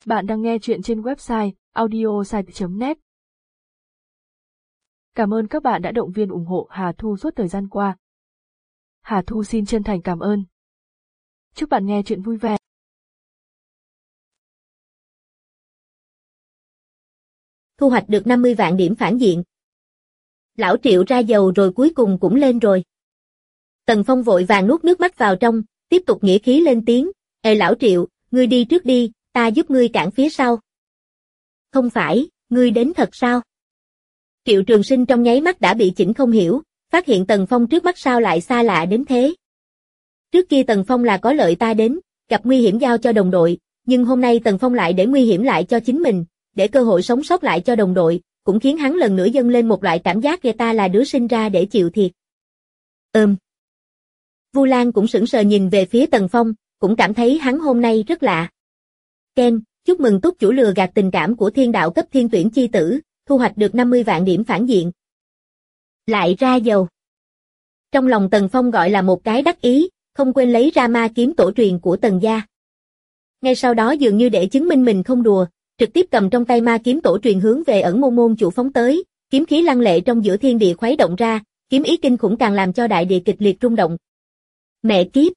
Bạn đang nghe chuyện trên website audiosite.net. Cảm ơn các bạn đã động viên ủng hộ Hà Thu suốt thời gian qua. Hà Thu xin chân thành cảm ơn. Chúc bạn nghe chuyện vui vẻ. Thu hoạch được 50 vạn điểm phản diện. Lão Triệu ra dầu rồi, cuối cùng cũng lên rồi. Tần Phong vội vàng nuốt nước mắt vào trong, tiếp tục nghĩa khí lên tiếng, "Ê lão Triệu, ngươi đi trước đi, ta giúp ngươi cản phía sau." "Không phải, ngươi đến thật sao?" Triệu Trường Sinh trong nháy mắt đã bị chỉnh không hiểu, phát hiện Tần Phong trước mắt sao lại xa lạ đến thế. Trước kia Tần Phong là có lợi ta đến, gặp nguy hiểm giao cho đồng đội, nhưng hôm nay Tần Phong lại để nguy hiểm lại cho chính mình, để cơ hội sống sót lại cho đồng đội, cũng khiến hắn lần nữa dâng lên một loại cảm giác ghê, ta là đứa sinh ra để chịu thiệt. Vu Lan cũng sững sờ nhìn về phía Tần Phong, cũng cảm thấy hắn hôm nay rất lạ. Ken, chúc mừng túc chủ lừa gạt tình cảm của thiên đạo cấp thiên tuyển chi tử, thu hoạch được 50 vạn điểm phản diện. Lại ra dầu. Trong lòng Tần Phong gọi là một cái đắc ý, không quên lấy ra ma kiếm tổ truyền của Tần gia. Ngay sau đó dường như để chứng minh mình không đùa, trực tiếp cầm trong tay ma kiếm tổ truyền hướng về ẩn môn môn chủ phóng tới, kiếm khí lăng lệ trong giữa thiên địa khuấy động ra, kiếm ý kinh khủng càng làm cho đại địa kịch liệt rung động. Mẹ kiếp!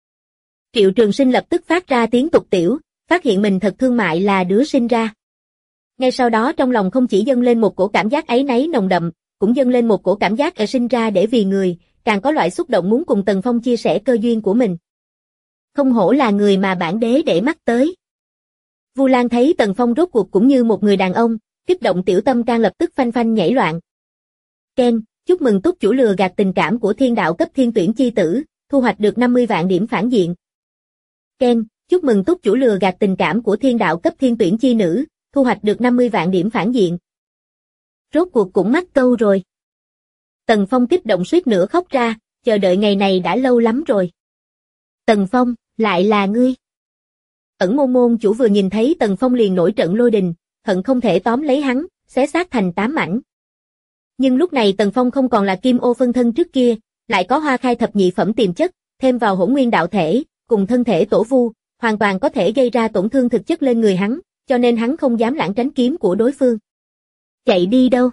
Triệu Trường Sinh lập tức phát ra tiếng tục tiểu, phát hiện mình thật thương mại là đứa sinh ra. Ngay sau đó trong lòng không chỉ dâng lên một cổ cảm giác áy náy nồng đậm, cũng dâng lên một cổ cảm giác sinh ra để vì người, càng có loại xúc động muốn cùng Tần Phong chia sẻ cơ duyên của mình. Không hổ là người mà bản đế để mắt tới. Vu Lan thấy Tần Phong rốt cuộc cũng như một người đàn ông, kích động tiểu tâm can lập tức phanh phanh nhảy loạn. Ken, chúc mừng túc chủ lừa gạt tình cảm của thiên đạo cấp thiên tuyển chi tử, thu hoạch được 50 vạn điểm phản diện. Ken, chúc mừng túc chủ lừa gạt tình cảm của thiên đạo cấp thiên tuyển chi nữ, thu hoạch được 50 vạn điểm phản diện. Rốt cuộc cũng mắc câu rồi. Tần Phong kích động suýt nữa khóc ra, chờ đợi ngày này đã lâu lắm rồi. Tần Phong, lại là ngươi. Ẩn môn môn chủ vừa nhìn thấy Tần Phong liền nổi trận lôi đình, hận không thể tóm lấy hắn, xé xác thành 8 mảnh. Nhưng lúc này Tần Phong không còn là kim ô phân thân trước kia, lại có hoa khai thập nhị phẩm tiềm chất, thêm vào hỗn nguyên đạo thể, cùng thân thể tổ vu, hoàn toàn có thể gây ra tổn thương thực chất lên người hắn, cho nên hắn không dám lãng tránh kiếm của đối phương. Chạy đi đâu?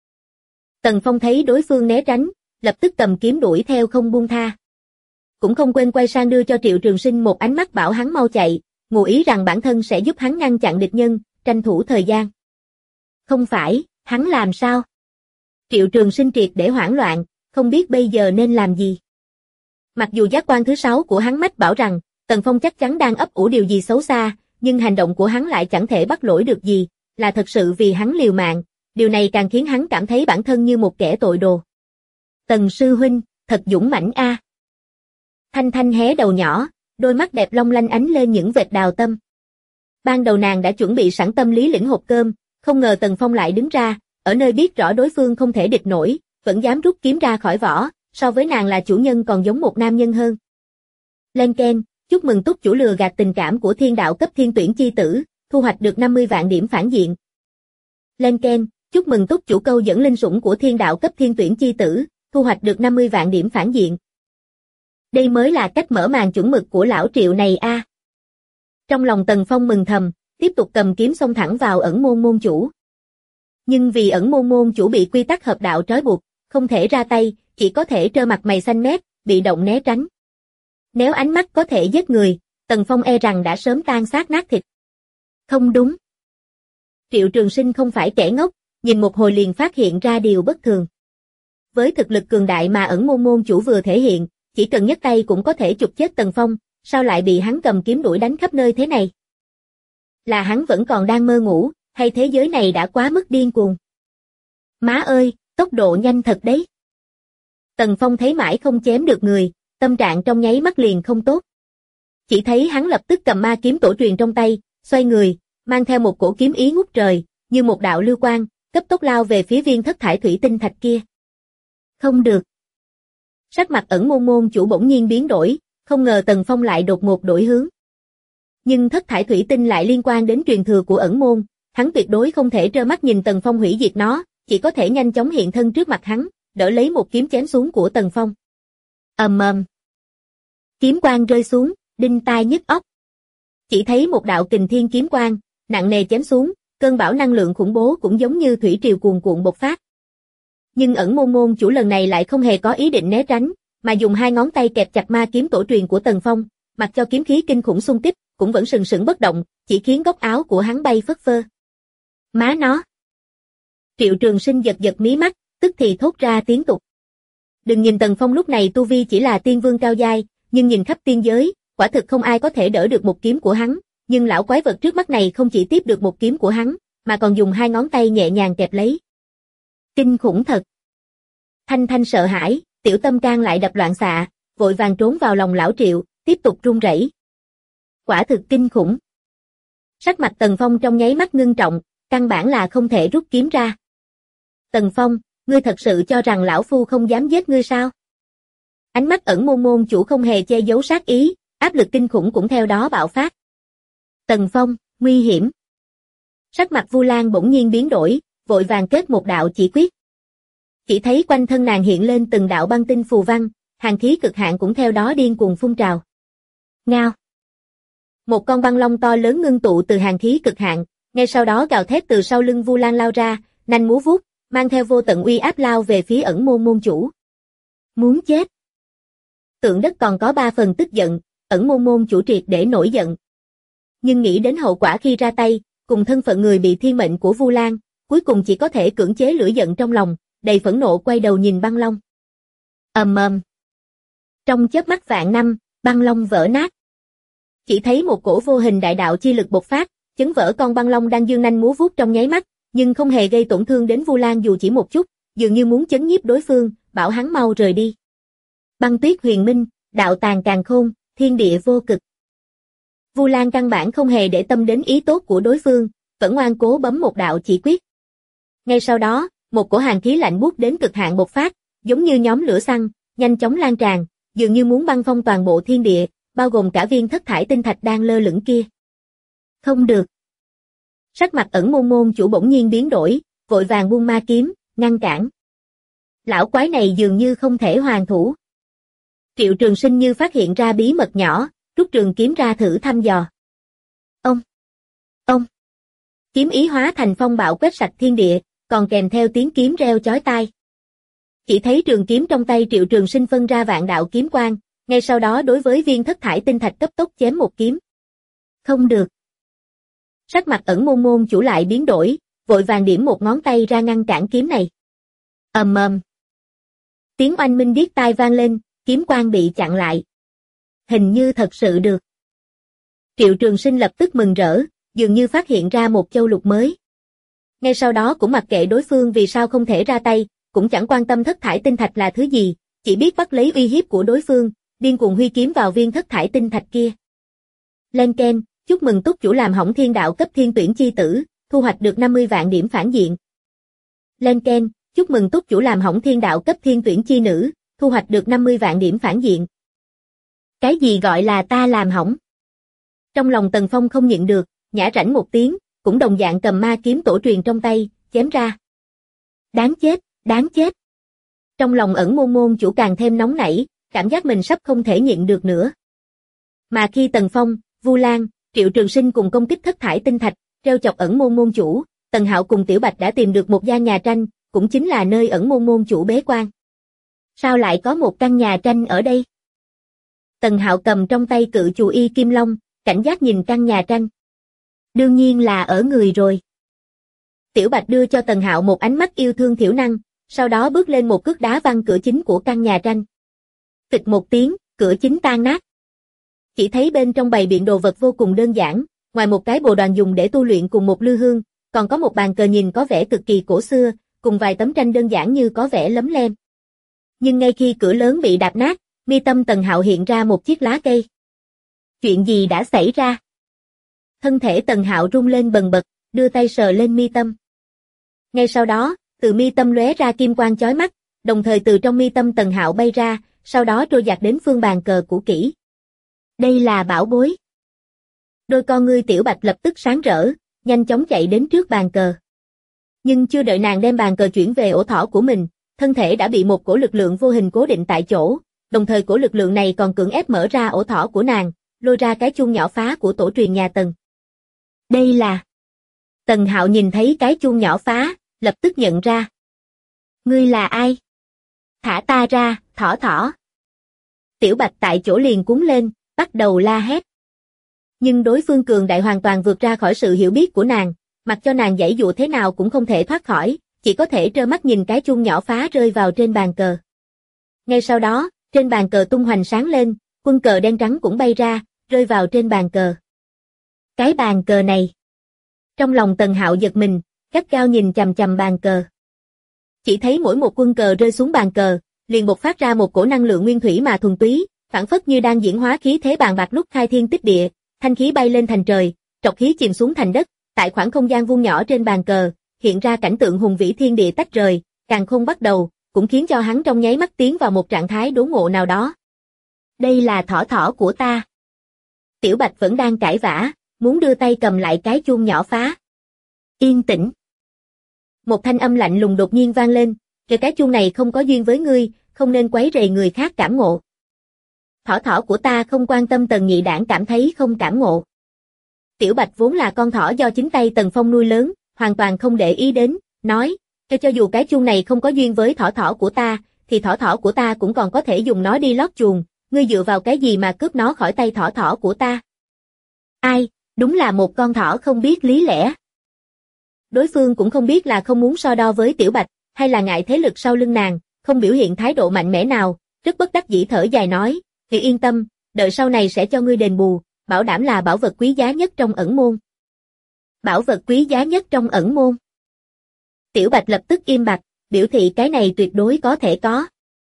Tần Phong thấy đối phương né tránh, lập tức cầm kiếm đuổi theo không buông tha. Cũng không quên quay sang đưa cho Triệu Trường Sinh một ánh mắt bảo hắn mau chạy, ngụ ý rằng bản thân sẽ giúp hắn ngăn chặn địch nhân, tranh thủ thời gian. Không phải, hắn làm sao? Triệu Trường Sinh triệt để hoảng loạn, không biết bây giờ nên làm gì. Mặc dù giác quan thứ 6 của hắn mách bảo rằng, Tần Phong chắc chắn đang ấp ủ điều gì xấu xa, nhưng hành động của hắn lại chẳng thể bắt lỗi được gì, là thật sự vì hắn liều mạng, điều này càng khiến hắn cảm thấy bản thân như một kẻ tội đồ. Tần sư huynh, thật dũng mãnh a. Thanh Thanh hé đầu nhỏ, đôi mắt đẹp long lanh ánh lên những vệt đào tâm. Ban đầu nàng đã chuẩn bị sẵn tâm lý lĩnh hộp cơm, không ngờ Tần Phong lại đứng ra, ở nơi biết rõ đối phương không thể địch nổi, vẫn dám rút kiếm ra khỏi vỏ, so với nàng là chủ nhân còn giống một nam nhân hơn. Lên Ken, chúc mừng túc chủ lừa gạt tình cảm của thiên đạo cấp thiên tuyển chi tử, thu hoạch được 50 vạn điểm phản diện. Lên Ken, chúc mừng túc chủ câu dẫn linh sủng của thiên đạo cấp thiên tuyển chi tử, thu hoạch được 50 vạn điểm phản diện. Đây mới là cách mở màn chuẩn mực của lão Triệu này a. Trong lòng Tần Phong mừng thầm, tiếp tục cầm kiếm xông thẳng vào ẩn môn môn chủ. Nhưng vì ẩn môn môn chủ bị quy tắc hợp đạo trói buộc, không thể ra tay, chỉ có thể trơ mặt mày xanh mét, bị động né tránh. Nếu ánh mắt có thể giết người, Tần Phong e rằng đã sớm tan xác nát thịt. Không đúng. Triệu Trường Sinh không phải kẻ ngốc, nhìn một hồi liền phát hiện ra điều bất thường. Với thực lực cường đại mà ẩn môn môn chủ vừa thể hiện, chỉ cần nhấc tay cũng có thể chụp chết Tần Phong, sao lại bị hắn cầm kiếm đuổi đánh khắp nơi thế này? Là hắn vẫn còn đang mơ ngủ, hay thế giới này đã quá mức điên cuồng? Má ơi, tốc độ nhanh thật đấy. Tần Phong thấy mãi không chém được người, tâm trạng trong nháy mắt liền không tốt. Chỉ thấy hắn lập tức cầm ma kiếm tổ truyền trong tay, xoay người, mang theo một cổ kiếm ý ngút trời, như một đạo lưu quang, cấp tốc lao về phía viên thất thải thủy tinh thạch kia. Không được. Sắc mặt ẩn môn môn chủ bỗng nhiên biến đổi, không ngờ Tần Phong lại đột ngột đổi hướng. Nhưng thất thải thủy tinh lại liên quan đến truyền thừa của ẩn môn, hắn tuyệt đối không thể trơ mắt nhìn Tần Phong hủy diệt nó, chỉ có thể nhanh chóng hiện thân trước mặt hắn, đỡ lấy một kiếm chém xuống của Tần Phong. Ầm ầm. Kiếm quang rơi xuống, đinh tai nhức óc. Chỉ thấy một đạo kình thiên kiếm quang, nặng nề chém xuống, cơn bão năng lượng khủng bố cũng giống như thủy triều cuồn cuộn bộc phát. Nhưng Ẩn Môn môn chủ lần này lại không hề có ý định né tránh, mà dùng hai ngón tay kẹp chặt ma kiếm tổ truyền của Tần Phong, mặc cho kiếm khí kinh khủng xung kích, cũng vẫn sừng sững bất động, chỉ khiến góc áo của hắn bay phất phơ. Má nó! Triệu Trường Sinh giật giật mí mắt, tức thì thốt ra tiếng tục. Đừng nhìn Tần Phong lúc này tu vi chỉ là tiên vương cao giai, nhưng nhìn khắp tiên giới, quả thực không ai có thể đỡ được một kiếm của hắn, nhưng lão quái vật trước mắt này không chỉ tiếp được một kiếm của hắn, mà còn dùng hai ngón tay nhẹ nhàng kẹp lấy. Kinh khủng thật! Thanh Thanh sợ hãi, tiểu tâm can lại đập loạn xạ, vội vàng trốn vào lòng lão Triệu, tiếp tục run rẩy. Quả thực kinh khủng. Sắc mặt Tần Phong trong nháy mắt ngưng trọng, căn bản là không thể rút kiếm ra. Tần Phong, ngươi thật sự cho rằng lão phu không dám giết ngươi sao? Ánh mắt Ẩn Môn môn chủ không hề che giấu sát ý, áp lực kinh khủng cũng theo đó bạo phát. Tần Phong, nguy hiểm. Sắc mặt Vu Lan bỗng nhiên biến đổi, vội vàng kết một đạo chỉ quyết. Chỉ thấy quanh thân nàng hiện lên từng đạo băng tinh phù văn, hàn khí cực hạn cũng theo đó điên cuồng phun trào. Ngao. Một con băng long to lớn ngưng tụ từ hàn khí cực hạn, ngay sau đó gào thét từ sau lưng Vu Lan lao ra, nanh múa vuốt, mang theo vô tận uy áp lao về phía Ẩn Môn môn chủ. Muốn chết. Tượng đất còn có 3 phần tức giận, Ẩn Môn môn chủ triệt để nổi giận. Nhưng nghĩ đến hậu quả khi ra tay, cùng thân phận người bị thiên mệnh của Vu Lan, cuối cùng chỉ có thể cưỡng chế lửa giận trong lòng, đầy phẫn nộ quay đầu nhìn băng long. Ầm ầm. Trong chớp mắt vạn năm, băng long vỡ nát. Chỉ thấy một cổ vô hình đại đạo chi lực bộc phát, chấn vỡ con băng long đang dương nanh múa vuốt trong nháy mắt, nhưng không hề gây tổn thương đến Vu Lan dù chỉ một chút, dường như muốn chấn nhiếp đối phương, bảo hắn mau rời đi. Băng tuyết huyền minh, đạo tàng càn khôn, thiên địa vô cực. Vu Lan căn bản không hề để tâm đến ý tốt của đối phương, vẫn ngoan cố bấm một đạo chỉ quyết. Ngay sau đó, một cổ hàn khí lạnh buốt đến cực hạn bộc phát, giống như nhóm lửa xăng, nhanh chóng lan tràn, dường như muốn băng phong toàn bộ thiên địa, bao gồm cả viên thất thải tinh thạch đang lơ lửng kia. Không được. Sắc mặt Ẩn Môn môn chủ bỗng nhiên biến đổi, vội vàng buông ma kiếm, ngăn cản. Lão quái này dường như không thể hoàn thủ. Triệu Trường Sinh như phát hiện ra bí mật nhỏ, rút trường kiếm ra thử thăm dò. Ông. Kiếm ý hóa thành phong bạo quét sạch thiên địa, còn kèm theo tiếng kiếm reo chói tai. Chỉ thấy trường kiếm trong tay Triệu Trường Sinh phân ra vạn đạo kiếm quang, ngay sau đó đối với viên thất thải tinh thạch cấp tốc chém một kiếm. Không được. Sắc mặt Ẩn Môn môn chủ lại biến đổi, vội vàng điểm một ngón tay ra ngăn cản kiếm này. Ầm ầm. Tiếng oanh minh điếc tai vang lên, kiếm quang bị chặn lại. Hình như thật sự được. Triệu Trường Sinh lập tức mừng rỡ, dường như phát hiện ra một châu lục mới. Ngay sau đó cũng mặc kệ đối phương vì sao không thể ra tay, cũng chẳng quan tâm thất thải tinh thạch là thứ gì, chỉ biết bắt lấy uy hiếp của đối phương, điên cuồng huy kiếm vào viên thất thải tinh thạch kia. Lên ken, chúc mừng túc chủ làm hỏng thiên đạo cấp thiên tuyển chi tử, thu hoạch được 50 vạn điểm phản diện. Lên ken, chúc mừng túc chủ làm hỏng thiên đạo cấp thiên tuyển chi nữ, thu hoạch được 50 vạn điểm phản diện. Cái gì gọi là ta làm hỏng? Trong lòng Tần Phong không nhịn được, nhả rãnh một tiếng, cũng đồng dạng cầm ma kiếm tổ truyền trong tay, chém ra. Đáng chết, đáng chết. Trong lòng Ẩn Môn môn chủ càng thêm nóng nảy, cảm giác mình sắp không thể nhịn được nữa. Mà khi Tần Phong, Vu Lan, Triệu Trường Sinh cùng công kích thất thải tinh thạch, treo chọc Ẩn Môn môn chủ, Tần Hạo cùng Tiểu Bạch đã tìm được một gian nhà tranh, cũng chính là nơi Ẩn Môn môn chủ bế quan. Sao lại có một căn nhà tranh ở đây? Tần Hạo cầm trong tay cự chù y kim long, cảnh giác nhìn căn nhà tranh. Đương nhiên là ở người rồi. Tiểu Bạch đưa cho Tần Hạo một ánh mắt yêu thương thiểu năng, sau đó bước lên một cước đá văng cửa chính của căn nhà tranh. Phịch một tiếng, cửa chính tan nát. Chỉ thấy bên trong bày biện đồ vật vô cùng đơn giản, ngoài một cái bồ đoàn dùng để tu luyện cùng một lư hương, còn có một bàn cờ nhìn có vẻ cực kỳ cổ xưa, cùng vài tấm tranh đơn giản như có vẻ lấm lem. Nhưng ngay khi cửa lớn bị đạp nát, mi tâm Tần Hạo hiện ra một chiếc lá cây. Chuyện gì đã xảy ra? Thân thể Tần Hạo rung lên bần bật, đưa tay sờ lên mi tâm. Ngay sau đó, từ mi tâm lóe ra kim quang chói mắt, đồng thời từ trong mi tâm Tần Hạo bay ra, sau đó trôi dạt đến phương bàn cờ cũ kỹ. Đây là bảo bối. Đôi con ngươi Tiểu Bạch lập tức sáng rỡ, nhanh chóng chạy đến trước bàn cờ. Nhưng chưa đợi nàng đem bàn cờ chuyển về ổ thỏ của mình, thân thể đã bị một cổ lực lượng vô hình cố định tại chỗ, đồng thời cổ lực lượng này còn cưỡng ép mở ra ổ thỏ của nàng, lôi ra cái chuông nhỏ phá của tổ truyền nhà Tần. Đây là Tần Hạo nhìn thấy cái chuông nhỏ phá, lập tức nhận ra. Ngươi là ai? Thả ta ra, thỏ thỏ. Tiểu Bạch tại chỗ liền cuống lên, bắt đầu la hét. Nhưng đối phương cường đại hoàn toàn vượt ra khỏi sự hiểu biết của nàng, mặc cho nàng giãy dụa thế nào cũng không thể thoát khỏi, chỉ có thể trơ mắt nhìn cái chuông nhỏ phá rơi vào trên bàn cờ. Ngay sau đó, trên bàn cờ tung hoành sáng lên, quân cờ đen trắng cũng bay ra, rơi vào trên bàn cờ. Cái bàn cờ này. Trong lòng Tần Hạo giật mình, gắt gao nhìn chằm chằm bàn cờ. Chỉ thấy mỗi một quân cờ rơi xuống bàn cờ, liền bộc phát ra một cổ năng lượng nguyên thủy mà thuần túy, phảng phất như đang diễn hóa khí thế bàn bạc lúc khai thiên tích địa, thanh khí bay lên thành trời, trọc khí chìm xuống thành đất, tại khoảng không gian vuông nhỏ trên bàn cờ, hiện ra cảnh tượng hùng vĩ thiên địa tách rời, càn khôn bắt đầu, cũng khiến cho hắn trong nháy mắt tiến vào một trạng thái đốn ngộ nào đó. Đây là thỏ thỏ của ta. Tiểu Bạch vẫn đang cãi vã, muốn đưa tay cầm lại cái chuông nhỏ phá. Yên tĩnh. Một thanh âm lạnh lùng đột nhiên vang lên, cái chuông này không có duyên với ngươi, không nên quấy rầy người khác cảm ngộ. Thỏ thỏ của ta không quan tâm Tần Nhị Đản cảm thấy không cảm ngộ. Tiểu Bạch vốn là con thỏ do chính tay Tần Phong nuôi lớn, hoàn toàn không để ý đến, nói, cho dù cái chuông này không có duyên với thỏ thỏ của ta, thì thỏ thỏ của ta cũng còn có thể dùng nó đi lót chuồng, ngươi dựa vào cái gì mà cướp nó khỏi tay thỏ thỏ của ta? Ai, đúng là một con thỏ không biết lý lẽ. Đối phương cũng không biết là không muốn so đo với Tiểu Bạch, hay là ngại thế lực sau lưng nàng, không biểu hiện thái độ mạnh mẽ nào, rất bất đắc dĩ thở dài nói, thì yên tâm, đợi sau này sẽ cho ngươi đền bù, bảo đảm là bảo vật quý giá nhất trong ẩn môn. Bảo vật quý giá nhất trong ẩn môn. Tiểu Bạch lập tức im bặt, biểu thị cái này tuyệt đối có thể có.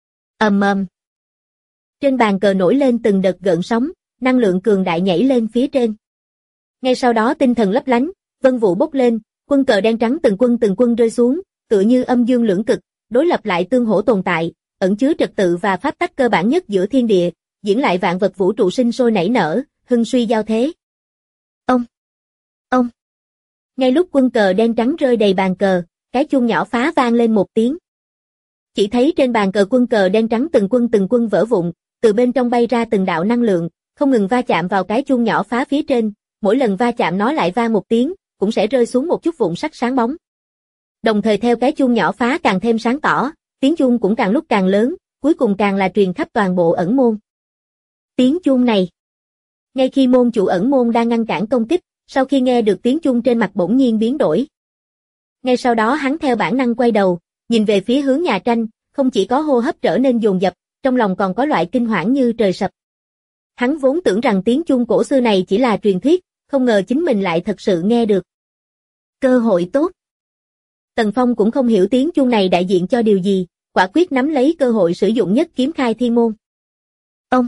Ầm. Trên bàn cờ nổi lên từng đợt gợn sóng, năng lượng cường đại nhảy lên phía trên. Ngay sau đó tinh thần lấp lánh, vân vụ bốc lên, quân cờ đen trắng từng quân rơi xuống, tựa như âm dương lưỡng cực, đối lập lại tương hỗ tồn tại, ẩn chứa trật tự và pháp tắc cơ bản nhất giữa thiên địa, diễn lại vạn vật vũ trụ sinh sôi nảy nở, hưng suy giao thế. Ông. Ngay lúc quân cờ đen trắng rơi đầy bàn cờ, cái chuông nhỏ phá vang lên một tiếng. Chỉ thấy trên bàn cờ quân cờ đen trắng từng quân vỡ vụn, từ bên trong bay ra từng đạo năng lượng, không ngừng va chạm vào cái chuông nhỏ phá phía trên, mỗi lần va chạm nó lại vang một tiếng, cũng sẽ rơi xuống một chút vụn sắt sáng bóng. Đồng thời theo cái chuông nhỏ phá càng thêm sáng tỏ, tiếng chuông cũng càng lúc càng lớn, cuối cùng càng là truyền khắp toàn bộ ẩn môn. Tiếng chuông này. Ngay khi môn chủ ẩn môn đang ngăn cản công kích, sau khi nghe được tiếng chuông trên mặt bỗng nhiên biến đổi. Ngay sau đó hắn theo bản năng quay đầu, nhìn về phía hướng nhà tranh, không chỉ có hô hấp trở nên dồn dập, trong lòng còn có loại kinh hoảng như trời sập. Hắn vốn tưởng rằng tiếng chuông cổ xưa này chỉ là truyền thuyết, không ngờ chính mình lại thật sự nghe được. Cơ hội tốt. Tần Phong cũng không hiểu tiếng chuông này đại diện cho điều gì, quả quyết nắm lấy cơ hội sử dụng nhất kiếm khai thiên môn. Ông.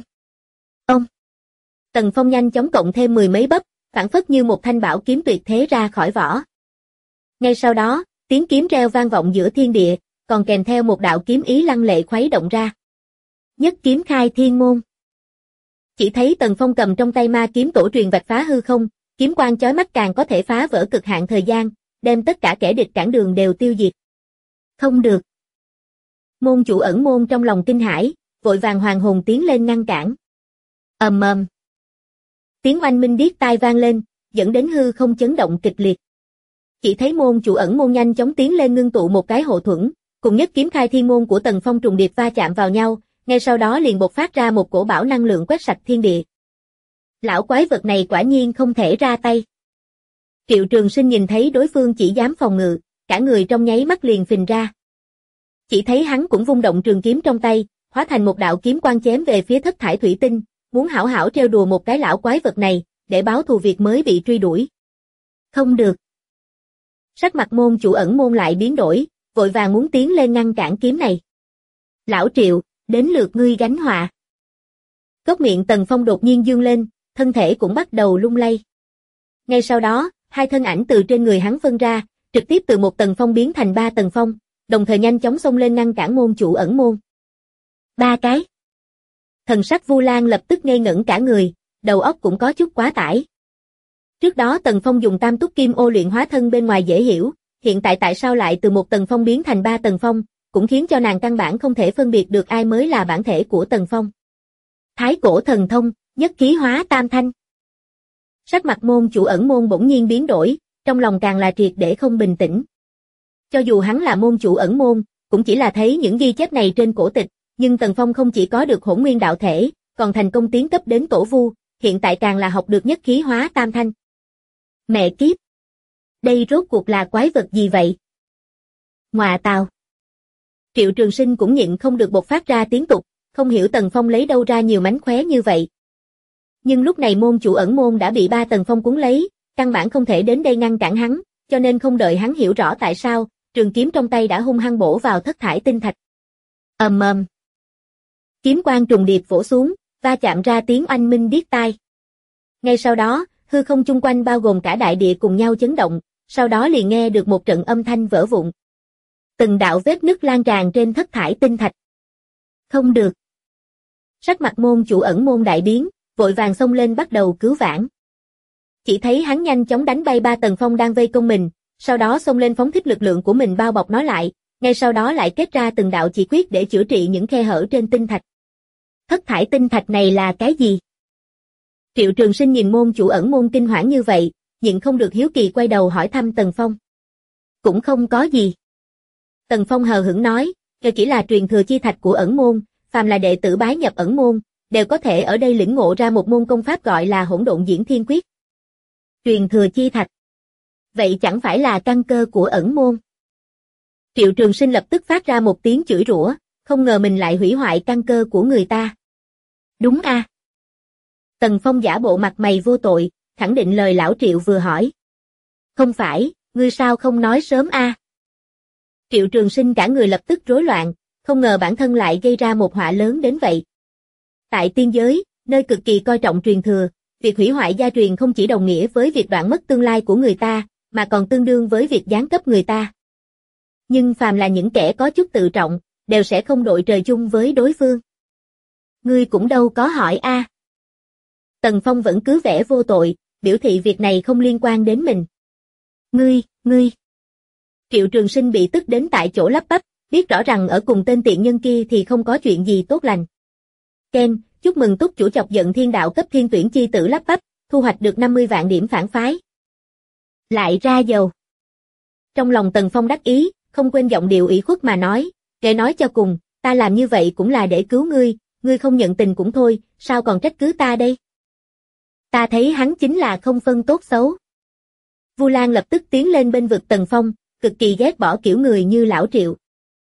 Tần Phong nhanh chóng cộng thêm mười mấy bấp, phảng phất như một thanh bảo kiếm tuyệt thế ra khỏi vỏ. Ngay sau đó, tiếng kiếm reo vang vọng giữa thiên địa, còn kèm theo một đạo kiếm ý lăng lệ khuấy động ra. Nhất kiếm khai thiên môn. Chỉ thấy Tần Phong cầm trong tay ma kiếm tổ truyền vạch phá hư không, kiếm quang chói mắt càng có thể phá vỡ cực hạn thời gian, đem tất cả kẻ địch cản đường đều tiêu diệt. Không được. Môn chủ ẩn môn trong lòng kinh hãi, vội vàng hoàng hồn tiến lên ngăn cản. Ầm. Tiếng oanh minh điếc tai vang lên, dẫn đến hư không chấn động kịch liệt. Chỉ thấy môn chủ ẩn môn nhanh chóng tiến lên ngưng tụ một cái hộ thuẫn, cùng nhất kiếm khai thiên môn của Tần Phong trùng điệp va chạm vào nhau, ngay sau đó liền bộc phát ra một cổ bão năng lượng quét sạch thiên địa. Lão quái vật này quả nhiên không thể ra tay. Triệu Trường Sinh nhìn thấy đối phương chỉ dám phòng ngự, cả người trong nháy mắt liền phình ra. Chỉ thấy hắn cũng vung động trường kiếm trong tay, hóa thành một đạo kiếm quang chém về phía thất thải thủy tinh, muốn hảo hảo trêu đùa một cái lão quái vật này, để báo thù việc mới bị truy đuổi. Không được. Sắc mặt môn chủ ẩn môn lại biến đổi, vội vàng muốn tiến lên ngăn cản kiếm này. Lão Triệu, đến lượt ngươi gánh họa. Cốc miệng Tần Phong đột nhiên dương lên, thân thể cũng bắt đầu lung lay. Ngay sau đó, hai thân ảnh từ trên người hắn phân ra, trực tiếp từ một tầng phong biến thành ba tầng phong, đồng thời nhanh chóng xông lên ngăn cản môn chủ ẩn môn. Ba cái. Thần sắc Vu Lan lập tức ngây ngẩn cả người, đầu óc cũng có chút quá tải. Trước đó Tần Phong dùng tam túc kim ô luyện hóa thân bên ngoài dễ hiểu, hiện tại sao lại từ một tầng phong biến thành ba tầng phong, cũng khiến cho nàng căn bản không thể phân biệt được ai mới là bản thể của Tần Phong. Thái cổ thần thông, nhất khí hóa tam thanh. Sắc mặt môn chủ ẩn môn bỗng nhiên biến đổi, trong lòng càng là triệt để không bình tĩnh. Cho dù hắn là môn chủ ẩn môn, cũng chỉ là thấy những ghi chép này trên cổ tịch, nhưng Tần Phong không chỉ có được hỗn nguyên đạo thể, còn thành công tiến cấp đến tổ vu, hiện tại càng là học được nhất khí hóa tam thanh. Mẹ kiếp! Đây rốt cuộc là quái vật gì vậy? Ngoà tào! Triệu Trường Sinh cũng nhịn không được bộc phát ra tiếng tục, không hiểu Tần Phong lấy đâu ra nhiều mánh khóe như vậy. Nhưng lúc này môn chủ ẩn môn đã bị ba Tần Phong cuốn lấy, căn bản không thể đến đây ngăn cản hắn, cho nên không đợi hắn hiểu rõ tại sao, trường kiếm trong tay đã hung hăng bổ vào thất thải tinh thạch. Ầm ầm. Kiếm quang trùng điệp vỗ xuống, va chạm ra tiếng oanh minh điếc tai. Ngay sau đó, hư không chung quanh bao gồm cả đại địa cùng nhau chấn động, sau đó liền nghe được một trận âm thanh vỡ vụn. Từng đạo vết nứt lan tràn trên thất thải tinh thạch. Không được. Sắc mặt môn chủ ẩn môn đại biến, vội vàng xông lên bắt đầu cứu vãn. Chỉ thấy hắn nhanh chóng đánh bay ba Tần Phong đang vây công mình, sau đó xông lên phóng thích lực lượng của mình bao bọc nó lại, ngay sau đó lại kết ra từng đạo chỉ quyết để chữa trị những khe hở trên tinh thạch. Thất thải tinh thạch này là cái gì? Triệu Trường Sinh nhìn môn chủ ẩn môn kinh hoảng như vậy, nhịn không được hiếu kỳ quay đầu hỏi thăm Tần Phong. Cũng không có gì. Tần Phong hờ hững nói, đây chỉ là truyền thừa chi thạch của ẩn môn, phàm là đệ tử bái nhập ẩn môn, đều có thể ở đây lĩnh ngộ ra một môn công pháp gọi là Hỗn Độn Diễn Thiên Quyết. Truyền thừa chi thạch. Vậy chẳng phải là căn cơ của ẩn môn? Triệu Trường Sinh lập tức phát ra một tiếng chửi rủa, không ngờ mình lại hủy hoại căn cơ của người ta. Đúng a? Tần Phong giả bộ mặt mày vô tội, khẳng định lời lão Triệu vừa hỏi. Không phải, ngươi sao không nói sớm a? Triệu Trường Sinh cả người lập tức rối loạn, không ngờ bản thân lại gây ra một họa lớn đến vậy. Tại tiên giới, nơi cực kỳ coi trọng truyền thừa, việc hủy hoại gia truyền không chỉ đồng nghĩa với việc đoạn mất tương lai của người ta, mà còn tương đương với việc giáng cấp người ta. Nhưng phàm là những kẻ có chút tự trọng, đều sẽ không đội trời chung với đối phương. Ngươi cũng đâu có hỏi a. Tần Phong vẫn cứ vẻ vô tội, biểu thị việc này không liên quan đến mình. Ngươi. Triệu Trường Sinh bị tức đến tại chỗ lắp bắp, biết rõ rằng ở cùng tên tiện nhân kia thì không có chuyện gì tốt lành. Ken, chúc mừng túc chủ chọc giận thiên đạo cấp thiên tuyển chi tử lắp bắp, thu hoạch được 50 vạn điểm phản phái. Lại ra dầu. Trong lòng Tần Phong đắc ý, không quên giọng điệu ủy khuất mà nói, để nói cho cùng, ta làm như vậy cũng là để cứu ngươi không nhận tình cũng thôi, sao còn trách cứ ta đây? Ta thấy hắn chính là không phân tốt xấu. Vu Lan lập tức tiến lên bên vực Tần Phong, cực kỳ ghét bỏ kiểu người như lão Triệu.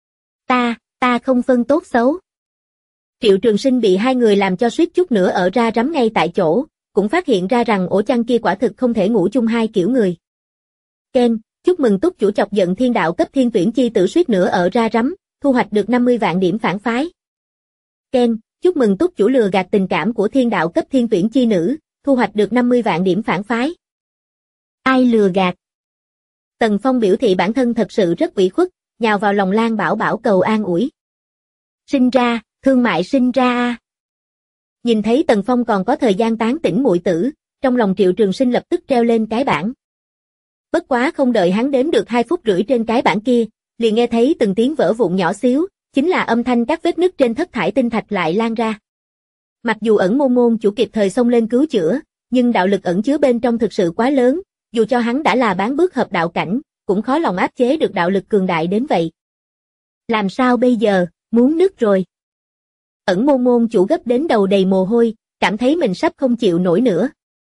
Ta không phân tốt xấu. Triệu Trường Sinh bị hai người làm cho suýt chút nữa ở ra rắm ngay tại chỗ, cũng phát hiện ra rằng ổ chăn kia quả thực không thể ngủ chung hai kiểu người. Ken, chúc mừng túc chủ chọc giận thiên đạo cấp thiên tuyển chi tử suýt nữa ở ra rắm, thu hoạch được 50 vạn điểm phản phái. Ken, chúc mừng túc chủ lừa gạt tình cảm của thiên đạo cấp thiên tuyển chi nữ, thu hoạch được 50 vạn điểm phản phái. Ai lừa gạt? Tần Phong biểu thị bản thân thật sự rất ủy khuất, nhào vào lòng Lan Bảo Bảo cầu an ủi. Sinh ra, thương mại sinh ra a. Nhìn thấy Tần Phong còn có thời gian tán tỉnh muội tử, trong lòng Triệu Trường Sinh lập tức treo lên cái bảng. Bất quá không đợi hắn đếm được 2 phút rưỡi trên cái bảng kia, liền nghe thấy từng tiếng vỡ vụn nhỏ xíu, chính là âm thanh các vết nứt trên thất thải tinh thạch lại lan ra. Mặc dù ẩn môn chủ kịp thời xông lên cứu chữa, nhưng đạo lực ẩn chứa bên trong thực sự quá lớn, dù cho hắn đã là bán bước hợp đạo cảnh, cũng khó lòng áp chế được đạo lực cường đại đến vậy. Làm sao bây giờ, muốn nứt rồi. Ẩn môn chủ gấp đến đầu đầy mồ hôi, cảm thấy mình sắp không chịu nổi nữa.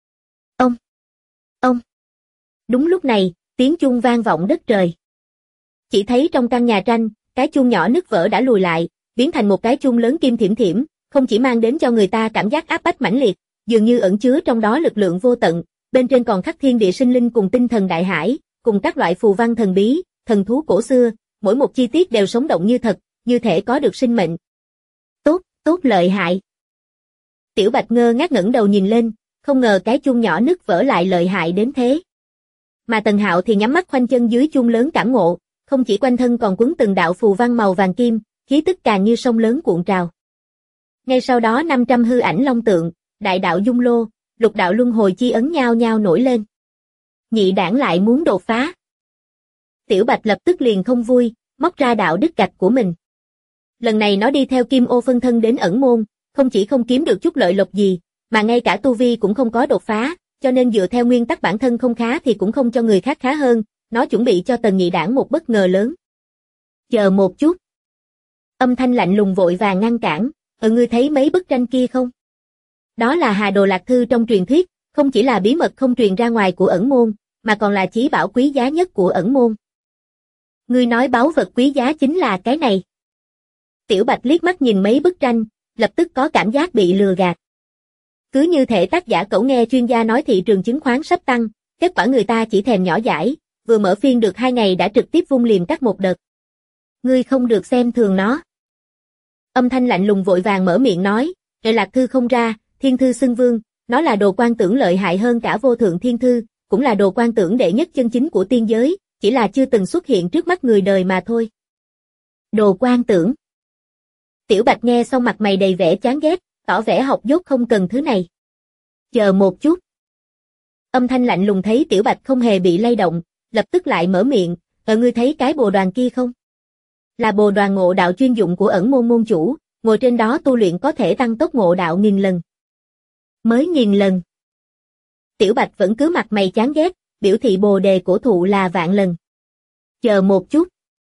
Ông. Đúng lúc này, tiếng chuông vang vọng đất trời. Chỉ thấy trong căn nhà tranh, cái chuông nhỏ nứt vỡ đã lùi lại, biến thành một cái chuông lớn kim thiểm thiểm, không chỉ mang đến cho người ta cảm giác áp bách mãnh liệt, dường như ẩn chứa trong đó lực lượng vô tận, bên trên còn khắc thiên địa sinh linh cùng tinh thần đại hải, cùng các loại phù văn thần bí, thần thú cổ xưa, mỗi một chi tiết đều sống động như thật, như thể có được sinh mệnh. Tốt lợi hại. Tiểu Bạch ngơ ngác ngẩng đầu nhìn lên, không ngờ cái chuông nhỏ nứt vỡ lại lợi hại đến thế. Mà Tần Hạo thì nhắm mắt khoanh chân dưới chuông lớn cảm ngộ, không chỉ quanh thân còn quấn từng đạo phù văn màu vàng kim, khí tức càng như sông lớn cuộn trào. Ngay sau đó 500 hư ảnh long tượng, đại đạo dung lô, lục đạo luân hồi chi ấn nhao nhao nổi lên. Nhị đảng lại muốn đột phá. Tiểu Bạch lập tức liền không vui, móc ra đạo đức gạch của mình. Lần này nó đi theo Kim Ô phân thân đến ẩn môn, không chỉ không kiếm được chút lợi lộc gì, mà ngay cả tu vi cũng không có đột phá, cho nên dựa theo nguyên tắc bản thân không khá thì cũng không cho người khác khá hơn, nó chuẩn bị cho Tần Nhị Đảng một bất ngờ lớn. Chờ một chút. Âm thanh lạnh lùng vội vàng ngăn cản, ngươi thấy mấy bức tranh kia không? Đó là Hà Đồ Lạc Thư trong truyền thuyết, không chỉ là bí mật không truyền ra ngoài của ẩn môn, mà còn là chí bảo quý giá nhất của ẩn môn. Ngươi nói báu vật quý giá chính là cái này. Tiểu Bạch liếc mắt nhìn mấy bức tranh, lập tức có cảm giác bị lừa gạt. Cứ như thể tác giả cậu nghe chuyên gia nói thị trường chứng khoán sắp tăng, kết quả người ta chỉ thèm nhỏ dãi, vừa mở phiên được 2 ngày đã trực tiếp vung liềm cắt một đợt. Ngươi không được xem thường nó. Âm thanh lạnh lùng vội vàng mở miệng nói, Lạc Thư không ra, Thiên Thư xưng vương, nó là đồ quan tưởng lợi hại hơn cả Vô Thượng Thiên Thư, cũng là đồ quan tưởng đệ nhất chân chính của tiên giới, chỉ là chưa từng xuất hiện trước mắt người đời mà thôi. Đồ quan tưởng. Tiểu Bạch nghe xong mặt mày đầy vẻ chán ghét, tỏ vẻ học dốt không cần thứ này. Chờ một chút. Âm thanh lạnh lùng thấy Tiểu Bạch không hề bị lay động, lập tức lại mở miệng, ngươi thấy cái bồ đoàn kia không? Là bồ đoàn ngộ đạo chuyên dụng của ẩn môn môn chủ, ngồi trên đó tu luyện có thể tăng tốc ngộ đạo 1000 lần. Mới 1000 lần. Tiểu Bạch vẫn cứ mặt mày chán ghét, biểu thị bồ đề cổ thụ là vạn lần. Chờ một chút.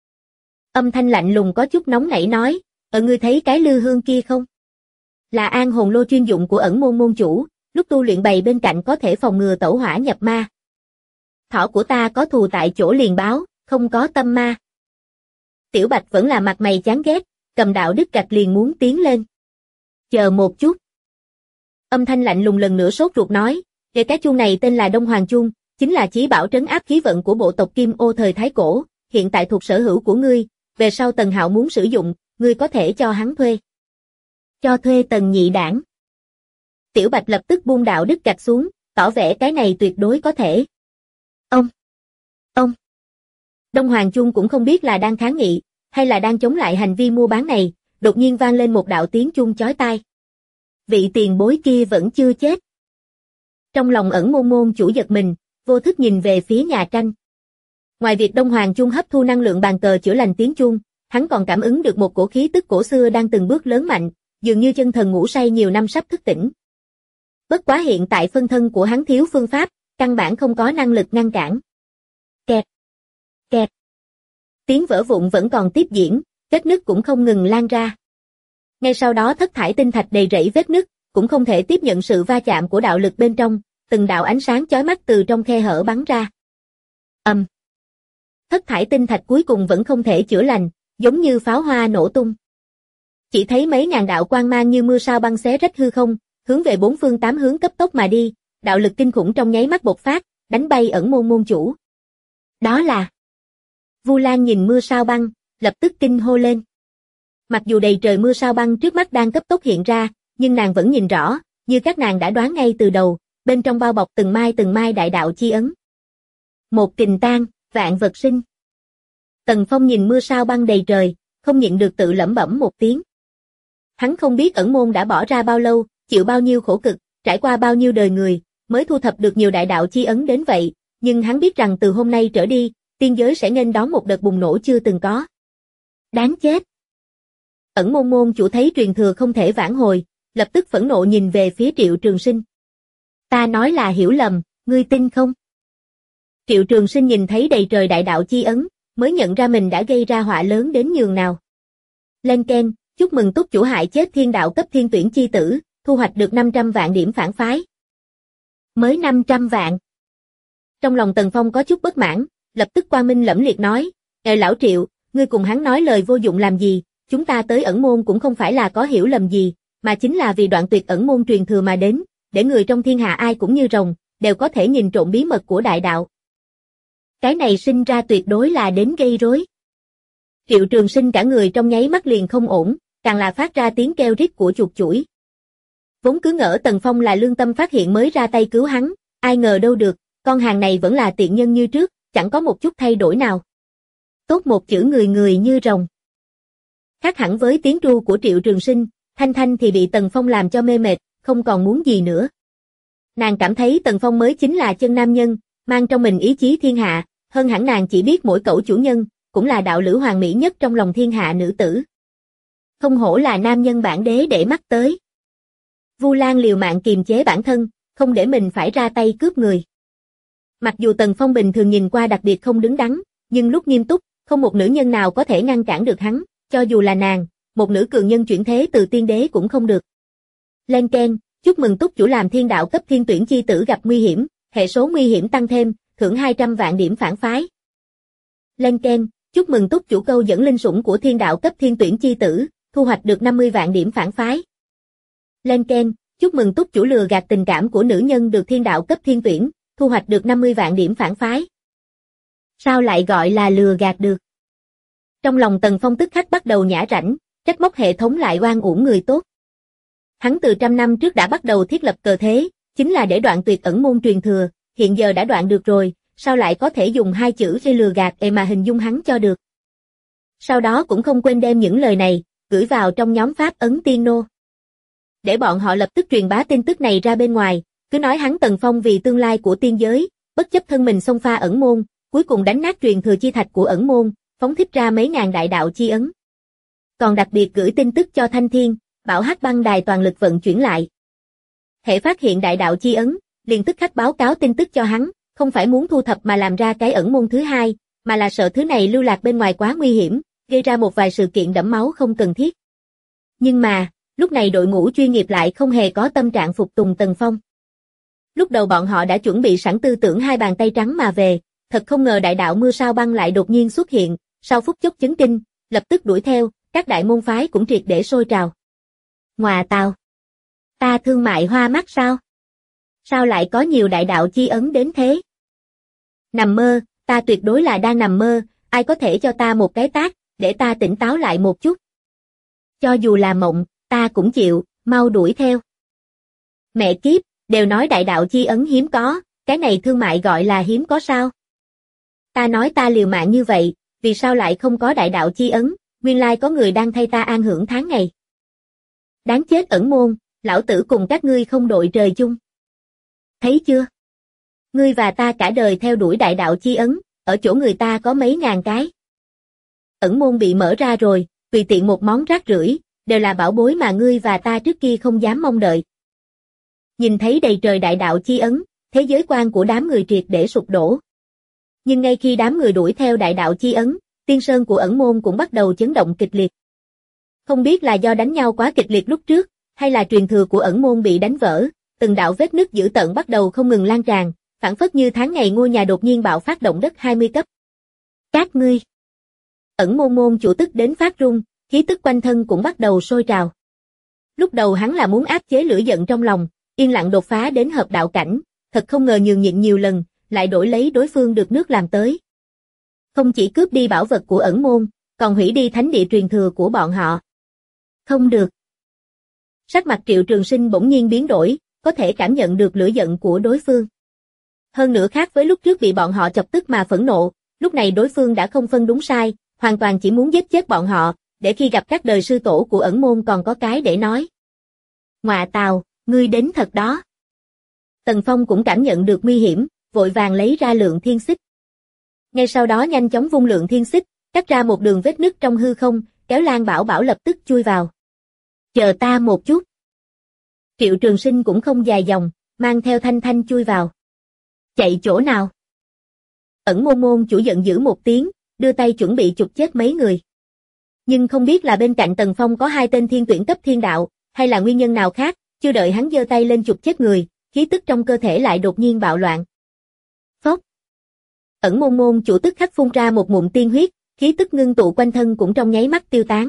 Âm thanh lạnh lùng có chút nóng nảy nói, ngươi thấy cái lư hương kia không? Là an hồn lô chuyên dụng của ẩn môn môn chủ, lúc tu luyện bày bên cạnh có thể phòng ngừa tẩu hỏa nhập ma. Thỏ của ta có thù tại chỗ liền báo, không có tâm ma. Tiểu Bạch vẫn là mặt mày chán ghét, cầm đạo đức gạch liền muốn tiến lên. Chờ một chút. Âm thanh lạnh lùng lần nữa sốt ruột nói, cái chuông này tên là Đông Hoàng Chuông, chính là chí bảo trấn áp khí vận của bộ tộc Kim Ô thời Thái Cổ, hiện tại thuộc sở hữu của ngươi, về sau Tần Hạo muốn sử dụng, ngươi có thể cho hắn thuê. Cho thuê Tần Nhị Đảng. Tiểu Bạch lập tức buông đạo đức gạch xuống, tỏ vẻ cái này tuyệt đối có thể. Ông. Đông Hoàng Chuông cũng không biết là đang kháng nghị, hay là đang chống lại hành vi mua bán này, đột nhiên vang lên một đạo tiếng chuông chói tai. Vị tiền bối kia vẫn chưa chết. Trong lòng ẩn môn môn chủ giật mình, vô thức nhìn về phía nhà tranh. Ngoài việc Đông Hoàng Chuông hấp thu năng lượng bàn cờ chữa lành tiếng chuông, hắn còn cảm ứng được một cổ khí tức cổ xưa đang từng bước lớn mạnh, dường như chân thần ngủ say nhiều năm sắp thức tỉnh. Bất quá hiện tại phân thân của hắn thiếu phương pháp, căn bản không có năng lực ngăn cản. Kẹt. Kẹt. Tiếng vỡ vụn vẫn còn tiếp diễn, vết nứt cũng không ngừng lan ra. Ngay sau đó thất thải tinh thạch đầy rẫy vết nứt, cũng không thể tiếp nhận sự va chạm của đạo lực bên trong, từng đạo ánh sáng chói mắt từ trong khe hở bắn ra. Thất thải tinh thạch cuối cùng vẫn không thể chữa lành, giống như pháo hoa nổ tung. Chỉ thấy mấy ngàn đạo quang mang như mưa sao băng xé rách hư không, hướng về 4 phương 8 hướng cấp tốc mà đi, đạo lực kinh khủng trong nháy mắt bộc phát, đánh bay ẩn môn môn chủ. Đó là... Vu Lan nhìn mưa sao băng, lập tức kinh hô lên. Mặc dù đầy trời mưa sao băng trước mắt đang cấp tốc hiện ra, nhưng nàng vẫn nhìn rõ, như các nàng đã đoán ngay từ đầu, bên trong bao bọc từng mai đại đạo chi ấn. Một kình tan, vạn vật sinh. Tần Phong nhìn mưa sao băng đầy trời, không nhịn được tự lẩm bẩm một tiếng. Hắn không biết ẩn môn đã bỏ ra bao lâu, chịu bao nhiêu khổ cực, trải qua bao nhiêu đời người, mới thu thập được nhiều đại đạo chi ấn đến vậy, nhưng hắn biết rằng từ hôm nay trở đi, tiên giới sẽ nghênh đón một đợt bùng nổ chưa từng có. Đáng chết! Ẩn môn môn chủ thấy truyền thừa không thể vãn hồi, lập tức phẫn nộ nhìn về phía Triệu Trường Sinh. Ta nói là hiểu lầm, ngươi tin không? Triệu Trường Sinh nhìn thấy đầy trời đại đạo chi ấn, mới nhận ra mình đã gây ra họa lớn đến nhường nào. Lên keng, chúc mừng túc chủ hại chết thiên đạo cấp thiên tuyển chi tử, thu hoạch được 500 vạn điểm phản phái. Mới 500 vạn. Trong lòng Tần Phong có chút bất mãn, lập tức quang minh lẫm liệt nói, lão Triệu, ngươi cùng hắn nói lời vô dụng làm gì, chúng ta tới ẩn môn cũng không phải là có hiểu lầm gì, mà chính là vì đoạn tuyệt ẩn môn truyền thừa mà đến, để người trong thiên hạ ai cũng như rồng, đều có thể nhìn trộm bí mật của đại đạo. Cái này sinh ra tuyệt đối là đến gây rối. Triệu Trường Sinh cả người trong nháy mắt liền không ổn, càng là phát ra tiếng kêu rít của chuột chủi. Vốn cứ ngỡ Tần Phong là lương tâm phát hiện mới ra tay cứu hắn, ai ngờ đâu được, con hàng này vẫn là tiện nhân như trước, chẳng có một chút thay đổi nào. Tốt một chữ người người như rồng. Khác hẳn với tiếng ru của Triệu Trường Sinh, Thanh Thanh thì bị Tần Phong làm cho mê mệt, không còn muốn gì nữa. Nàng cảm thấy Tần Phong mới chính là chân nam nhân, mang trong mình ý chí thiên hạ, hơn hẳn nàng chỉ biết mỗi cẩu chủ nhân, cũng là đạo lữ hoàng mỹ nhất trong lòng thiên hạ nữ tử. Không hổ là nam nhân bản đế để mắt tới. Vu Lan liều mạng kiềm chế bản thân, không để mình phải ra tay cướp người. Mặc dù Tần Phong bình thường nhìn qua đặc biệt không đứng đắn, nhưng lúc nghiêm túc, không một nữ nhân nào có thể ngăn cản được hắn, cho dù là nàng, một nữ cường nhân chuyển thế từ tiên đế cũng không được. Len keng, chúc mừng túc chủ làm thiên đạo cấp thiên tuyển chi tử gặp nguy hiểm, hệ số nguy hiểm tăng thêm, thưởng 200 vạn điểm phản phái. Len keng, chúc mừng túc chủ câu dẫn linh sủng của thiên đạo cấp thiên tuyển chi tử, thu hoạch được 50 vạn điểm phản phái. Len keng, chúc mừng túc chủ lừa gạt tình cảm của nữ nhân được thiên đạo cấp thiên tuyển, thu hoạch được 50 vạn điểm phản phái. Sao lại gọi là lừa gạt được? Trong lòng Tần Phong tức khắc bắt đầu nhả rãnh, trách móc hệ thống lại oan uổng người tốt. Hắn từ trăm năm trước đã bắt đầu thiết lập cờ thế, chính là để đoạn tuyệt ẩn môn truyền thừa, hiện giờ đã đoạn được rồi, sao lại có thể dùng hai chữ để lừa gạt mà hình dung hắn cho được. Sau đó cũng không quên đem những lời này, gửi vào trong nhóm pháp ấn tiên nô. Để bọn họ lập tức truyền bá tin tức này ra bên ngoài, cứ nói hắn Tần Phong vì tương lai của tiên giới, bất chấp thân mình xông pha ẩn môn, cuối cùng đánh nát truyền thừa chi thạch của ẩn môn, phóng thích ra mấy ngàn đại đạo chi ấn. Còn đặc biệt gửi tin tức cho Thanh Thiên, bảo Hắc Băng Đài toàn lực vận chuyển lại. Hễ phát hiện đại đạo chi ấn, liền tức khắc báo cáo tin tức cho hắn, không phải muốn thu thập mà làm ra cái ẩn môn thứ hai, mà là sợ thứ này lưu lạc bên ngoài quá nguy hiểm, gây ra một vài sự kiện đẫm máu không cần thiết. Nhưng mà, lúc này đội ngũ chuyên nghiệp lại không hề có tâm trạng phục tùng Tần Phong. Lúc đầu bọn họ đã chuẩn bị sẵn tư tưởng hai bàn tay trắng mà về, thật không ngờ đại đạo mưa sao băng lại đột nhiên xuất hiện, sau phút chốc chấn kinh, lập tức đuổi theo, các đại môn phái cũng triệt để sôi trào. Ngoà tào! Ta thương mại hoa mắt sao? Sao lại có nhiều đại đạo chi ấn đến thế? Nằm mơ, ta tuyệt đối là đang nằm mơ, ai có thể cho ta một cái tát, để ta tỉnh táo lại một chút. Cho dù là mộng, ta cũng chịu, mau đuổi theo. Mẹ kiếp, đều nói đại đạo chi ấn hiếm có, cái này thương mại gọi là hiếm có sao? Ta nói ta liều mạng như vậy, vì sao lại không có đại đạo chi ấn, nguyên lai có người đang thay ta an hưởng tháng ngày. Đáng chết ẩn môn, lão tử cùng các ngươi không đội trời chung. Thấy chưa? Ngươi và ta cả đời theo đuổi đại đạo chi ấn, ở chỗ người ta có mấy ngàn cái. Ẩn môn bị mở ra rồi, tùy tiện một món rác rưởi, đều là bảo bối mà ngươi và ta trước kia không dám mong đợi. Nhìn thấy đầy trời đại đạo chi ấn, thế giới quan của đám người triệt để sụp đổ. Nhưng ngay khi đám người đuổi theo đại đạo chi ấn, tiên sơn của ẩn môn cũng bắt đầu chấn động kịch liệt. Không biết là do đánh nhau quá kịch liệt lúc trước, hay là truyền thừa của ẩn môn bị đánh vỡ, từng đạo vết nứt dữ tợn bắt đầu không ngừng lan tràn, phảng phất như tháng ngày ngôi nhà đột nhiên bạo phát động đất 20 cấp. Các ngươi! Ẩn môn môn chủ tức đến phát run, khí tức quanh thân cũng bắt đầu sôi trào. Lúc đầu hắn là muốn áp chế lửa giận trong lòng, yên lặng đột phá đến hợp đạo cảnh, thật không ngờ nhường nhịn nhiều lần, lại đổi lấy đối phương được nước làm tới. Không chỉ cướp đi bảo vật của ẩn môn, còn hủy đi thánh địa truyền thừa của bọn họ. Không được. Sắc mặt Triệu Trường Sinh bỗng nhiên biến đổi, có thể cảm nhận được lửa giận của đối phương. Hơn nữa khác với lúc trước bị bọn họ chọc tức mà phẫn nộ, lúc này đối phương đã không phân đúng sai, hoàn toàn chỉ muốn giết chết bọn họ, để khi gặp các đời sư tổ của ẩn môn còn có cái để nói. Ngoà tào, ngươi đến thật đó. Tần Phong cũng cảm nhận được nguy hiểm, vội vàng lấy ra lượng thiên xích. Ngay sau đó nhanh chóng vung lượng thiên xích, cắt ra một đường vết nứt trong hư không, kéo Lan Bảo Bảo lập tức chui vào. Chờ ta một chút. Triệu Trường Sinh cũng không dài dòng, mang theo Thanh Thanh chui vào. Chạy chỗ nào? Ẩn môn môn chủ giận dữ một tiếng, đưa tay chuẩn bị chụp chết mấy người. Nhưng không biết là bên cạnh Tần Phong có hai tên thiên tuyển cấp thiên đạo, hay là nguyên nhân nào khác, chưa đợi hắn giơ tay lên chụp chết người, khí tức trong cơ thể lại đột nhiên bạo loạn. Phốc. Ẩn môn môn chủ tức khắc phun ra một ngụm tiên huyết, khí tức ngưng tụ quanh thân cũng trong nháy mắt tiêu tán.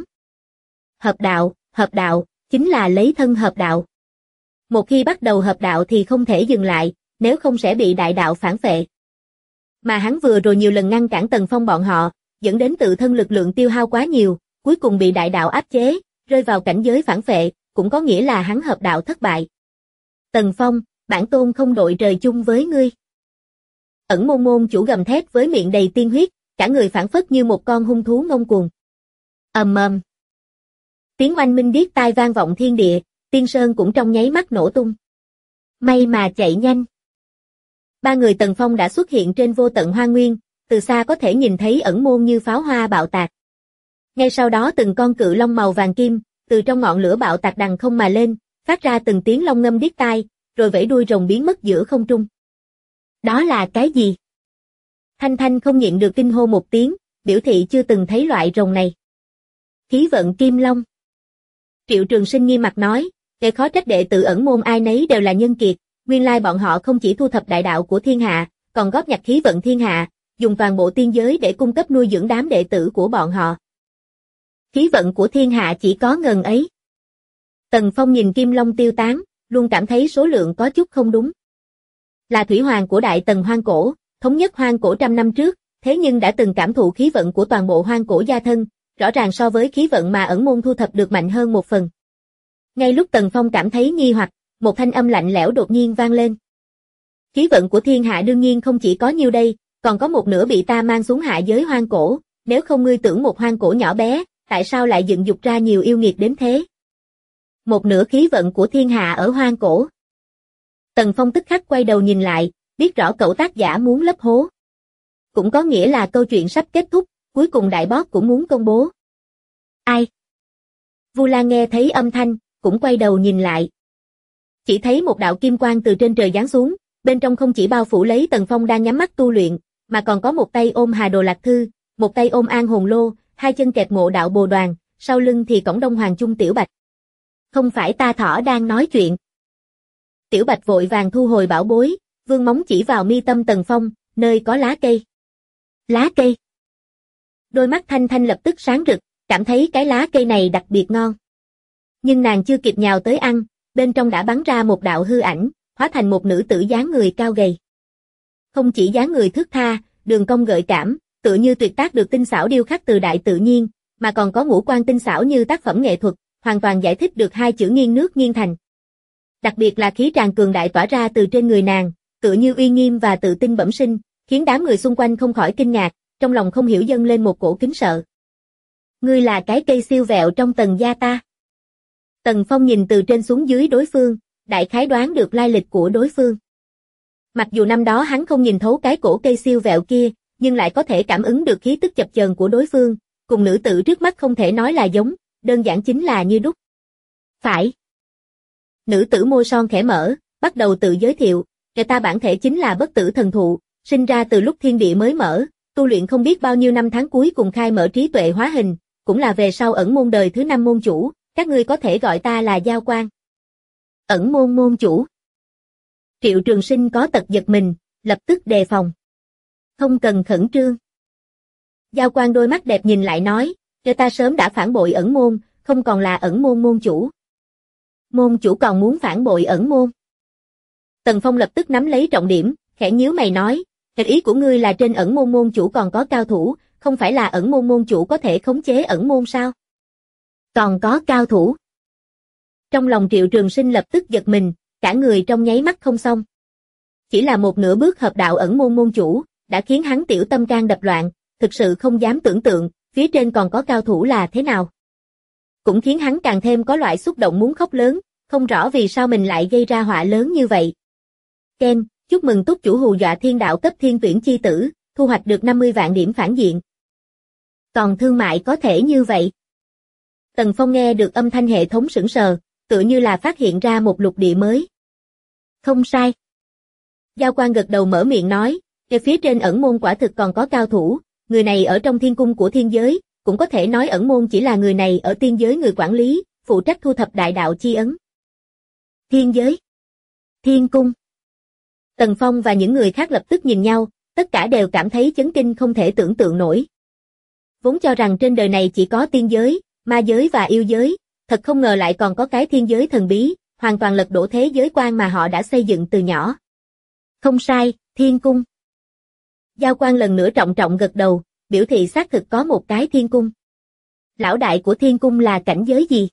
Hợp đạo, chính là lấy thân hợp đạo. Một khi bắt đầu hợp đạo thì không thể dừng lại, nếu không sẽ bị đại đạo phản phệ. Mà hắn vừa rồi nhiều lần ngăn cản Tần Phong bọn họ, dẫn đến tự thân lực lượng tiêu hao quá nhiều, cuối cùng bị đại đạo áp chế, rơi vào cảnh giới phản phệ, cũng có nghĩa là hắn hợp đạo thất bại. Tần Phong, bản tôn không đội trời chung với ngươi. Ẩn môn môn chủ gầm thét với miệng đầy tiên huyết, cả người phảng phất như một con hung thú ngông cuồng. Ầm ầm. Tiếng oanh minh điếc tai vang vọng thiên địa, tiên sơn cũng trong nháy mắt nổ tung. May mà chạy nhanh. Ba người Tần Phong đã xuất hiện trên vô tận hoang nguyên, từ xa có thể nhìn thấy ẩn môn như pháo hoa bạo tạc. Ngay sau đó từng con cự long màu vàng kim, từ trong ngọn lửa bạo tạc đằng không mà lên, phát ra từng tiếng long ngâm điếc tai, rồi vẫy đuôi rồng biến mất giữa không trung. Đó là cái gì? Thanh Thanh không nhịn được kinh hô một tiếng, biểu thị chưa từng thấy loại rồng này. Khí vận Kim Long. Triệu Trường Sinh nghiêm mặt nói, kẻ khó trách đệ tử ẩn môn ai nấy đều là nhân kiệt, nguyên lai bọn họ không chỉ thu thập đại đạo của thiên hạ, còn góp nhặt khí vận thiên hạ, dùng toàn bộ tiên giới để cung cấp nuôi dưỡng đám đệ tử của bọn họ. Khí vận của thiên hạ chỉ có ngần ấy. Tần Phong nhìn Kim Long tiêu tán, luôn cảm thấy số lượng có chút không đúng. Là thủy hoàng của Đại Tần Hoang Cổ, thống nhất Hoang Cổ trăm năm trước, thế nhưng đã từng cảm thụ khí vận của toàn bộ Hoang Cổ gia thân, rõ ràng so với khí vận mà ẩn môn thu thập được mạnh hơn một phần. Ngay lúc Tần Phong cảm thấy nghi hoặc, một thanh âm lạnh lẽo đột nhiên vang lên. Khí vận của thiên hạ đương nhiên không chỉ có nhiêu đây, còn có một nửa bị ta mang xuống hạ giới Hoang Cổ, nếu không ngươi tưởng một Hoang Cổ nhỏ bé, tại sao lại dựng dục ra nhiều yêu nghiệt đến thế? Một nửa khí vận của thiên hạ ở Hoang Cổ. Tần Phong tức khắc quay đầu nhìn lại, biết rõ cậu tác giả muốn lấp hố. Cũng có nghĩa là câu chuyện sắp kết thúc, cuối cùng đại boss cũng muốn công bố. Ai? Vu Lan nghe thấy âm thanh, cũng quay đầu nhìn lại. Chỉ thấy một đạo kim quang từ trên trời giáng xuống, bên trong không chỉ bao phủ lấy Tần Phong đang nhắm mắt tu luyện, mà còn có một tay ôm Hà Đồ Lạc Thư, một tay ôm An Hồn Lô, hai chân kẹp Mộ Đạo Bồ Đoàn, sau lưng thì cõng Đông Hoàng Trung Tiểu Bạch. Không phải ta thỏ đang nói chuyện. Tiểu Bạch vội vàng thu hồi bảo bối, vươn móng chỉ vào mi tâm Tần Phong, nơi có lá cây. Lá cây. Đôi mắt Thanh Thanh lập tức sáng rực, cảm thấy cái lá cây này đặc biệt ngon. Nhưng nàng chưa kịp nhào tới ăn, bên trong đã bắn ra một đạo hư ảnh, hóa thành một nữ tử dáng người cao gầy. Không chỉ dáng người thướt tha, đường cong gợi cảm, tựa như tuyệt tác được tinh xảo điêu khắc từ đại tự nhiên, mà còn có ngũ quan tinh xảo như tác phẩm nghệ thuật, hoàn toàn giải thích được hai chữ nghiêng nước nghiêng thành. Đặc biệt là khí tràn cường đại tỏa ra từ trên người nàng, tựa như uy nghiêm và tự tin bẩm sinh, khiến đám người xung quanh không khỏi kinh ngạc, trong lòng không hiểu dâng lên một cổ kính sợ. Ngươi là cái cây siêu vẹo trong Tần gia ta. Tần Phong nhìn từ trên xuống dưới đối phương, đại khái đoán được lai lịch của đối phương. Mặc dù năm đó hắn không nhìn thấu cái cổ cây siêu vẹo kia, nhưng lại có thể cảm ứng được khí tức chập chờn của đối phương, cùng nữ tử trước mắt không thể nói là giống, đơn giản chính là như đúc. Phải. Nữ tử môi son khẽ mở, bắt đầu tự giới thiệu, người ta bản thể chính là bất tử thần thụ, sinh ra từ lúc thiên địa mới mở, tu luyện không biết bao nhiêu năm tháng cuối cùng khai mở trí tuệ hóa hình, cũng là về sau ẩn môn đời thứ 5 môn chủ, các ngươi có thể gọi ta là Giao Quang. Ẩn môn môn chủ. Triệu Trường Sinh có tật giật mình, lập tức đề phòng. Không cần khẩn trương. Giao Quang đôi mắt đẹp nhìn lại nói, người ta sớm đã phản bội ẩn môn, không còn là ẩn môn môn chủ. Môn chủ còn muốn phản bội ẩn môn. Tần Phong lập tức nắm lấy trọng điểm, khẽ nhíu mày nói, ý của ngươi là trên ẩn môn môn chủ còn có cao thủ, không phải là ẩn môn môn chủ có thể khống chế ẩn môn sao? Còn có cao thủ. Trong lòng Triệu Trường Sinh lập tức giật mình, cả người trong nháy mắt không xong. Chỉ là một nửa bước hợp đạo ẩn môn môn chủ, đã khiến hắn tiểu tâm can đập loạn, thực sự không dám tưởng tượng, phía trên còn có cao thủ là thế nào. Cũng khiến hắn càng thêm có loại xúc động muốn khóc lớn, không rõ vì sao mình lại gây ra họa lớn như vậy. Ken, chúc mừng túc chủ hù dọa thiên đạo cấp thiên tuyển chi tử, thu hoạch được 50 vạn điểm phản diện. Còn thương mại có thể như vậy. Tần Phong nghe được âm thanh hệ thống sững sờ, tựa như là phát hiện ra một lục địa mới. Không sai. Giao Quang gật đầu mở miệng nói, ở phía trên ẩn môn quả thực còn có cao thủ, người này ở trong thiên cung của thiên giới, cũng có thể nói ẩn môn chỉ là người này ở tiên giới người quản lý, phụ trách thu thập đại đạo chi ấn. Thiên giới. Thiên cung. Tần Phong và những người khác lập tức nhìn nhau, tất cả đều cảm thấy chấn kinh không thể tưởng tượng nổi. Vốn cho rằng trên đời này chỉ có tiên giới, ma giới và yêu giới, thật không ngờ lại còn có cái thiên giới thần bí, hoàn toàn lật đổ thế giới quan mà họ đã xây dựng từ nhỏ. Không sai, thiên cung. Giao Quang lần nữa trọng trọng gật đầu, biểu thị xác thực có một cái thiên cung. Lão đại của thiên cung là cảnh giới gì?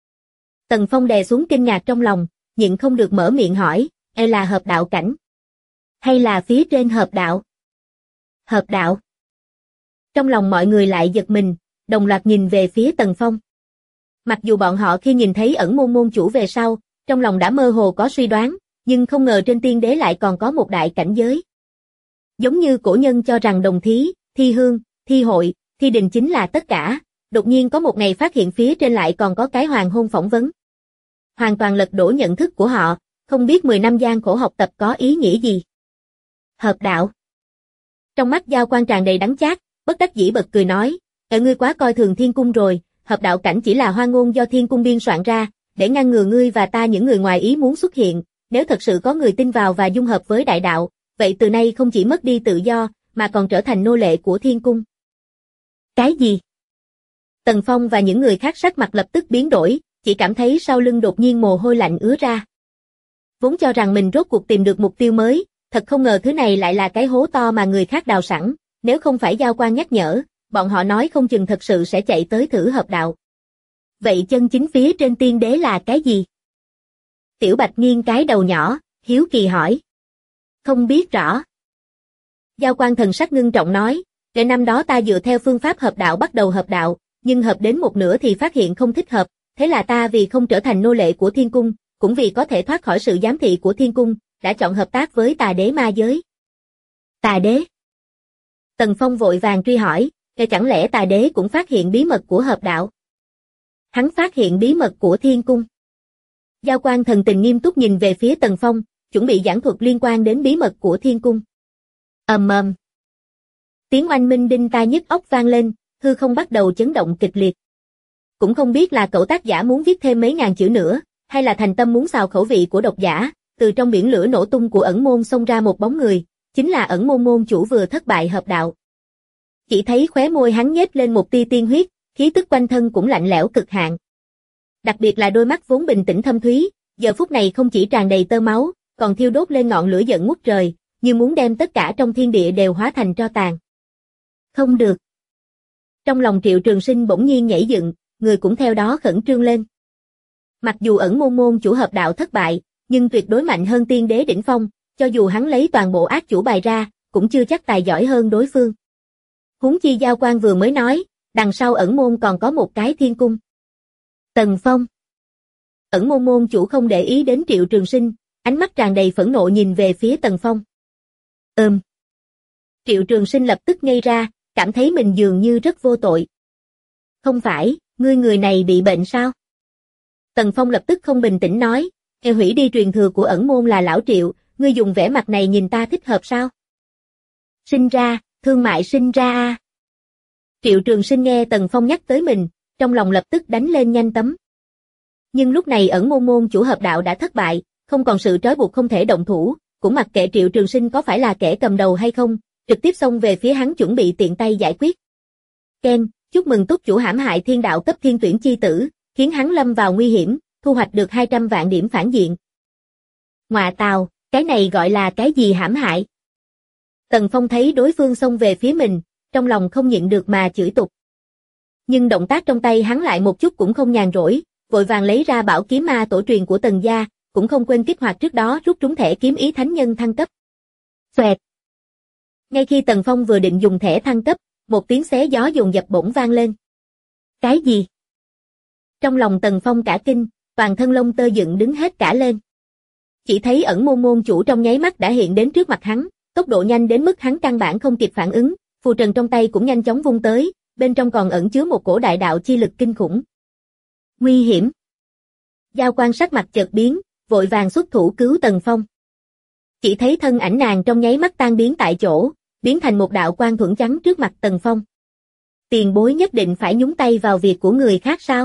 Tần Phong đè xuống kinh ngạc trong lòng, nhịn không được mở miệng hỏi, là hợp đạo cảnh? Hay là phía trên hợp đạo? Hợp đạo. Trong lòng mọi người lại giật mình, đồng loạt nhìn về phía Tần Phong. Mặc dù bọn họ khi nhìn thấy ẩn môn môn chủ về sau, trong lòng đã mơ hồ có suy đoán, nhưng không ngờ trên tiên đế lại còn có một đại cảnh giới. Giống như cổ nhân cho rằng đồng thí, thi hương, thi hội, thi đình chính là tất cả, đột nhiên có một ngày phát hiện phía trên lại còn có cái hoàng hôn phỏng vấn. Hoàn toàn lật đổ nhận thức của họ, không biết 10 năm gian khổ học tập có ý nghĩa gì. Hợp đạo. Trong mắt Giao Quang tràn đầy đắng chát, bất đắc dĩ bật cười nói, ngươi quá coi thường thiên cung rồi, hợp đạo cảnh chỉ là hoa ngôn do thiên cung biên soạn ra, để ngăn ngừa ngươi và ta những người ngoài ý muốn xuất hiện, nếu thật sự có người tin vào và dung hợp với đại đạo, vậy từ nay không chỉ mất đi tự do, mà còn trở thành nô lệ của thiên cung. Cái gì? Tần Phong và những người khác sắc mặt lập tức biến đổi, chỉ cảm thấy sau lưng đột nhiên mồ hôi lạnh ứa ra. Vốn cho rằng mình rốt cuộc tìm được mục tiêu mới, thật không ngờ thứ này lại là cái hố to mà người khác đào sẵn, nếu không phải Giao Quang nhắc nhở, bọn họ nói không chừng thật sự sẽ chạy tới thử hợp đạo. Vậy chân chính phía trên tiên đế là cái gì? Tiểu Bạch nghiêng cái đầu nhỏ, hiếu kỳ hỏi. Không biết rõ. Giao Quang thần sắc ngưng trọng nói, kể năm đó ta dựa theo phương pháp hợp đạo bắt đầu hợp đạo, nhưng hợp đến một nửa thì phát hiện không thích hợp, thế là ta vì không trở thành nô lệ của thiên cung, cũng vì có thể thoát khỏi sự giám thị của thiên cung, đã chọn hợp tác với tà đế ma giới. Tà đế? Tần Phong vội vàng truy hỏi, chẳng lẽ tà đế cũng phát hiện bí mật của hợp đạo? Hắn phát hiện bí mật của thiên cung. Giao Quang thần tình nghiêm túc nhìn về phía Tần Phong, chuẩn bị giảng thuật liên quan đến bí mật của thiên cung. Ầm ầm. Tiếng oanh minh đinh tai nhức óc vang lên, hư không bắt đầu chấn động kịch liệt. Cũng không biết là cậu tác giả muốn viết thêm mấy ngàn chữ nữa, hay là thành tâm muốn xào khẩu vị của độc giả, từ trong biển lửa nổ tung của ẩn môn xông ra một bóng người, chính là ẩn môn môn chủ vừa thất bại hợp đạo. Chỉ thấy khóe môi hắn nhếch lên một tia tiên huyết, khí tức quanh thân cũng lạnh lẽo cực hạn. Đặc biệt là đôi mắt vốn bình tĩnh thâm thúy, giờ phút này không chỉ tràn đầy tơ máu, còn thiêu đốt lên ngọn lửa giận ngút trời, như muốn đem tất cả trong thiên địa đều hóa thành tro tàn. Không được. Trong lòng Triệu Trường Sinh bỗng nhiên nhảy dựng, người cũng theo đó khẩn trương lên. Mặc dù ẩn môn môn chủ hợp đạo thất bại, nhưng tuyệt đối mạnh hơn tiên đế đỉnh phong, cho dù hắn lấy toàn bộ ác chủ bài ra, cũng chưa chắc tài giỏi hơn đối phương. Huống chi Giao Quang vừa mới nói, đằng sau ẩn môn còn có một cái thiên cung. Tần Phong. Ẩn môn môn chủ không để ý đến Triệu Trường Sinh, ánh mắt tràn đầy phẫn nộ nhìn về phía Tần Phong. Triệu Trường Sinh lập tức ngây ra, cảm thấy mình dường như rất vô tội. Không phải, ngươi người này bị bệnh sao? Tần Phong lập tức không bình tĩnh nói, hủy đi truyền thừa của ẩn môn là lão Triệu, ngươi dùng vẻ mặt này nhìn ta thích hợp sao? Sinh ra, thương mại sinh ra a. Triệu Trường Sinh nghe Tần Phong nhắc tới mình, trong lòng lập tức đánh lên nhanh tấm. Nhưng lúc này ẩn môn môn chủ hợp đạo đã thất bại, không còn sự trói buộc không thể động thủ, cũng mặc kệ Triệu Trường Sinh có phải là kẻ cầm đầu hay không, trực tiếp xông về phía hắn chuẩn bị tiện tay giải quyết. Ken, chúc mừng túc chủ hãm hại thiên đạo cấp thiên tuyển chi tử, khiến hắn lâm vào nguy hiểm, thu hoạch được 200 vạn điểm phản diện. Ngọa tào, cái này gọi là cái gì hãm hại? Tần Phong thấy đối phương xông về phía mình, trong lòng không nhịn được mà chửi tục. Nhưng động tác trong tay hắn lại một chút cũng không nhàn rỗi, vội vàng lấy ra bảo kiếm ma tổ truyền của Tần gia, cũng không quên kích hoạt trước đó rút trúng thẻ kiếm ý thánh nhân thăng cấp. Xoẹt. Ngay khi Tần Phong vừa định dùng thẻ thăng cấp, một tiếng xé gió dồn dập bỗng vang lên. Cái gì? Trong lòng Tần Phong cả kinh, toàn thân lông tơ dựng đứng hết cả lên. Chỉ thấy ẩn môn môn chủ trong nháy mắt đã hiện đến trước mặt hắn, tốc độ nhanh đến mức hắn căn bản không kịp phản ứng, phù trần trong tay cũng nhanh chóng vung tới, bên trong còn ẩn chứa một cổ đại đạo chi lực kinh khủng. Nguy hiểm. Giao Quang sắc mặt chợt biến, vội vàng xuất thủ cứu Tần Phong. Chỉ thấy thân ảnh nàng trong nháy mắt tan biến tại chỗ, biến thành một đạo quang thuẫn trắng trước mặt Tần Phong. Tiền bối nhất định phải nhúng tay vào việc của người khác sao?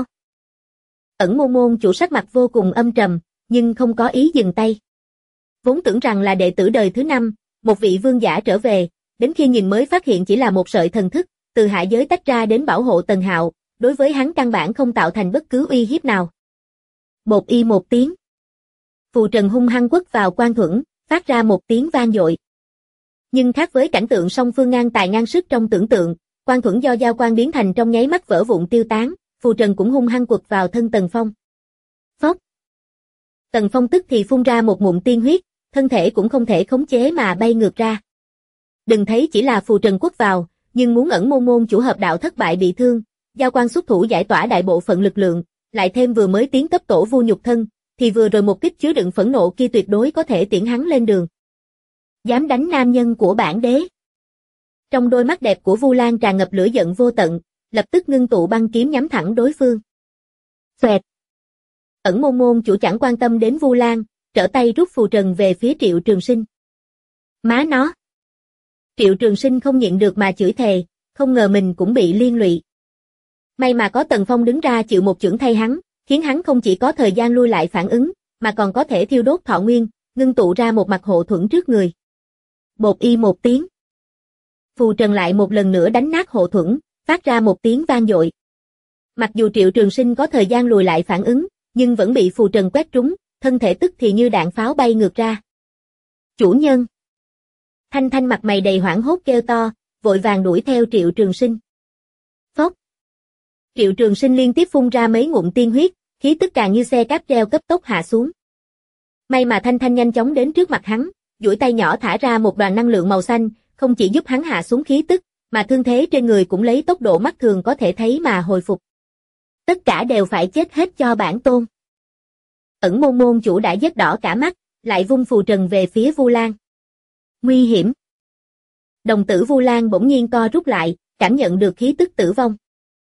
Ẩn môn môn chủ sắc mặt vô cùng âm trầm, nhưng không có ý dừng tay. Vốn tưởng rằng là đệ tử đời thứ 5, một vị vương giả trở về, đến khi nhìn mới phát hiện chỉ là một sợi thần thức, từ hạ giới tách ra đến bảo hộ Tần Hạo, đối với hắn căn bản không tạo thành bất cứ uy hiếp nào. Bột y một tiếng. Phù trần hung hăng quất vào quang thuẫn, phát ra một tiếng vang dội. Nhưng khác với cảnh tượng song phương ngang tài ngang sức trong tưởng tượng, quang thuẫn do Giao Quang biến thành trong nháy mắt vỡ vụn tiêu tán, phù trần cũng hung hăng quật vào thân Tần Phong. Phốc. Tần Phong tức thì phun ra một ngụm tiên huyết, thân thể cũng không thể khống chế mà bay ngược ra. Đừng thấy chỉ là phù trần quất vào, nhưng muốn ẩn môn môn chủ hợp đạo thất bại bị thương, Giao Quang xuất thủ giải tỏa đại bộ phận lực lượng, lại thêm vừa mới tiến cấp tổ vu nhục thân, thì vừa rồi một kích chứa đựng phẫn nộ kia tuyệt đối có thể tiễn hắn lên đường. Dám đánh nam nhân của bản đế. Trong đôi mắt đẹp của Vu Lan tràn ngập lửa giận vô tận, lập tức ngưng tụ băng kiếm nhắm thẳng đối phương. Xoẹt. Ẩn môn môn chủ chẳng quan tâm đến Vu Lan, trở tay rút phù trần về phía Triệu Trường Sinh. Má nó! Triệu Trường Sinh không nhịn được mà chửi thề, không ngờ mình cũng bị liên lụy. May mà có Tần Phong đứng ra chịu một chưởng thay hắn, khiến hắn không chỉ có thời gian lui lại phản ứng, mà còn có thể thiêu đốt thọ nguyên, ngưng tụ ra một mặt hộ thuẫn trước người. Bột y một tiếng. Phù trần lại một lần nữa đánh nát hộ thuẫn, phát ra một tiếng vang dội. Mặc dù Triệu Trường Sinh có thời gian lùi lại phản ứng, nhưng vẫn bị phù trần quét trúng, thân thể tức thì như đạn pháo bay ngược ra. Chủ nhân! Thanh Thanh mặt mày đầy hoảng hốt kêu to, vội vàng đuổi theo Triệu Trường Sinh. Phốc! Triệu Trường Sinh liên tiếp phun ra mấy ngụm tiên huyết, khí tức càng như xe cáp treo cấp tốc hạ xuống. May mà Thanh Thanh nhanh chóng đến trước mặt hắn, duỗi tay nhỏ thả ra một đoàn năng lượng màu xanh, không chỉ giúp hắn hạ xuống khí tức, mà thương thế trên người cũng lấy tốc độ mắt thường có thể thấy mà hồi phục. Tất cả đều phải chết hết cho bản tôn. Ẩn Môn môn chủ đã giết đỏ cả mắt, lại vung phù trần về phía Vu Lan. Nguy hiểm. Đồng tử Vu Lan bỗng nhiên co rút lại, cảm nhận được khí tức tử vong.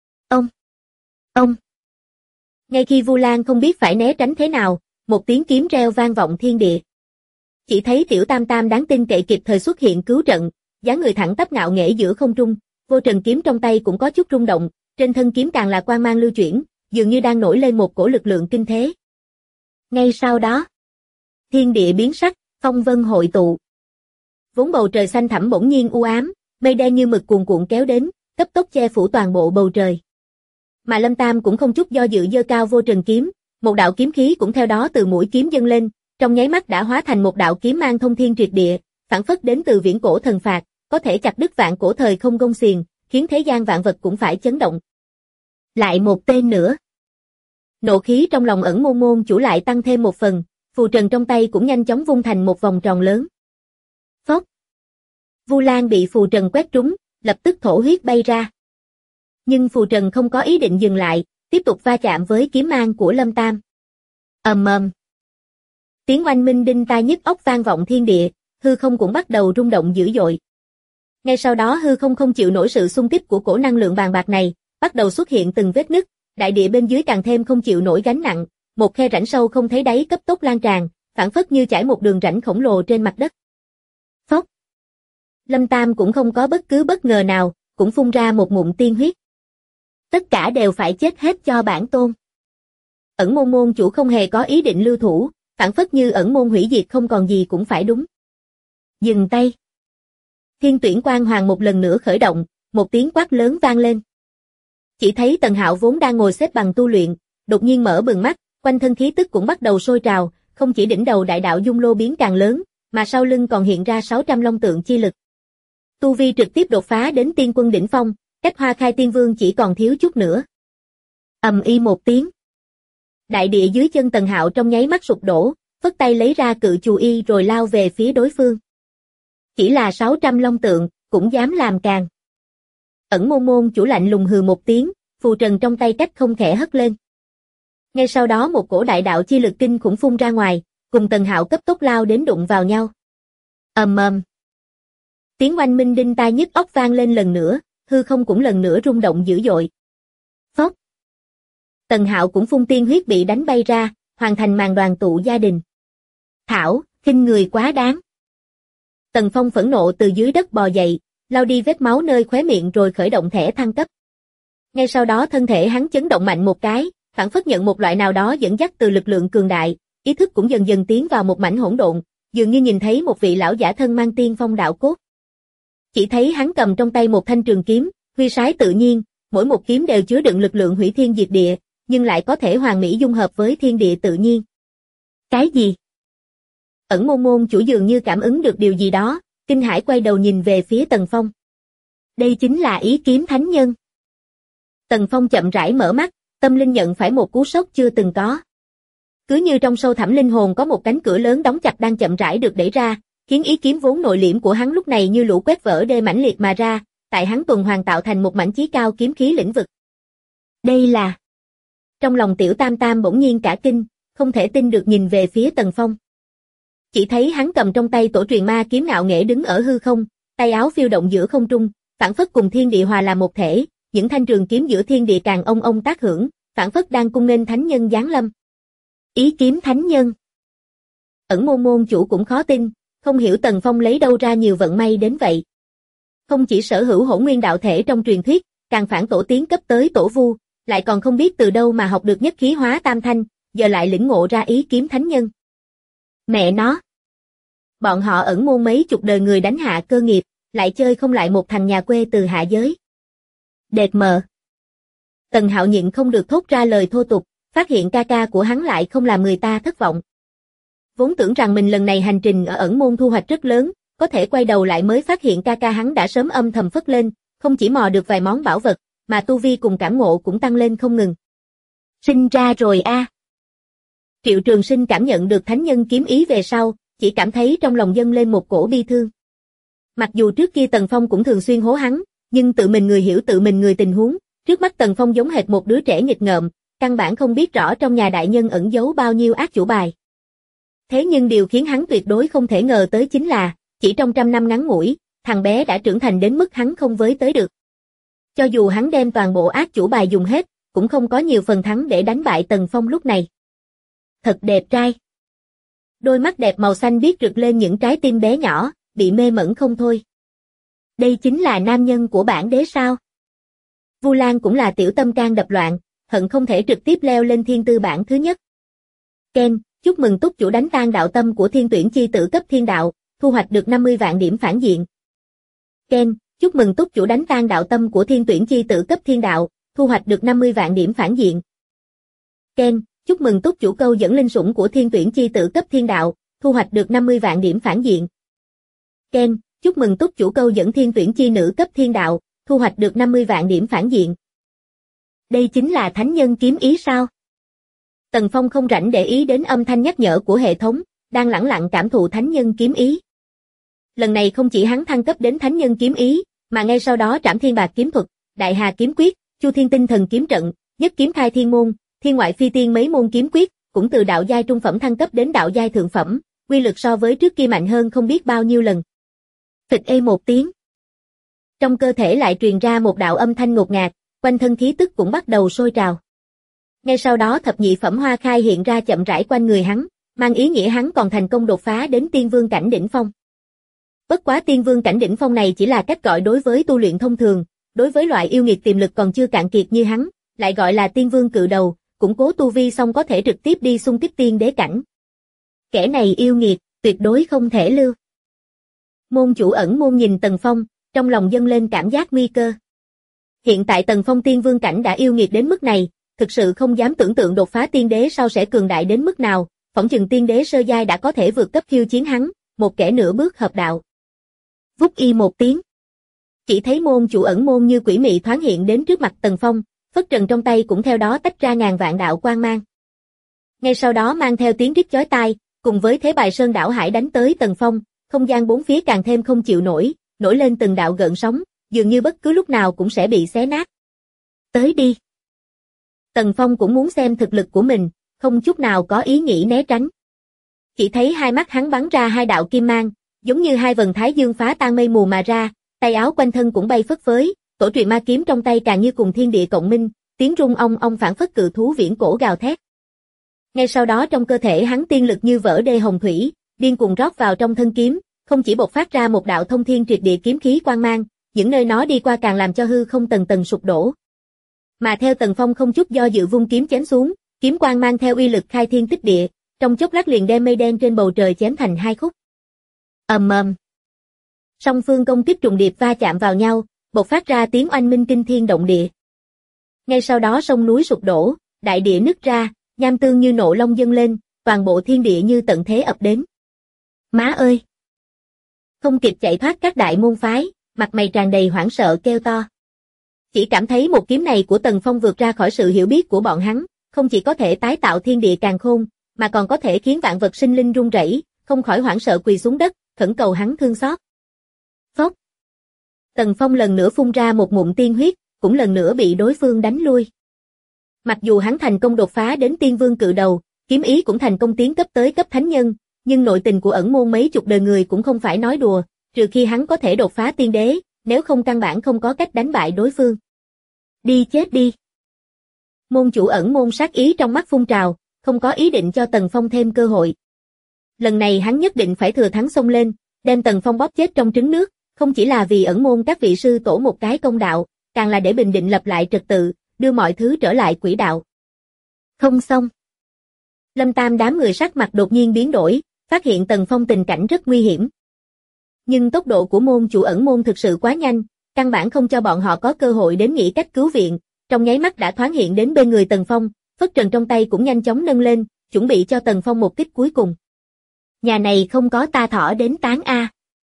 Ông. Ngay khi Vu Lan không biết phải né tránh thế nào, một tiếng kiếm reo vang vọng thiên địa. Chỉ thấy Tiểu Tam Tam đáng tin cậy kịp thời xuất hiện cứu trận, dáng người thẳng tắp ngạo nghễ giữa không trung, vô trần kiếm trong tay cũng có chút rung động, trên thân kiếm càng là quang mang lưu chuyển, dường như đang nổi lên một cổ lực lượng kinh thế. Ngay sau đó, thiên địa biến sắc, phong vân hội tụ. Vốn bầu trời xanh thẳm bỗng nhiên u ám, mây đen như mực cuồn cuộn kéo đến, cấp tốc che phủ toàn bộ bầu trời. Mà Lâm Tam cũng không chút do dự giơ cao vô trần kiếm, một đạo kiếm khí cũng theo đó từ mũi kiếm dâng lên, trong nháy mắt đã hóa thành một đạo kiếm mang thông thiên triệt địa, phảng phất đến từ viễn cổ thần phạt, có thể chặt đứt vạn cổ thời không gông xiềng, khiến thế gian vạn vật cũng phải chấn động. Lại một tên nữa. Nộ khí trong lòng Ẩn Môn môn chủ lại tăng thêm một phần, phù trần trong tay cũng nhanh chóng vung thành một vòng tròn lớn. Phốc. Vu Lan bị phù trần quét trúng, lập tức thổ huyết bay ra. Nhưng phù trần không có ý định dừng lại, tiếp tục va chạm với kiếm mang của Lâm Tam. Ầm ầm. Tiếng oanh minh đinh tai nhức óc vang vọng thiên địa, hư không cũng bắt đầu rung động dữ dội. Ngay sau đó hư không không chịu nổi sự xung kích của cổ năng lượng bàng bạc này, bắt đầu xuất hiện từng vết nứt, đại địa bên dưới càng thêm không chịu nổi gánh nặng, một khe rãnh sâu không thấy đáy cấp tốc lan tràn, phảng phất như trải một đường rãnh khổng lồ trên mặt đất. Phốc. Lâm Tam cũng không có bất cứ bất ngờ nào, cũng phun ra một ngụm tiên huyết. Tất cả đều phải chết hết cho bản tôn. Ẩn Môn môn chủ không hề có ý định lưu thủ, phảng phất như ẩn môn hủy diệt không còn gì cũng phải đúng. Dừng tay. Thiên tuyển quang hoàng một lần nữa khởi động, một tiếng quát lớn vang lên. Chỉ thấy Tần Hạo vốn đang ngồi xếp bằng tu luyện, đột nhiên mở bừng mắt, quanh thân khí tức cũng bắt đầu sôi trào, không chỉ đỉnh đầu đại đạo dung lô biến càng lớn, mà sau lưng còn hiện ra 600 long tượng chi lực. Tu vi trực tiếp đột phá đến tiên quân đỉnh phong, cách Hoa Khai Tiên Vương chỉ còn thiếu chút nữa. Ầm y một tiếng. Đại địa dưới chân Tần Hạo trong nháy mắt sụp đổ, phất tay lấy ra cự chù y rồi lao về phía đối phương. Chỉ là 600 long tượng, cũng dám làm càng. Ẩn Môn môn chủ lạnh lùng hừ một tiếng, phù trần trong tay cách không khẽ hất lên. Ngay sau đó một cổ đại đạo chi lực kinh khủng phun ra ngoài, cùng Tần Hạo cấp tốc lao đến đụng vào nhau. Ầm ầm. Tiếng oanh minh đinh tai nhức óc vang lên lần nữa, hư không cũng lần nữa rung động dữ dội. Phốc. Tần Hạo cũng phun tiên huyết bị đánh bay ra, hoàn thành màn đoàn tụ gia đình. Thảo, khinh người quá đáng. Tần Phong phẫn nộ từ dưới đất bò dậy, lau đi vết máu nơi khóe miệng rồi khởi động thẻ thăng cấp. Ngay sau đó thân thể hắn chấn động mạnh một cái, phảng phất nhận một loại nào đó dẫn dắt từ lực lượng cường đại, ý thức cũng dần dần tiến vào một mảnh hỗn độn, dường như nhìn thấy một vị lão giả thân mang tiên phong đạo cốt. Chỉ thấy hắn cầm trong tay một thanh trường kiếm, huy sái tự nhiên, mỗi một kiếm đều chứa đựng lực lượng hủy thiên diệt địa, nhưng lại có thể hoàn mỹ dung hợp với thiên địa tự nhiên. Cái gì? Ẩn Môn môn chủ dường như cảm ứng được điều gì đó, kinh hãi quay đầu nhìn về phía Tần Phong. Đây chính là ý kiếm thánh nhân. Tần Phong chậm rãi mở mắt, tâm linh nhận phải một cú sốc chưa từng có. Cứ như trong sâu thẳm linh hồn có một cánh cửa lớn đóng chặt đang chậm rãi được đẩy ra, khiến ý kiếm vốn nội liễm của hắn lúc này như lũ quét vỡ đê mãnh liệt mà ra, tại hắn tuần hoàn tạo thành một mảnh chí cao kiếm khí lĩnh vực. Đây là... Trong lòng Tiểu Tam Tam bỗng nhiên cả kinh, không thể tin được nhìn về phía Tần Phong. Chỉ thấy hắn cầm trong tay tổ truyền ma kiếm ngạo nghễ đứng ở hư không, tay áo phiêu động giữa không trung, phảng phất cùng thiên địa hòa làm một thể, những thanh trường kiếm giữa thiên địa càng ông tác hưởng, phảng phất đang cung nghênh thánh nhân giáng lâm. Ý kiếm thánh nhân. Ẩn môn môn chủ cũng khó tin, không hiểu Tần Phong lấy đâu ra nhiều vận may đến vậy. Không chỉ sở hữu hỗn nguyên đạo thể trong truyền thuyết, càng phản tổ tiến cấp tới tổ vu, lại còn không biết từ đâu mà học được nhất khí hóa tam thanh, giờ lại lĩnh ngộ ra ý kiếm thánh nhân. Mẹ nó! Bọn họ ẩn môn mấy chục đời người đánh hạ cơ nghiệp, lại chơi không lại một thằng nhà quê từ hạ giới. Đệt mờ! Tần Hạo nhịn không được thốt ra lời thô tục, phát hiện ca ca của hắn lại không làm người ta thất vọng. Vốn tưởng rằng mình lần này hành trình ở ẩn môn thu hoạch rất lớn, có thể quay đầu lại mới phát hiện ca ca hắn đã sớm âm thầm phất lên, không chỉ mò được vài món bảo vật, mà tu vi cùng cảm ngộ cũng tăng lên không ngừng. Sinh ra rồi a. Triệu Trường Sinh cảm nhận được thánh nhân kiếm ý về sau, chỉ cảm thấy trong lòng dâng lên một cổ bi thương. Mặc dù trước kia Tần Phong cũng thường xuyên hố hắn, nhưng tự mình người hiểu tự mình người tình huống, trước mắt Tần Phong giống hệt một đứa trẻ nghịch ngợm, căn bản không biết rõ trong nhà đại nhân ẩn giấu bao nhiêu ác chủ bài. Thế nhưng điều khiến hắn tuyệt đối không thể ngờ tới chính là, chỉ trong 100 năm ngắn ngủi, thằng bé đã trưởng thành đến mức hắn không với tới được. Cho dù hắn đem toàn bộ ác chủ bài dùng hết, cũng không có nhiều phần thắng để đánh bại Tần Phong lúc này. Thật đẹp trai. Đôi mắt đẹp màu xanh biếc rực lên những trái tim bé nhỏ, bị mê mẩn không thôi. Đây chính là nam nhân của bản đế sao? Vu Lan cũng là tiểu tâm can đập loạn, hận không thể trực tiếp leo lên thiên tư bảng thứ nhất. Ken, chúc mừng túc chủ đánh tan đạo tâm của thiên tuyển chi tử cấp thiên đạo, thu hoạch được 50 vạn điểm phản diện. Ken, chúc mừng túc chủ đánh tan đạo tâm của thiên tuyển chi tử cấp thiên đạo, thu hoạch được 50 vạn điểm phản diện. Ken, chúc mừng túc chủ câu dẫn linh sủng của thiên tuyển chi tử cấp thiên đạo, thu hoạch được 50 vạn điểm phản diện. Ken, chúc mừng túc chủ câu dẫn thiên tuyển chi nữ cấp thiên đạo, thu hoạch được 50 vạn điểm phản diện. Đây chính là thánh nhân kiếm ý sao? Tần Phong không rảnh để ý đến âm thanh nhắc nhở của hệ thống, đang lẳng lặng cảm thụ thánh nhân kiếm ý. Lần này không chỉ hắn thăng cấp đến thánh nhân kiếm ý, mà ngay sau đó Trảm Thiên Bạc kiếm thuật, Đại Hà kiếm quyết, Chu Thiên Tinh Thần kiếm trận, Nhất kiếm khai thiên môn, Thiên ngoại phi tiên mấy môn kiếm quyết, cũng từ đạo giai trung phẩm thăng cấp đến đạo giai thượng phẩm, quy lực so với trước kia mạnh hơn không biết bao nhiêu lần. Phịch ê một tiếng. Trong cơ thể lại truyền ra một đạo âm thanh ngột ngạt, quanh thân khí tức cũng bắt đầu sôi trào. Ngay sau đó thập nhị phẩm hoa khai hiện ra chậm rãi quanh người hắn, mang ý nghĩa hắn còn thành công đột phá đến tiên vương cảnh đỉnh phong. Bất quá tiên vương cảnh đỉnh phong này chỉ là cách gọi đối với tu luyện thông thường, đối với loại yêu nghiệt tiềm lực còn chưa cạn kiệt như hắn, lại gọi là tiên vương cự đầu, củng cố tu vi xong có thể trực tiếp đi xung kích tiên đế cảnh. Kẻ này yêu nghiệt, tuyệt đối không thể lưu. Môn chủ ẩn môn nhìn Tần Phong, trong lòng dâng lên cảm giác nguy cơ. Hiện tại Tần Phong tiên vương cảnh đã yêu nghiệt đến mức này, thực sự không dám tưởng tượng đột phá tiên đế sau sẽ cường đại đến mức nào, phỏng chừng tiên đế sơ giai đã có thể vượt cấp khiêu chiến hắn, một kẻ nửa bước hợp đạo. Vút y một tiếng. Chỉ thấy môn chủ ẩn môn như quỷ mị thoáng hiện đến trước mặt Tần Phong, phất trần trong tay cũng theo đó tách ra ngàn vạn đạo quang mang. Ngay sau đó mang theo tiếng rít chói tai, cùng với thế bài sơn đảo hải đánh tới Tần Phong, không gian bốn phía càng thêm không chịu nổi, nổi lên từng đạo gợn sóng, dường như bất cứ lúc nào cũng sẽ bị xé nát. Tới đi. Tần Phong cũng muốn xem thực lực của mình, không chút nào có ý nghĩ né tránh. Chỉ thấy hai mắt hắn bắn ra hai đạo kim mang, giống như hai vầng thái dương phá tan mây mù mà ra, tay áo quanh thân cũng bay phất phới, tổ truyện ma kiếm trong tay càng như cùng thiên địa cộng minh, tiếng rung ong ong phảng phất cự thú viễn cổ gào thét. Ngay sau đó trong cơ thể hắn tiên lực như vỡ đê hồng thủy, điên cuồng rót vào trong thân kiếm, không chỉ bộc phát ra một đạo thông thiên triệt địa kiếm khí quang mang, những nơi nó đi qua càng làm cho hư không tầng tầng sụp đổ. Mà theo Tần Phong không chút do dự vung kiếm chém xuống, kiếm quang mang theo uy lực khai thiên tích địa, trong chốc lát liền đem mây đen trên bầu trời chém thành hai khúc. Ầm ầm. Song phương công kích trùng điệp va chạm vào nhau, bộc phát ra tiếng oanh minh kinh thiên động địa. Ngay sau đó sông núi sụp đổ, đại địa nứt ra, nham tương như nộ long dâng lên, toàn bộ thiên địa như tận thế ập đến. Má ơi! Không kịp chạy thoát các đại môn phái, mặt mày tràn đầy hoảng sợ kêu to. Chỉ cảm thấy một kiếm này của Tần Phong vượt ra khỏi sự hiểu biết của bọn hắn, không chỉ có thể tái tạo thiên địa càn khôn, mà còn có thể khiến vạn vật sinh linh rung rẩy, không khỏi hoảng sợ quỳ xuống đất, khẩn cầu hắn thương xót. Phốc. Tần Phong lần nữa phun ra một ngụm tiên huyết, cũng lần nữa bị đối phương đánh lui. Mặc dù hắn thành công đột phá đến tiên vương cự đầu, kiếm ý cũng thành công tiến cấp tới cấp thánh nhân, nhưng nội tình của ẩn môn mấy chục đời người cũng không phải nói đùa, trừ khi hắn có thể đột phá tiên đế, nếu không căn bản không có cách đánh bại đối phương. Đi chết đi. Môn chủ ẩn môn sát ý trong mắt phun trào, không có ý định cho Tần Phong thêm cơ hội. Lần này hắn nhất định phải thừa thắng xông lên, đem Tần Phong bóp chết trong trứng nước, không chỉ là vì ẩn môn các vị sư tổ một cái công đạo, càng là để bình định lập lại trật tự, đưa mọi thứ trở lại quỹ đạo. Không xong. Lâm Tam đám người sắc mặt đột nhiên biến đổi, phát hiện Tần Phong tình cảnh rất nguy hiểm. Nhưng tốc độ của môn chủ ẩn môn thực sự quá nhanh, căn bản không cho bọn họ có cơ hội đến nghĩ cách cứu viện, trong nháy mắt đã thoáng hiện đến bên người Tần Phong, phất trần trong tay cũng nhanh chóng nâng lên, chuẩn bị cho Tần Phong một kích cuối cùng. Nhà này không có ta thỏ đến tán a.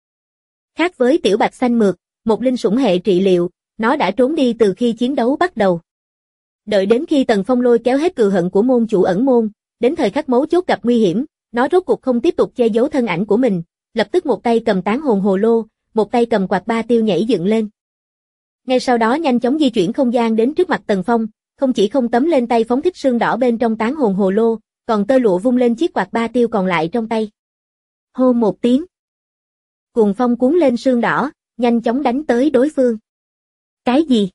Khác với tiểu bạch xanh mượt, một linh sủng hệ trị liệu, nó đã trốn đi từ khi chiến đấu bắt đầu. Đợi đến khi Tần Phong lôi kéo hết cừu hận của môn chủ ẩn môn, đến thời khắc mấu chốt gặp nguy hiểm, nó rốt cuộc không tiếp tục che giấu thân ảnh của mình, lập tức một tay cầm tán hồn hồ lô, một tay cầm quạt ba tiêu nhảy dựng lên. Ngay sau đó nhanh chóng di chuyển không gian đến trước mặt Tần Phong, không chỉ không tấm lên tay phóng thích sương đỏ bên trong tán hồn hồ lô, còn tơ lụa vung lên chiếc quạt ba tiêu còn lại trong tay. Hô một tiếng. Cuồng phong cuốn lên sương đỏ, nhanh chóng đánh tới đối phương. Cái gì?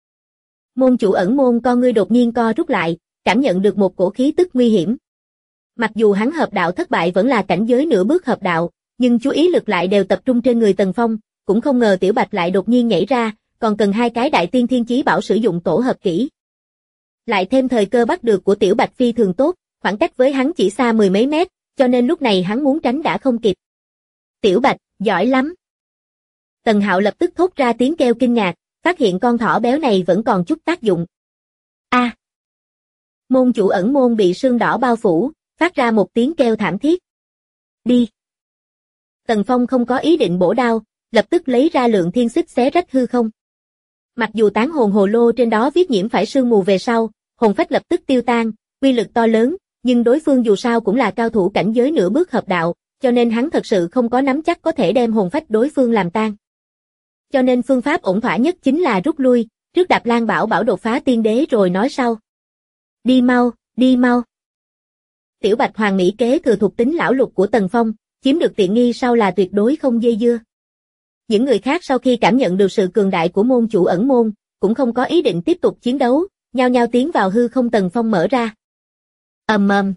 Môn chủ ẩn môn con ngươi đột nhiên co rút lại, cảm nhận được một cổ khí tức nguy hiểm. Mặc dù hắn hợp đạo thất bại vẫn là cảnh giới nửa bước hợp đạo, nhưng chú ý lực lại đều tập trung trên người Tần Phong, cũng không ngờ Tiểu Bạch lại đột nhiên nhảy ra, còn cần hai cái đại tiên thiên chí bảo sử dụng tổ hợp kỹ. Lại thêm thời cơ bắt được của Tiểu Bạch phi thường tốt, khoảng cách với hắn chỉ xa mười mấy mét, cho nên lúc này hắn muốn tránh đã không kịp. Tiểu Bạch, giỏi lắm. Tần Hạo lập tức thốt ra tiếng kêu kinh ngạc, phát hiện con thỏ béo này vẫn còn chút tác dụng. A! Môn chủ ẩn môn bị sương đỏ bao phủ, phát ra một tiếng kêu thảm thiết. Đi! Tần Phong không có ý định bổ đao, lập tức lấy ra lượng thiên xích xé rách hư không. Mặc dù tán hồn hồ lô trên đó viết nhiễm phải sương mù về sau, hồn phách lập tức tiêu tan, uy lực to lớn, nhưng đối phương dù sao cũng là cao thủ cảnh giới nửa bước hợp đạo, cho nên hắn thật sự không có nắm chắc có thể đem hồn phách đối phương làm tan. Cho nên phương pháp ổn thỏa nhất chính là rút lui, trước đạp Lan Bảo Bảo đột phá tiên đế rồi nói sau. Đi mau, đi mau. Tiểu Bạch Hoàng Mỹ kế thừa thuộc tính lão lục của Tần Phong, chiếm được tiện nghi sau là tuyệt đối không dây dưa. Những người khác sau khi cảm nhận được sự cường đại của môn chủ ẩn môn, cũng không có ý định tiếp tục chiến đấu, nhao nhao tiến vào hư không Tần Phong mở ra. Ầm ầm.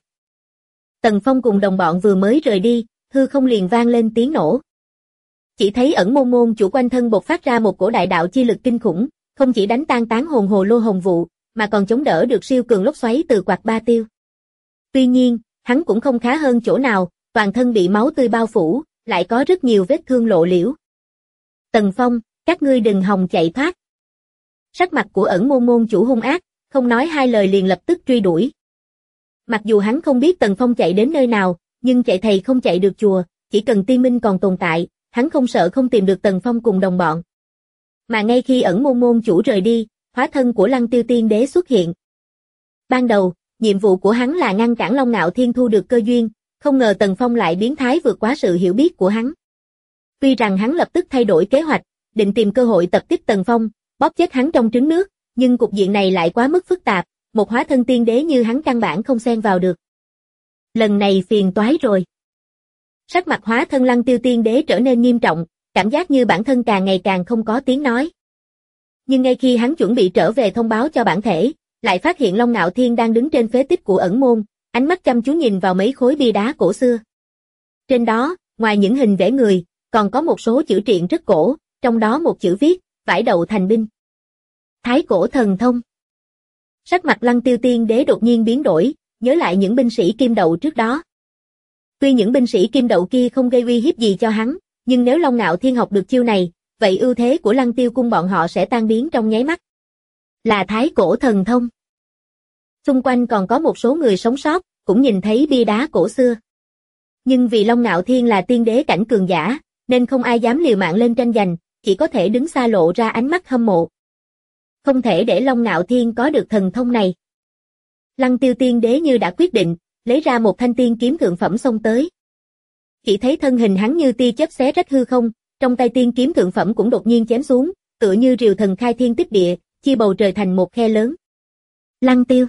Tần Phong cùng đồng bọn vừa mới rời đi, hư không liền vang lên tiếng nổ. Chỉ thấy ẩn môn môn chủ quanh thân bộc phát ra một cổ đại đạo chi lực kinh khủng, không chỉ đánh tan tán hồn hồ lô hồng vụ, mà còn chống đỡ được siêu cường lốc xoáy từ quạt ba tiêu. Tuy nhiên, hắn cũng không khá hơn chỗ nào, toàn thân bị máu tươi bao phủ, lại có rất nhiều vết thương lộ liễu. Tần Phong, các ngươi đừng hòng chạy thoát. Sắc mặt của ẩn môn môn chủ hung ác, không nói hai lời liền lập tức truy đuổi. Mặc dù hắn không biết Tần Phong chạy đến nơi nào, nhưng chạy thầy không chạy được chùa, chỉ cần tiên minh còn tồn tại, hắn không sợ không tìm được Tần Phong cùng đồng bọn. Mà ngay khi ẩn môn môn chủ rời đi, hóa thân của Lăng Tiêu Tiên Đế xuất hiện. Ban đầu, nhiệm vụ của hắn là ngăn cản Long Ngạo Thiên thu được cơ duyên, không ngờ Tần Phong lại biến thái vượt quá sự hiểu biết của hắn. Tuy rằng hắn lập tức thay đổi kế hoạch, định tìm cơ hội tập kích Tần Phong, bóp chết hắn trong trứng nước, nhưng cục diện này lại quá mức phức tạp, một hóa thân tiên đế như hắn căn bản không xen vào được. Lần này phiền toái rồi. Sắc mặt hóa thân Lăng Tiêu Tiên Đế trở nên nghiêm trọng, cảm giác như bản thân càng ngày càng không có tiếng nói. Nhưng ngay khi hắn chuẩn bị trở về thông báo cho bản thể, lại phát hiện Long Ngạo Thiên đang đứng trên phế tích của ẩn môn, ánh mắt chăm chú nhìn vào mấy khối bia đá cổ xưa. Trên đó, ngoài những hình vẽ người, còn có một số chữ triện rất cổ, trong đó một chữ viết, vải đậu thành binh. Thái cổ thần thông. Sắc mặt Lăng Tiêu Tiên Đế đột nhiên biến đổi, nhớ lại những binh sĩ kim đậu trước đó. Tuy những binh sĩ kim đậu kia không gây uy hiếp gì cho hắn, nhưng nếu Long Ngạo Thiên học được chiêu này, vậy ưu thế của Lăng Tiêu cung bọn họ sẽ tan biến trong nháy mắt. Là thái cổ thần thông. Xung quanh còn có một số người sống sót, cũng nhìn thấy bia đá cổ xưa. Nhưng vì Long Ngạo Thiên là tiên đế cảnh cường giả, nên không ai dám liều mạng lên tranh giành, chỉ có thể đứng xa lộ ra ánh mắt hâm mộ. Không thể để Long Ngạo Thiên có được thần thông này. Lăng Tiêu Tiên Đế như đã quyết định, lấy ra một thanh tiên kiếm thượng phẩm xông tới. Chỉ thấy thân hình hắn như tia chớp xé rách hư không, trong tay tiên kiếm thượng phẩm cũng đột nhiên chém xuống, tựa như rìu thần khai thiên tích địa, chia bầu trời thành một khe lớn. Lăng Tiêu.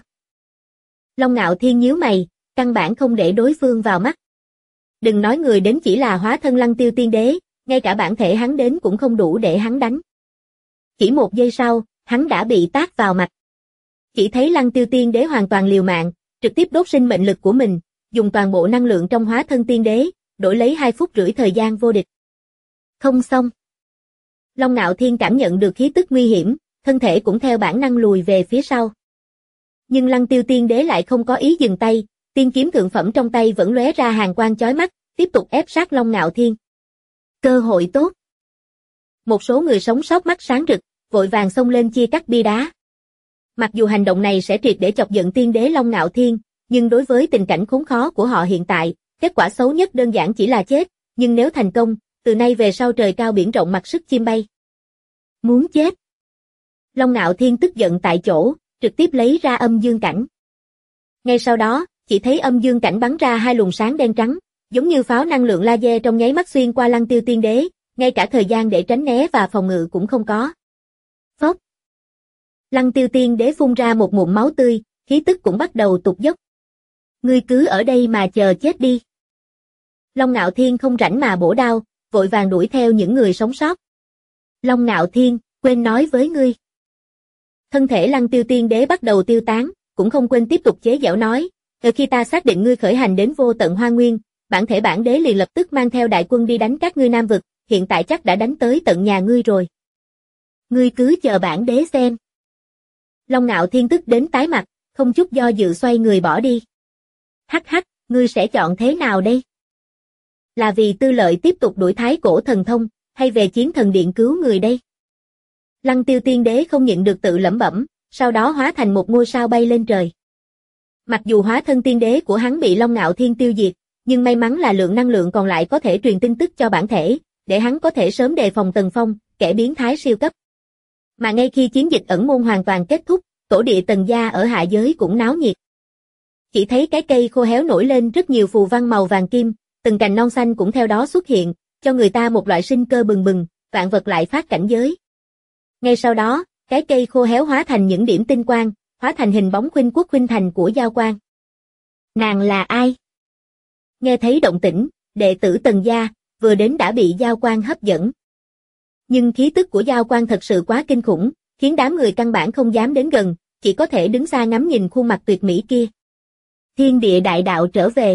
Long Ngạo Thiên nhíu mày, căn bản không để đối phương vào mắt. Đừng nói người đến chỉ là hóa thân Lăng Tiêu Tiên Đế, ngay cả bản thể hắn đến cũng không đủ để hắn đánh. Chỉ một giây sau, hắn đã bị tát vào mặt. Chỉ thấy Lăng Tiêu Tiên Đế hoàn toàn liều mạng, trực tiếp đốt sinh mệnh lực của mình, dùng toàn bộ năng lượng trong hóa thân tiên đế, đổi lấy 2 phút rưỡi thời gian vô địch. Không xong. Long Nạo Thiên cảm nhận được khí tức nguy hiểm, thân thể cũng theo bản năng lùi về phía sau. Nhưng Lăng Tiêu tiên đế lại không có ý dừng tay, tiên kiếm thượng phẩm trong tay vẫn lóe ra hàn quang chói mắt, tiếp tục ép sát Long Nạo Thiên. Cơ hội tốt. Một số người sống sót mắt sáng rực, vội vàng xông lên chia cắt bia đá. Mặc dù hành động này sẽ triệt để chọc giận tiên đế Long Nạo Thiên, nhưng đối với tình cảnh khốn khó của họ hiện tại, kết quả xấu nhất đơn giản chỉ là chết, nhưng nếu thành công, từ nay về sau trời cao biển rộng mặc sức chim bay. Muốn chết. Long Nạo Thiên tức giận tại chỗ, trực tiếp lấy ra âm dương cảnh. Ngay sau đó, chỉ thấy âm dương cảnh bắn ra 2 luồng sáng đen trắng, giống như pháo năng lượng laser trong nháy mắt xuyên qua Lăng Tiêu tiên đế, ngay cả thời gian để tránh né và phòng ngự cũng không có. Phốc. Lăng Tiêu tiên đế phun ra một ngụm máu tươi, khí tức cũng bắt đầu tụt dốc. Ngươi cứ ở đây mà chờ chết đi. Long Nạo Thiên không rảnh mà bổ đao, vội vàng đuổi theo những người sống sót. Long Nạo Thiên, quên nói với ngươi. Thân thể Lăng Tiêu tiên đế bắt đầu tiêu tán, cũng không quên tiếp tục chế giễu nói, từ khi ta xác định ngươi khởi hành đến vô tận hoang nguyên, bản thể bản đế liền lập tức mang theo đại quân đi đánh các ngươi Nam vực, hiện tại chắc đã đánh tới tận nhà ngươi rồi. Ngươi cứ chờ bản đế xem. Long Nạo Thiên tức đến tái mặt, không chút do dự xoay người bỏ đi. Hắc hắc, ngươi sẽ chọn thế nào đây? Là vì tư lợi tiếp tục đuổi thái cổ thần thông, hay về chiến thần điện cứu người đây? Lăng Tiêu tiên đế không nhịn được tự lẩm bẩm, sau đó hóa thành một ngôi sao bay lên trời. Mặc dù hóa thân tiên đế của hắn bị Long Nạo Thiên tiêu diệt, nhưng may mắn là lượng năng lượng còn lại có thể truyền tin tức cho bản thể, để hắn có thể sớm đề phòng Tần Phong, kẻ biến thái siêu cấp. Mà ngay khi chiến dịch ẩn môn hoàn toàn kết thúc, tổ địa Tần gia ở hạ giới cũng náo nhiệt. Chỉ thấy cái cây khô héo nổi lên rất nhiều phù văn màu vàng kim, từng cành non xanh cũng theo đó xuất hiện, cho người ta một loại sinh cơ bừng bừng, vạn vật lại phát cảnh giới. Ngay sau đó, cái cây khô héo hóa thành những điểm tinh quang, hóa thành hình bóng Khuynh Quốc Khuynh Thành của Giao Quang. Nàng là ai? Nghe thấy động tĩnh, đệ tử Tần gia, vừa đến đã bị Giao Quang hấp dẫn. Nhưng khí tức của Giao Quang thật sự quá kinh khủng, khiến đám người căn bản không dám đến gần, chỉ có thể đứng xa ngắm nhìn khuôn mặt tuyệt mỹ kia. Thiên địa đại đạo trở về.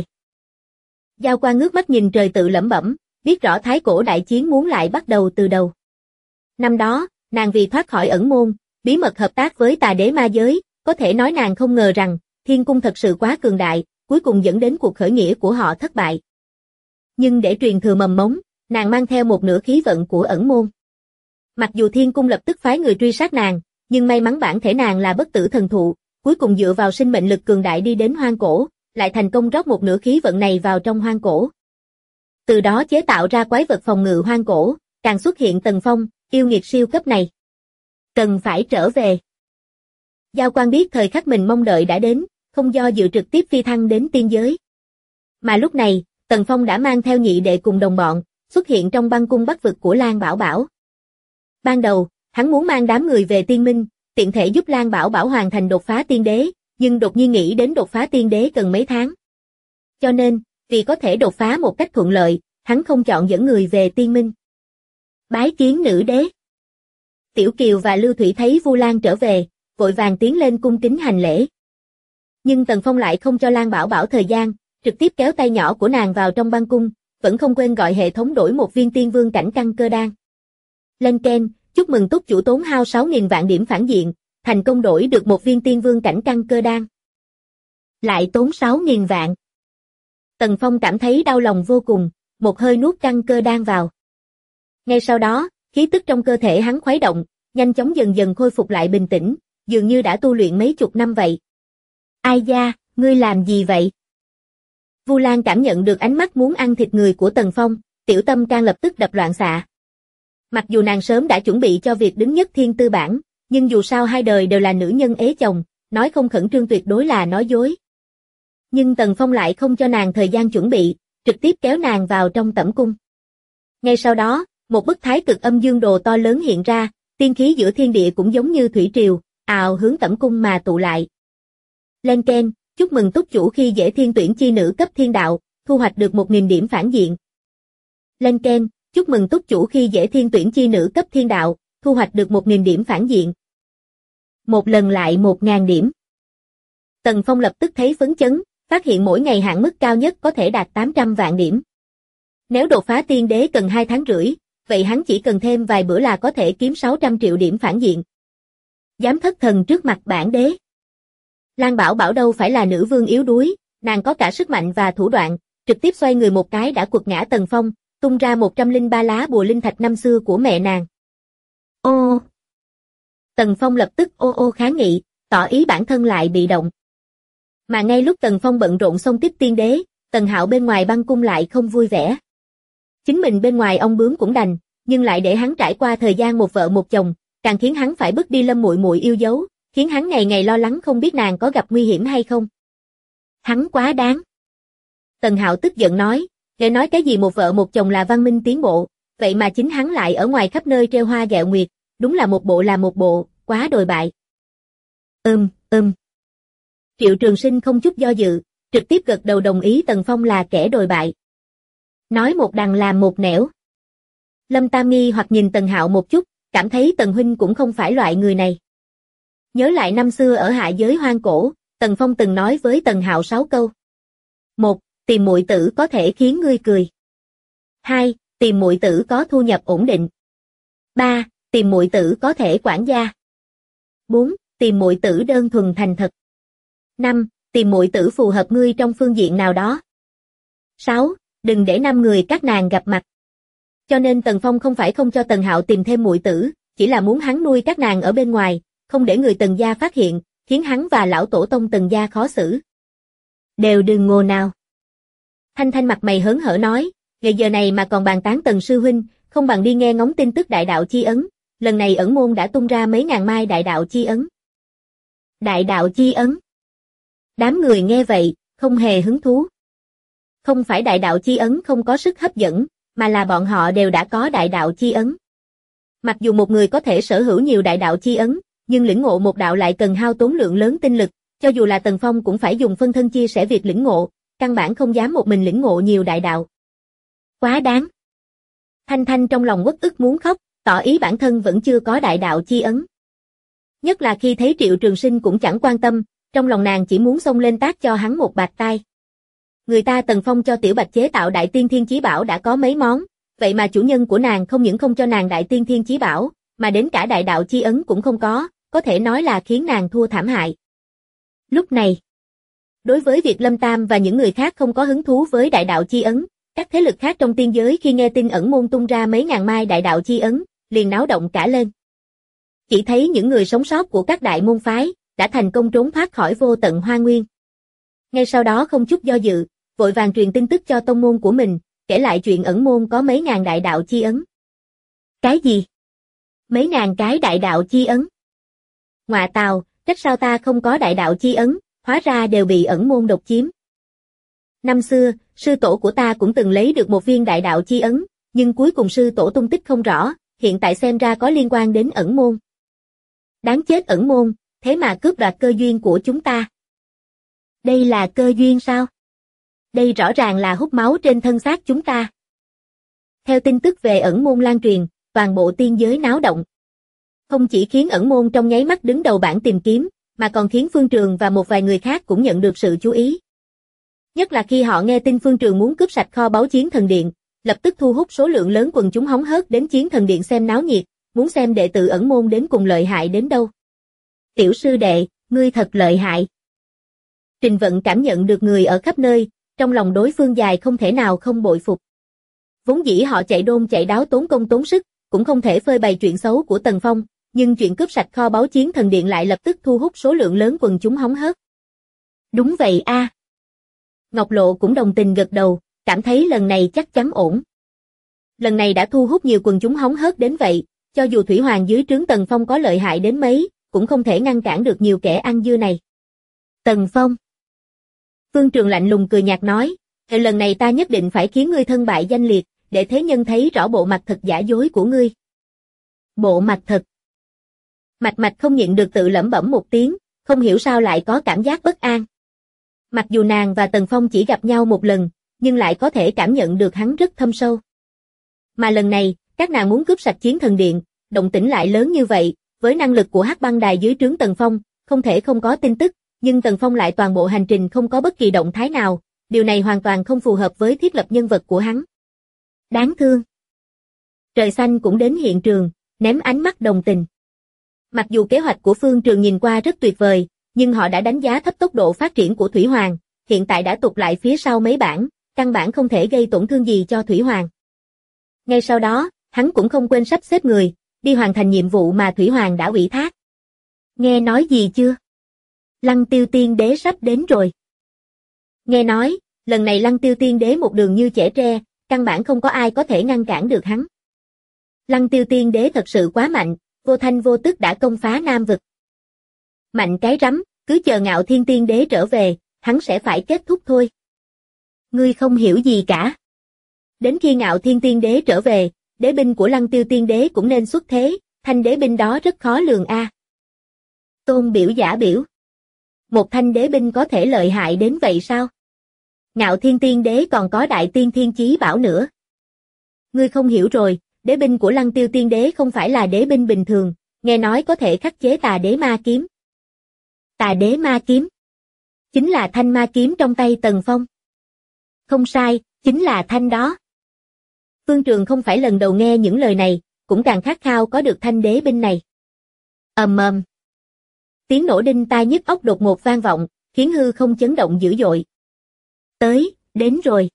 Giao Quang ngước mắt nhìn trời tự lẩm bẩm, biết rõ thái cổ đại chiến muốn lại bắt đầu từ đầu. Năm đó, nàng vì thoát khỏi ẩn môn, bí mật hợp tác với tà đế ma giới, có thể nói nàng không ngờ rằng, thiên cung thật sự quá cường đại, cuối cùng dẫn đến cuộc khởi nghĩa của họ thất bại. Nhưng để truyền thừa mầm mống, nàng mang theo một nửa khí vận của ẩn môn. Mặc dù thiên cung lập tức phái người truy sát nàng, nhưng may mắn bản thể nàng là bất tử thần thụ, cuối cùng dựa vào sinh mệnh lực cường đại đi đến hoang cổ, lại thành công rót một nửa khí vận này vào trong hoang cổ. Từ đó chế tạo ra quái vật phòng ngự hoang cổ, càng xuất hiện Tần Phong, yêu nghiệt siêu cấp này. Cần phải trở về. Giao Quang biết thời khắc mình mong đợi đã đến, không do dự trực tiếp phi thăng đến tiên giới. Mà lúc này, Tần Phong đã mang theo nhị đệ cùng đồng bọn, xuất hiện trong băng cung bắc vực của Lan Bảo Bảo. Ban đầu, hắn muốn mang đám người về tiên minh, tiện thể giúp Lan Bảo Bảo hoàn thành đột phá tiên đế, nhưng đột nhiên nghĩ đến đột phá tiên đế cần mấy tháng. Cho nên, vì có thể đột phá một cách thuận lợi, hắn không chọn dẫn người về tiên minh. Bái kiến nữ đế. Tiểu Kiều và Lưu Thủy thấy Vu Lan trở về, vội vàng tiến lên cung kính hành lễ. Nhưng Tần Phong lại không cho Lan Bảo Bảo thời gian, trực tiếp kéo tay nhỏ của nàng vào trong băng cung, vẫn không quên gọi hệ thống đổi một viên tiên vương cảnh căn cơ đan. Lên Ken, chúc mừng túc chủ tốn hao 6.000 vạn điểm phản diện, thành công đổi được một viên tiên vương cảnh căn cơ đan. Lại tốn 6.000 vạn. Tần Phong cảm thấy đau lòng vô cùng, một hơi nuốt căn cơ đan vào. Ngay sau đó, khí tức trong cơ thể hắn khuấy động, nhanh chóng dần dần khôi phục lại bình tĩnh, dường như đã tu luyện mấy chục năm vậy. Ai da, ngươi làm gì vậy? Vu Lan cảm nhận được ánh mắt muốn ăn thịt người của Tần Phong, tiểu tâm can lập tức đập loạn xạ. Mặc dù nàng sớm đã chuẩn bị cho việc đứng nhất thiên tư bản, nhưng dù sao hai đời đều là nữ nhân ế chồng, nói không khẩn trương tuyệt đối là nói dối. Nhưng Tần Phong lại không cho nàng thời gian chuẩn bị, trực tiếp kéo nàng vào trong tẩm cung. Ngay sau đó, một bức thái cực âm dương đồ to lớn hiện ra, tiên khí giữa thiên địa cũng giống như thủy triều, ào hướng tẩm cung mà tụ lại. Lên Ken, chúc mừng túc chủ khi dễ thiên tuyển chi nữ cấp thiên đạo, thu hoạch được 1.000 điểm phản diện. Lên Ken, chúc mừng túc chủ khi dễ thiên tuyển chi nữ cấp thiên đạo, thu hoạch được 1.000 điểm phản diện. Một lần lại 1.000 điểm. Tần Phong lập tức thấy phấn chấn, phát hiện mỗi ngày hạn mức cao nhất có thể đạt 800 vạn điểm. Nếu đột phá tiên đế cần 2 tháng rưỡi, vậy hắn chỉ cần thêm vài bữa là có thể kiếm 600 triệu điểm phản diện. Dám thất thần trước mặt bản đế. Lan Bảo Bảo đâu phải là nữ vương yếu đuối, nàng có cả sức mạnh và thủ đoạn, trực tiếp xoay người một cái đã quật ngã Tần Phong, tung ra 103 lá bùa linh thạch năm xưa của mẹ nàng. Ô! Tần Phong lập tức ô ô kháng nghị, tỏ ý bản thân lại bị động. Mà ngay lúc Tần Phong bận rộn xông tiếp tiên đế, Tần Hạo bên ngoài băng cung lại không vui vẻ. Chính mình bên ngoài ong bướm cũng đành, nhưng lại để hắn trải qua thời gian một vợ một chồng, càng khiến hắn phải bước đi Lâm muội muội yêu dấu, khiến hắn ngày ngày lo lắng không biết nàng có gặp nguy hiểm hay không. Hắn quá đáng. Tần Hạo tức giận nói, để nói cái gì một vợ một chồng là văn minh tiến bộ, vậy mà chính hắn lại ở ngoài khắp nơi treo hoa gẹo nguyệt, đúng là một bộ làm một bộ, quá đồi bại. Triệu Trường Sinh không chút do dự, trực tiếp gật đầu đồng ý Tần Phong là kẻ đồi bại. Nói một đằng làm một nẻo. Lâm Tam nghi hoặc nhìn Tần Hạo một chút, cảm thấy Tần huynh cũng không phải loại người này. Nhớ lại năm xưa ở hạ giới hoang cổ, Tần Phong từng nói với Tần Hạo 6 câu. 1. Tìm muội tử có thể khiến ngươi cười. 2. Tìm muội tử có thu nhập ổn định. 3. Tìm muội tử có thể quản gia. 4. Tìm muội tử đơn thuần thành thật. 5. Tìm muội tử phù hợp ngươi trong phương diện nào đó. 6. Đừng để 5 người các nàng gặp mặt. Cho nên Tần Phong không phải không cho Tần Hạo tìm thêm muội tử, chỉ là muốn hắn nuôi các nàng ở bên ngoài, không để người Tần gia phát hiện, khiến hắn và lão tổ tông Tần gia khó xử. Đều đừng ngô nào. Thanh Thanh mặt mày hớn hở nói, ngày giờ này mà còn bàn tán Tần sư huynh, không bằng đi nghe ngóng tin tức đại đạo chi ấn, lần này ẩn môn đã tung ra mấy ngàn mai đại đạo chi ấn. Đại đạo chi ấn. Đám người nghe vậy, không hề hứng thú. Không phải đại đạo chi ấn không có sức hấp dẫn, mà là bọn họ đều đã có đại đạo chi ấn. Mặc dù một người có thể sở hữu nhiều đại đạo chi ấn, nhưng lĩnh ngộ một đạo lại cần hao tốn lượng lớn tinh lực, cho dù là Tần Phong cũng phải dùng phân thân chia sẻ việc lĩnh ngộ, căn bản không dám một mình lĩnh ngộ nhiều đại đạo. Quá đáng. Thanh Thanh trong lòng uất ức muốn khóc, tỏ ý bản thân vẫn chưa có đại đạo chi ấn. Nhất là khi thấy Triệu Trường Sinh cũng chẳng quan tâm, trong lòng nàng chỉ muốn xông lên tát cho hắn một bạt tai. Người ta Tần Phong cho Tiểu Bạch chế tạo Đại Tiên Thiên Chí Bảo đã có mấy món, vậy mà chủ nhân của nàng không những không cho nàng Đại Tiên Thiên Chí Bảo, mà đến cả đại đạo chi ấn cũng không có thể nói là khiến nàng thua thảm hại. Lúc này, đối với việc Lâm Tam và những người khác không có hứng thú với đại đạo chi ấn, các thế lực khác trong tiên giới khi nghe tin ẩn môn tung ra mấy ngàn mai đại đạo chi ấn, liền náo động cả lên. Chỉ thấy những người sống sót của các đại môn phái đã thành công trốn thoát khỏi vô tận hoang nguyên. Ngay sau đó không chút do dự, vội vàng truyền tin tức cho tông môn của mình, kể lại chuyện ẩn môn có mấy ngàn đại đạo chi ấn. Cái gì? Mấy ngàn cái đại đạo chi ấn? Ngọa tào, trách sao ta không có đại đạo chi ấn, hóa ra đều bị ẩn môn độc chiếm. Năm xưa, sư tổ của ta cũng từng lấy được một viên đại đạo chi ấn, nhưng cuối cùng sư tổ tung tích không rõ, hiện tại xem ra có liên quan đến ẩn môn. Đáng chết ẩn môn, thế mà cướp đoạt cơ duyên của chúng ta. Đây là cơ duyên sao? Đây rõ ràng là hút máu trên thân xác chúng ta. Theo tin tức về ẩn môn lan truyền, toàn bộ tiên giới náo động. Không chỉ khiến ẩn môn trong nháy mắt đứng đầu bảng tìm kiếm, mà còn khiến Phương Trường và một vài người khác cũng nhận được sự chú ý. Nhất là khi họ nghe tin Phương Trường muốn cướp sạch kho báu Chiến Thần Điện, lập tức thu hút số lượng lớn quần chúng hóng hớt đến Chiến Thần Điện xem náo nhiệt, muốn xem đệ tử ẩn môn đến cùng lợi hại đến đâu. Tiểu sư đệ, ngươi thật lợi hại. Trình Vận cảm nhận được người ở khắp nơi, trong lòng đối phương dài không thể nào không bội phục. Vốn dĩ họ chạy đôn chạy đáo tốn công tốn sức, cũng không thể phơi bày chuyện xấu của Tần Phong, nhưng chuyện cướp sạch kho báu Chiến Thần Điện lại lập tức thu hút số lượng lớn quần chúng hóng hớt. Đúng vậy a. Ngọc Lộ cũng đồng tình gật đầu, cảm thấy lần này chắc chắn ổn. Lần này đã thu hút nhiều quần chúng hóng hớt đến vậy, cho dù Thủy Hoàng dưới trướng Tần Phong có lợi hại đến mấy, cũng không thể ngăn cản được nhiều kẻ ăn dưa này. Tần Phong. Phương Trường lạnh lùng cười nhạt nói, lần này ta nhất định phải khiến ngươi thân bại danh liệt, để thế nhân thấy rõ bộ mặt thật giả dối của ngươi. Bộ mặt thật. Mạch Mạch không nhịn được tự lẩm bẩm một tiếng, không hiểu sao lại có cảm giác bất an. Mặc dù nàng và Tần Phong chỉ gặp nhau một lần, nhưng lại có thể cảm nhận được hắn rất thâm sâu. Mà lần này, các nàng muốn cướp sạch Chiến Thần Điện, động tĩnh lại lớn như vậy, với năng lực của Hắc Băng Đài dưới trướng Tần Phong, không thể không có tin tức, nhưng Tần Phong lại toàn bộ hành trình không có bất kỳ động thái nào, điều này hoàn toàn không phù hợp với thiết lập nhân vật của hắn. Đáng thương. Trời Xanh cũng đến hiện trường, ném ánh mắt đồng tình. Mặc dù kế hoạch của Phương Trường nhìn qua rất tuyệt vời, nhưng họ đã đánh giá thấp tốc độ phát triển của Thủy Hoàng, hiện tại đã tụt lại phía sau mấy bảng, căn bản không thể gây tổn thương gì cho Thủy Hoàng. Ngay sau đó, hắn cũng không quên sắp xếp người, đi hoàn thành nhiệm vụ mà Thủy Hoàng đã ủy thác. Nghe nói gì chưa? Lăng Tiêu Tiên Đế sắp đến rồi. Nghe nói, lần này Lăng Tiêu Tiên Đế một đường như chẻ tre, căn bản không có ai có thể ngăn cản được hắn. Lăng Tiêu Tiên Đế thật sự quá mạnh, vô thanh vô tức đã công phá Nam vực. Mạnh cái rắm, cứ chờ Ngạo Thiên Tiên Đế trở về, hắn sẽ phải kết thúc thôi. Ngươi không hiểu gì cả. Đến khi Ngạo Thiên Tiên Đế trở về, đế binh của Lăng Tiêu Tiên Đế cũng nên xuất thế, thanh đế binh đó rất khó lường a. Tôn biểu giả biểu. Một thanh đế binh có thể lợi hại đến vậy sao? Ngạo Thiên Tiên Đế còn có Đại Tiên Thiên Chí Bảo nữa. Ngươi không hiểu rồi, đế binh của Lăng Tiêu Tiên Đế không phải là đế binh bình thường, nghe nói có thể khắc chế Tà Đế Ma Kiếm. Tà Đế Ma Kiếm? Chính là thanh ma kiếm trong tay Tần Phong. Không sai, chính là thanh đó. Phương Trường không phải lần đầu nghe những lời này, cũng càng khát khao có được thanh đế binh này. Ầm ầm. Tiếng nổ đinh tai nhức óc đột ngột vang vọng, khiến hư không chấn động dữ dội. Đến rồi.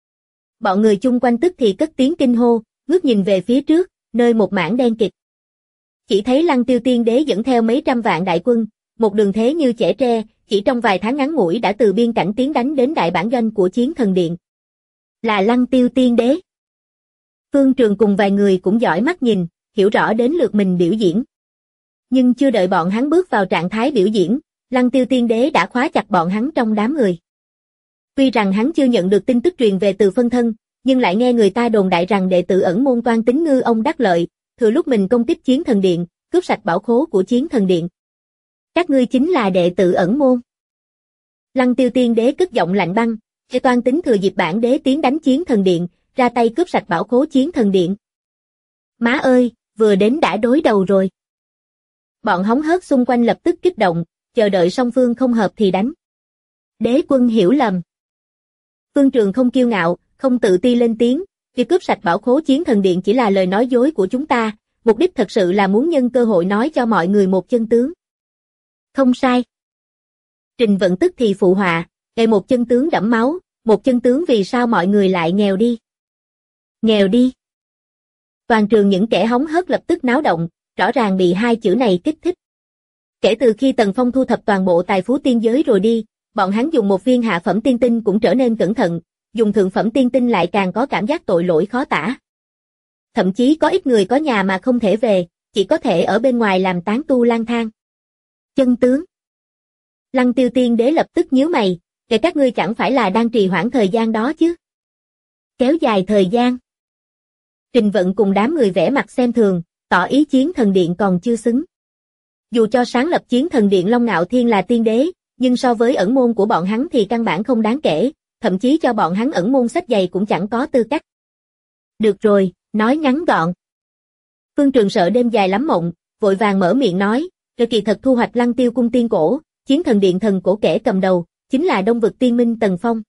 Bọn người chung quanh tức thì cất tiếng kinh hô, ngước nhìn về phía trước, nơi một mảng đen kịt. Chỉ thấy Lăng Tiêu Tiên Đế dẫn theo mấy trăm vạn đại quân, một đường thế như chẻ tre, chỉ trong vài tháng ngắn ngủi đã từ biên cảnh tiến đánh đến đại bản doanh của Chiến Thần Điện. Là Lăng Tiêu Tiên Đế. Phương Trường cùng vài người cũng giỏi mắt nhìn, hiểu rõ đến lượt mình biểu diễn. Nhưng chưa đợi bọn hắn bước vào trạng thái biểu diễn, Lăng Tiêu Tiên Đế đã khóa chặt bọn hắn trong đám người. Tuy rằng hắn chưa nhận được tin tức truyền về từ phân thân, nhưng lại nghe người ta đồn đại rằng đệ tử ẩn môn Toan Tính Ngư ông đắc lợi, thừa lúc mình công kích Chiến Thần Điện, cướp sạch bảo khố của Chiến Thần Điện. Các ngươi chính là đệ tử ẩn môn. Lăng Tiêu Tiên Đế cất giọng lạnh băng, cho Toan Tính thừa dịp bản đế tiến đánh Chiến Thần Điện, ra tay cướp sạch bảo khố Chiến Thần Điện. Má ơi, vừa đến đã đối đầu rồi. Bọn hóng hớt xung quanh lập tức kích động, chờ đợi song phương không hợp thì đánh. Đế quân hiểu lầm. Phương Trường không kiêu ngạo, không tự ti lên tiếng, việc cướp sạch bảo khố Chiến Thần Điện chỉ là lời nói dối của chúng ta, mục đích thật sự là muốn nhân cơ hội nói cho mọi người một chân tướng. Không sai. Trình Vận tức thì phụ họa, ngày một chân tướng đẫm máu, một chân tướng vì sao mọi người lại nghèo đi. Nghèo đi. Toàn trường những kẻ hóng hớt lập tức náo động, rõ ràng bị hai chữ này kích thích. Kể từ khi Tần Phong thu thập toàn bộ tài phú tiên giới rồi đi, bọn hắn dùng một viên hạ phẩm tiên tinh cũng trở nên cẩn thận, dùng thượng phẩm tiên tinh lại càng có cảm giác tội lỗi khó tả. Thậm chí có ít người có nhà mà không thể về, chỉ có thể ở bên ngoài làm tán tu lang thang. Chân tướng. Lăng Tiêu Tiên Đế lập tức nhíu mày, kể các ngươi chẳng phải là đang trì hoãn thời gian đó chứ? Kéo dài thời gian. Trình Vận cùng đám người vẽ mặt xem thường, tỏ ý Chiến Thần Điện còn chưa xứng. Dù cho sáng lập Chiến Thần Điện Long Ngạo Thiên là tiên đế, nhưng so với ẩn môn của bọn hắn thì căn bản không đáng kể, thậm chí cho bọn hắn ẩn môn sách giày cũng chẳng có tư cách. Được rồi, nói ngắn gọn. Phương Trường sợ đêm dài lắm mộng, vội vàng mở miệng nói, rồi kỳ thật thu hoạch Lăng Tiêu cung tiên cổ, Chiến Thần Điện thần cổ kẻ cầm đầu, chính là Đông vực tiên minh Tần Phong.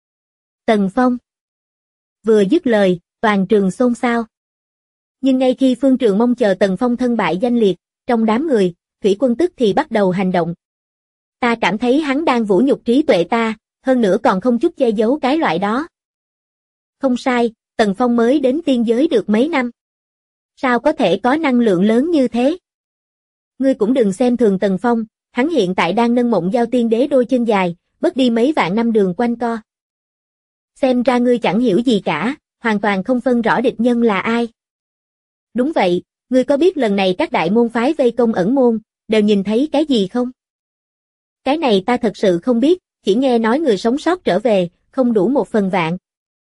Tần Phong. Vừa dứt lời, toàn trường xôn xao. Nhưng ngay khi Phương Trường mong chờ Tần Phong thân bại danh liệt, trong đám người, Thủy Quân tức thì bắt đầu hành động. Ta cảm thấy hắn đang vũ nhục trí tuệ ta, hơn nữa còn không chút che giấu cái loại đó. Không sai, Tần Phong mới đến tiên giới được mấy năm. Sao có thể có năng lượng lớn như thế? Ngươi cũng đừng xem thường Tần Phong, hắn hiện tại đang nâng Mộng Giao Tiên Đế đôi chân dài, bớt đi mấy vạn năm đường quanh co. Xem ra ngươi chẳng hiểu gì cả, hoàn toàn không phân rõ địch nhân là ai. Đúng vậy, ngươi có biết lần này các đại môn phái vây công ẩn môn, đều nhìn thấy cái gì không? Cái này ta thật sự không biết, chỉ nghe nói người sống sót trở về, không đủ 1/1000.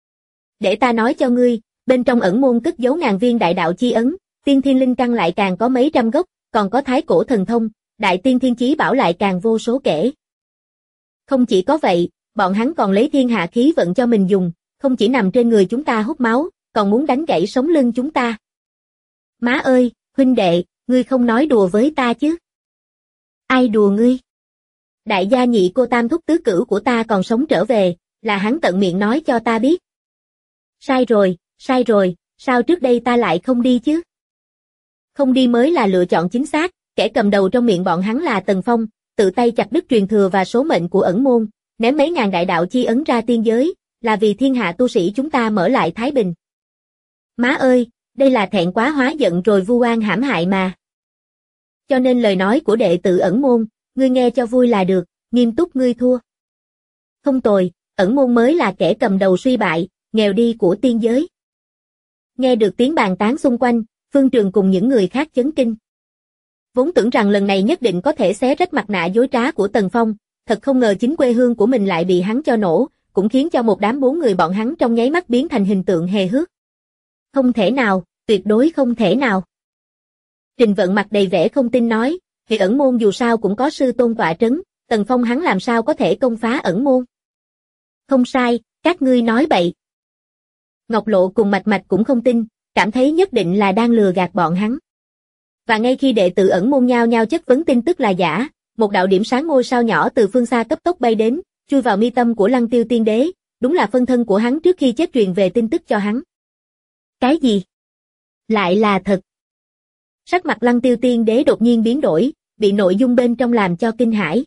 Để ta nói cho ngươi, bên trong ẩn môn cất giấu ngàn viên đại đạo chi ấn, tiên thiên linh căn lại càng có mấy trăm gốc, còn có thái cổ thần thông, đại tiên thiên chí bảo lại càng vô số kể. Không chỉ có vậy, bọn hắn còn lấy thiên hạ khí vận cho mình dùng, không chỉ nằm trên người chúng ta hút máu, còn muốn đánh gãy sống lưng chúng ta. Má ơi, huynh đệ, ngươi không nói đùa với ta chứ? Ai đùa ngươi? Đại gia nhị cô tam thúc tứ cửu của ta còn sống trở về, là hắn tận miệng nói cho ta biết. Sai rồi, sao trước đây ta lại không đi chứ? Không đi mới là lựa chọn chính xác, kẻ cầm đầu trong miệng bọn hắn là Tần Phong, tự tay chặt đứt truyền thừa và số mệnh của ẩn môn, ném mấy ngàn đại đạo chi ấn ra tiên giới, là vì thiên hạ tu sĩ chúng ta mở lại thái bình. Má ơi, đây là thẹn quá hóa giận rồi vu oan hãm hại mà. Cho nên lời nói của đệ tử ẩn môn, ngươi nghe cho vui là được, nghiêm túc ngươi thua. Không tồi, ẩn môn mới là kẻ cầm đầu suy bại, nghèo đi của tiên giới. Nghe được tiếng bàn tán xung quanh, Phương Trường cùng những người khác chấn kinh. Vốn tưởng rằng lần này nhất định có thể xé rách mặt nạ dối trá của Tần Phong, thật không ngờ chính quê hương của mình lại bị hắn cho nổ, cũng khiến cho một đám 4 người bọn hắn trong nháy mắt biến thành hình tượng hề hước. Không thể nào, tuyệt đối không thể nào. Trình Vận mặt đầy vẻ không tin nói, vì ẩn môn dù sao cũng có sư tôn tọa trấn, Tần Phong hắn làm sao có thể công phá ẩn môn. Không sai, các ngươi nói bậy. Ngọc Lộ cùng Mạch Mạch cũng không tin, cảm thấy nhất định là đang lừa gạt bọn hắn. Và ngay khi đệ tử ẩn môn nhao nhao chất vấn tin tức là giả, một đạo điểm sáng ngôi sao nhỏ từ phương xa cấp tốc bay đến, chui vào mi tâm của Lăng Tiêu Tiên Đế, đúng là phân thân của hắn trước khi chết truyền về tin tức cho hắn. Cái gì? Lại là thật. Sắc mặt Lăng Tiêu Tiên Đế đột nhiên biến đổi, bị nội dung bên trong làm cho kinh hãi.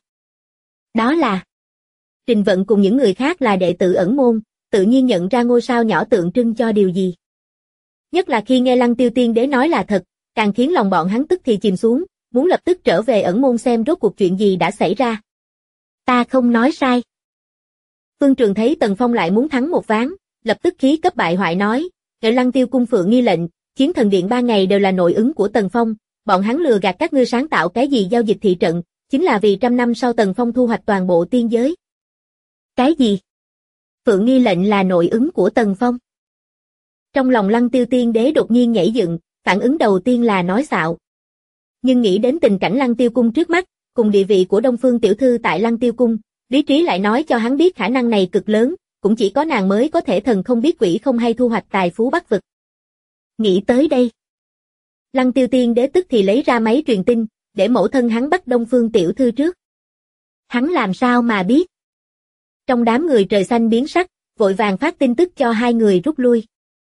Đó là Trình Vận cùng những người khác là đệ tử ẩn môn, tự nhiên nhận ra ngôi sao nhỏ tượng trưng cho điều gì. Nhất là khi nghe Lăng Tiêu Tiên Đế nói là thật, càng khiến lòng bọn hắn tức thì chìm xuống, muốn lập tức trở về ẩn môn xem rốt cuộc chuyện gì đã xảy ra. Ta không nói sai. Phương Trường thấy Tần Phong lại muốn thắng một ván, lập tức khí cấp bại hoại nói, "Ngự Lăng Tiêu cung phượng nghi lệnh, Chiến Thần Điện 3 ngày đều là nội ứng của Tần Phong, bọn hắn lừa gạt các ngươi sáng tạo cái gì giao dịch thị trận, chính là vì 100 năm sau Tần Phong thu hoạch toàn bộ tiên giới." Cái gì? Phượng nghi lệnh là nội ứng của Tần Phong? Trong lòng Lăng Tiêu Tiên Đế đột nhiên nhảy dựng, phản ứng đầu tiên là nói xạo. Nhưng nghĩ đến tình cảnh Lăng Tiêu cung trước mắt, cùng địa vị của Đông Phương tiểu thư tại Lăng Tiêu cung, lý trí lại nói cho hắn biết khả năng này cực lớn, cũng chỉ có nàng mới có thể thần không biết quỷ không hay thu hoạch tài phú bắc vực. Nghĩ tới đây, Lăng Tiêu Tiên Đế tức thì lấy ra máy truyền tin, để mẫu thân hắn bắt Đông Phương tiểu thư trước. Hắn làm sao mà biết? Trong đám người trời xanh biến sắc, vội vàng phát tin tức cho hai người rút lui.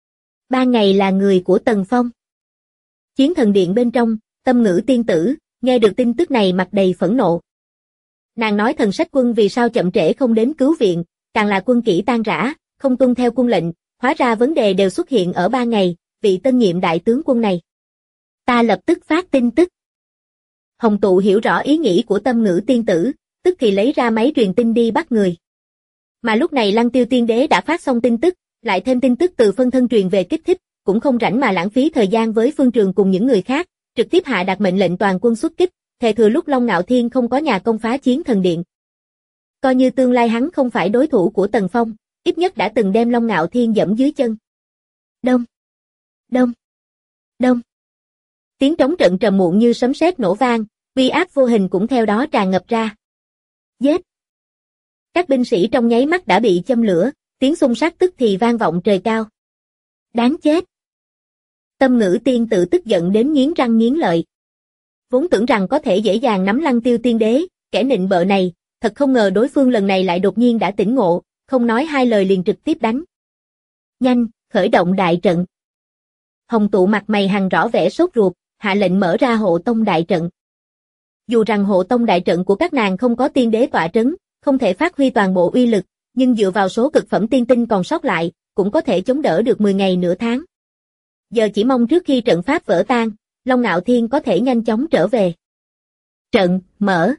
3 ngày là người của Tần Phong. Chiến Thần Điện bên trong, Tâm Ngữ tiên tử, nghe được tin tức này mặt đầy phẫn nộ. Nàng nói Thần Sách quân vì sao chậm trễ không đến cứu viện, càng là quân kỹ tan rã, không tuân theo quân lệnh, hóa ra vấn đề đều xuất hiện ở 3 ngày, vị tân nhiệm đại tướng quân này. Ta lập tức phát tin tức. Hồng Tụ hiểu rõ ý nghĩ của Tâm Ngữ tiên tử, tức thì lấy ra máy truyền tin đi bắt người. Mà lúc này Lăng Tiêu Tiên Đế đã phát xong tin tức, lại thêm tin tức từ phân thân truyền về kích thích, cũng không rảnh mà lãng phí thời gian với Phương Trường cùng những người khác, trực tiếp hạ đạt mệnh lệnh toàn quân xuất kích, thề thừa lúc Long Ngạo Thiên không có nhà công phá Chiến Thần Điện. Coi như tương lai hắn không phải đối thủ của Tần Phong, ít nhất đã từng đem Long Ngạo Thiên dẫm dưới chân. Đông, đông, đông. Tiếng trống trận trầm muộn như sấm sét nổ vang, uy áp vô hình cũng theo đó tràn ngập ra. Giết! Các binh sĩ trong nháy mắt đã bị châm lửa, tiếng xung sát tức thì vang vọng trời cao. Đáng chết! Tâm Ngữ tiên tự tức giận đến nghiến răng nghiến lợi. Vốn tưởng rằng có thể dễ dàng nắm Lăng Tiêu Tiên Đế, kẻ nịnh bợ này, thật không ngờ đối phương lần này lại đột nhiên đã tỉnh ngộ, không nói hai lời liền trực tiếp đánh. Nhanh, khởi động đại trận. Hồng Tụ mặt mày hằn rõ vẻ sốt ruột, hạ lệnh mở ra hộ tông đại trận. Dù rằng hộ tông đại trận của các nàng không có tiên đế tọa trấn, không thể phát huy toàn bộ uy lực, nhưng dựa vào số cực phẩm tiên tinh còn sót lại, cũng có thể chống đỡ được 10 ngày nửa tháng. Giờ chỉ mong trước khi trận pháp vỡ tan, Long Ngạo Thiên có thể nhanh chóng trở về. Trận, mở.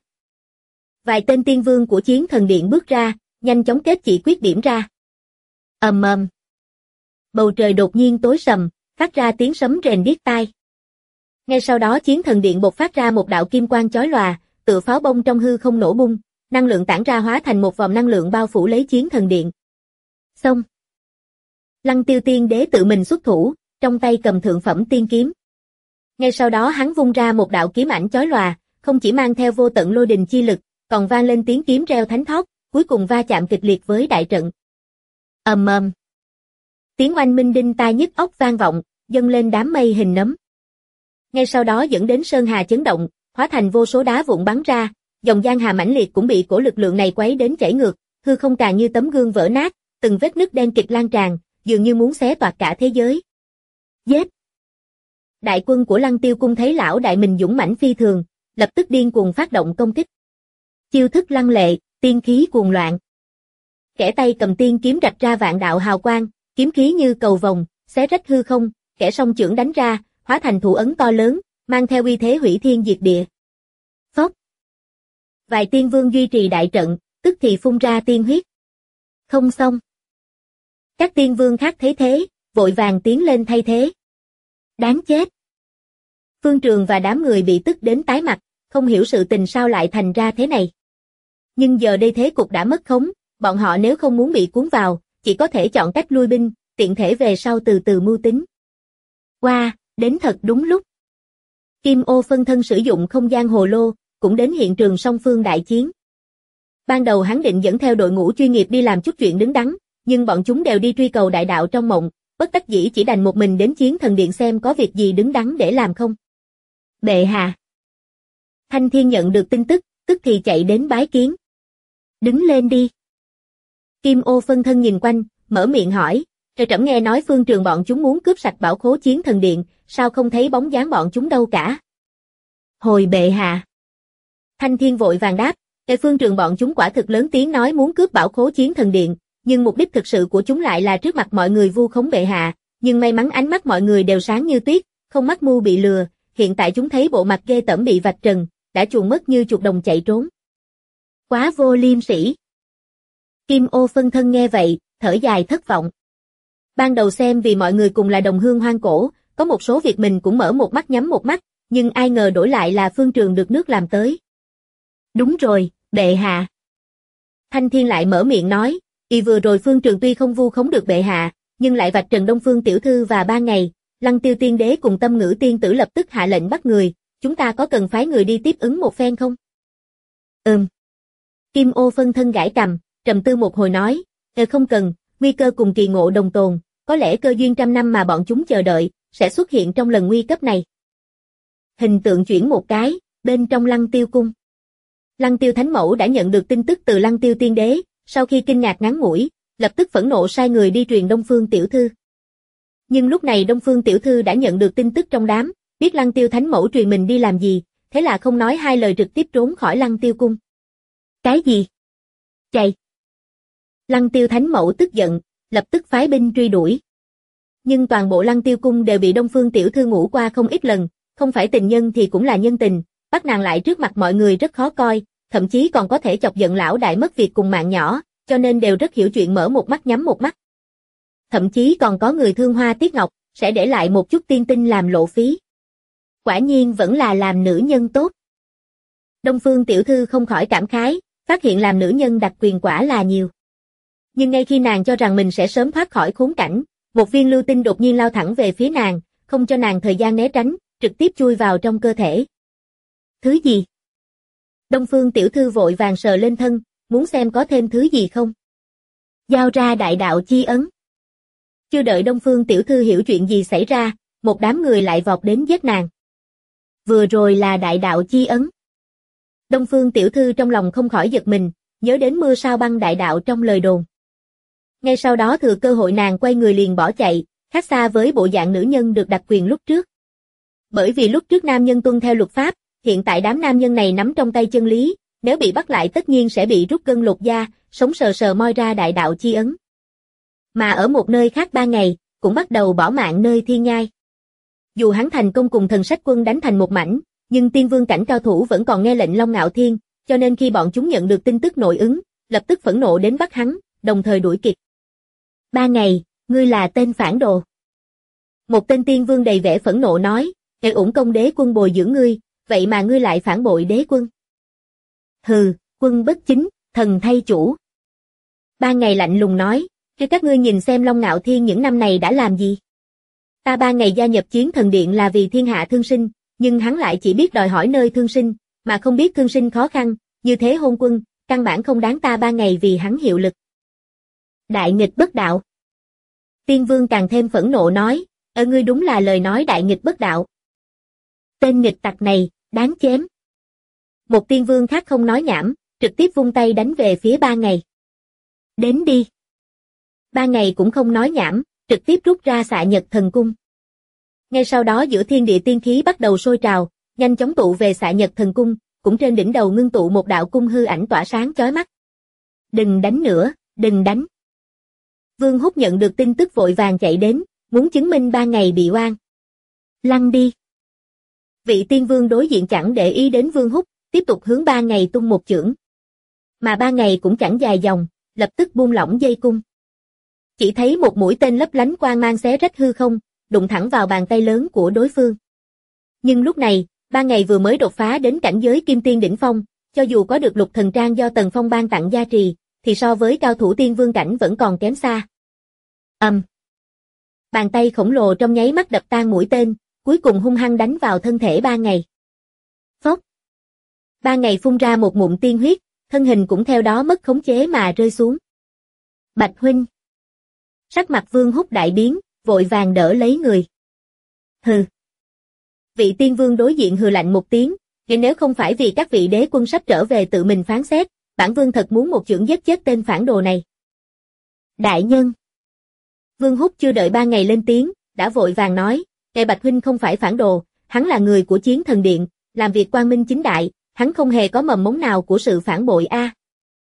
Vài tên tiên vương của Chiến Thần Điện bước ra, nhanh chóng kết chỉ quyết điểm ra. Ầm ầm. Bầu trời đột nhiên tối sầm, phát ra tiếng sấm rền điếc tai. Ngay sau đó Chiến Thần Điện bộc phát ra một đạo kim quang chói lòa, tựa pháo bông trong hư không nổ bung, năng lượng tản ra hóa thành một vòng năng lượng bao phủ lấy Chiến Thần Điện. Xong. Lăng Tiêu Tiên Đế tự mình xuất thủ, trong tay cầm thượng phẩm tiên kiếm. Ngay sau đó hắn vung ra một đạo kiếm ảnh chói lòa, không chỉ mang theo vô tận lôi đình chi lực, còn vang lên tiếng kiếm reo thánh thót, cuối cùng va chạm kịch liệt với đại trận. Ầm ầm. Tiếng oanh minh đinh tai nhức óc vang vọng, dâng lên đám mây hình nấm. Ngay sau đó dẫn đến sơn hà chấn động, hóa thành vô số đá vụn bắn ra, dòng giang hà mãnh liệt cũng bị cổ lực lượng này quấy đến chảy ngược, hư không càng như tấm gương vỡ nát, từng vết nứt đen kịt lan tràn, dường như muốn xé toạc cả thế giới. Giết! Đại quân của Lăng Tiêu Cung thấy lão đại mình dũng mãnh phi thường, lập tức điên cuồng phát động công kích. Chiêu thức lăng lệ, tiên khí cuồng loạn. Kẻ tay cầm tiên kiếm rạch ra vạn đạo hào quang, kiếm khí như cầu vồng, xé rách hư không, kẻ song chưởng đánh ra, hóa thành thủ ấn to lớn, mang theo uy thế hủy thiên diệt địa. Phốc! Vài tiên vương duy trì đại trận, tức thì phun ra tiên huyết. Không xong. Các tiên vương khác thấy thế, vội vàng tiến lên thay thế. Đáng chết! Phương Trường và đám người bị tức đến tái mặt, không hiểu sự tình sao lại thành ra thế này. Nhưng giờ đây thế cục đã mất khống, bọn họ nếu không muốn bị cuốn vào, chỉ có thể chọn cách lui binh, tiện thể về sau từ từ mưu tính. Qua, đến thật đúng lúc. Kim Ô phân thân sử dụng không gian hồ lô, cũng đến hiện trường song phương đại chiến. Ban đầu hắn định dẫn theo đội ngũ chuyên nghiệp đi làm chút chuyện đứng đắn, nhưng bọn chúng đều đi truy cầu đại đạo trong mộng, bất đắc dĩ chỉ đành một mình đến Chiến Thần Điện xem có việc gì đứng đắn để làm không. Bệ hạ. Thanh Thiên nhận được tin tức, tức thì chạy đến bái kiến. Đứng lên đi. Kim Ô phân thân nhìn quanh, mở miệng hỏi, trẫm nghe nói Phương Trường bọn chúng muốn cướp sạch bảo khố Chiến Thần Điện, sao không thấy bóng dáng bọn chúng đâu cả? Hồi bệ hạ. Thanh Thiên vội vàng đáp, Phương Trường bọn chúng quả thực lớn tiếng nói muốn cướp bảo khố Chiến Thần Điện, nhưng mục đích thực sự của chúng lại là trước mặt mọi người vu khống bệ hạ, nhưng may mắn ánh mắt mọi người đều sáng như tuyết, không mắc mưu bị lừa, hiện tại chúng thấy bộ mặt ghê tởm bị vạch trần, đã chuồn mất như chuột đồng chạy trốn. Quá vô liêm sỉ. Kim Ô phân thân nghe vậy, thở dài thất vọng. Ban đầu xem vì mọi người cùng là đồng hương hoang cổ, có một số việc mình cũng mở một mắt nhắm một mắt, nhưng ai ngờ đổi lại là Phương Trường được nước làm tới. Đúng rồi, bệ hạ. Thanh Thiên lại mở miệng nói, vừa rồi Phương Trường tuy không vu khống được bệ hạ, nhưng lại vạch trần Đông Phương tiểu thư và 3 ngày, Lăng Tiêu Tiên Đế cùng Tâm Ngữ Tiên Tử lập tức hạ lệnh bắt người, chúng ta có cần phái người đi tiếp ứng một phen không? Kim Ô phân thân gãi cằm, trầm tư một hồi nói, không cần, nguy cơ cùng kỳ ngộ đồng tồn, có lẽ cơ duyên trăm năm mà bọn chúng chờ đợi, sẽ xuất hiện trong lần nguy cấp này. Hình tượng chuyển một cái, bên trong Lăng Tiêu Cung. Lăng Tiêu Thánh Mẫu đã nhận được tin tức từ Lăng Tiêu Tiên Đế, sau khi kinh ngạc ngắn ngủi, lập tức phẫn nộ sai người đi truyền Đông Phương tiểu thư. Nhưng lúc này Đông Phương tiểu thư đã nhận được tin tức trong đám, biết Lăng Tiêu Thánh Mẫu truyền mình đi làm gì, thế là không nói hai lời trực tiếp trốn khỏi Lăng Tiêu Cung. Cái gì? Chạy! Lăng Tiêu Thánh Mẫu tức giận, lập tức phái binh truy đuổi. Nhưng toàn bộ Lăng Tiêu Cung đều bị Đông Phương tiểu thư ngủ qua không ít lần, không phải tình nhân thì cũng là nhân tình, bắt nàng lại trước mặt mọi người rất khó coi, thậm chí còn có thể chọc giận lão đại mất việc cùng mạng nhỏ, cho nên đều rất hiểu chuyện mở một mắt nhắm một mắt. Thậm chí còn có người thương hoa tiếc ngọc, sẽ để lại một chút tiên tinh làm lộ phí. Quả nhiên vẫn là làm nữ nhân tốt. Đông Phương tiểu thư không khỏi cảm khái, phát hiện làm nữ nhân đặc quyền quả là nhiều. Nhưng ngay khi nàng cho rằng mình sẽ sớm thoát khỏi khốn cảnh, một viên lưu tinh đột nhiên lao thẳng về phía nàng, không cho nàng thời gian né tránh, trực tiếp chui vào trong cơ thể. Thứ gì? Đông Phương tiểu thư vội vàng sờ lên thân, muốn xem có thêm thứ gì không. Giao ra đại đạo chi ấn. Chưa đợi Đông Phương tiểu thư hiểu chuyện gì xảy ra, một đám người lại vọt đến giết nàng. Vừa rồi là đại đạo chi ấn. Đông Phương tiểu thư trong lòng không khỏi giật mình, nhớ đến mưa sao băng đại đạo trong lời đồn. Ngay sau đó thừa cơ hội nàng quay người liền bỏ chạy, khác xa với bộ dạng nữ nhân được đặc quyền lúc trước. Bởi vì lúc trước nam nhân tuân theo luật pháp, hiện tại đám nam nhân này nắm trong tay chân lý, nếu bị bắt lại tất nhiên sẽ bị rút gân lột da, sống sờ sờ moi ra đại đạo chi ấn. Mà ở một nơi khác 3 ngày, cũng bắt đầu bỏ mạng nơi thiên nhai. Dù hắn thành công cùng Thần Sách Quân đánh thành một mảnh, nhưng tiên vương cảnh cao thủ vẫn còn nghe lệnh Long Ngạo Thiên, cho nên khi bọn chúng nhận được tin tức nội ứng, lập tức phẫn nộ đến bắt hắn, đồng thời đuổi kịp. 3 ngày, ngươi là tên phản đồ. Một tên tiên vương đầy vẻ phẫn nộ nói, uổng công đế quân bồi dưỡng ngươi, vậy mà ngươi lại phản bội đế quân. Hừ, quân bất chính, thần thay chủ. 3 ngày lạnh lùng nói, các ngươi nhìn xem Long Ngạo Thiên những năm này đã làm gì. Ta 3 ngày gia nhập Chiến Thần Điện là vì thiên hạ thương sinh, nhưng hắn lại chỉ biết đòi hỏi nơi thương sinh, mà không biết thương sinh khó khăn, như thế hôn quân, căn bản không đáng ta 3 ngày vì hắn hiệu lực. Đại nghịch bất đạo. Tiên vương càng thêm phẫn nộ nói, ngươi đúng là lời nói đại nghịch bất đạo. Tên nghịch tặc này, đáng chém. Một tiên vương khác không nói nhảm, trực tiếp vung tay đánh về phía Ba Ngày. Đến đi. Ba Ngày cũng không nói nhảm, trực tiếp rút ra Xạ Nhật Thần Cung. Ngay sau đó giữa thiên địa tiên khí bắt đầu sôi trào, nhanh chóng tụ về Xạ Nhật Thần Cung, cũng trên đỉnh đầu ngưng tụ một đạo cung hư ảnh tỏa sáng chói mắt. Đừng đánh nữa, đừng đánh. Vương Húc nhận được tin tức vội vàng chạy đến, muốn chứng minh Ba Ngày bị oan. Lăn đi. Vị tiên vương đối diện chẳng để ý đến Vương Húc, tiếp tục hướng Ba Ngày tung một chưởng. Mà Ba Ngày cũng chẳng dài dòng, lập tức buông lỏng dây cung. Chỉ thấy một mũi tên lấp lánh quang mang xé rách hư không, đụng thẳng vào bàn tay lớn của đối phương. Nhưng lúc này, Ba Ngày vừa mới đột phá đến cảnh giới kim tiên đỉnh phong, cho dù có được lục thần trang do Tần Phong ban tặng gia trì, thì so với cao thủ tiên vương cảnh vẫn còn kém xa. Bàn tay khổng lồ trong nháy mắt đập tan mũi tên, cuối cùng hung hăng đánh vào thân thể Ba Ngày. Phốc. Ba Ngày phun ra một ngụm tiên huyết, thân hình cũng theo đó mất khống chế mà rơi xuống. Bạch huynh. Sắc mặt Vương Húc đại biến, vội vàng đỡ lấy người. Hừ. Vị tiên vương đối diện hừ lạnh một tiếng, nếu không phải vì các vị đế quân sắp trở về tự mình phán xét, bản vương thật muốn một chưởng giết chết tên phản đồ này. Đại nhân. Vương Húc chưa đợi Ba Ngày lên tiếng, đã vội vàng nói, Ngài Bạch huynh không phải phản đồ, hắn là người của Chiến Thần Điện, làm việc quang minh chính đại, hắn không hề có mầm mống nào của sự phản bội a.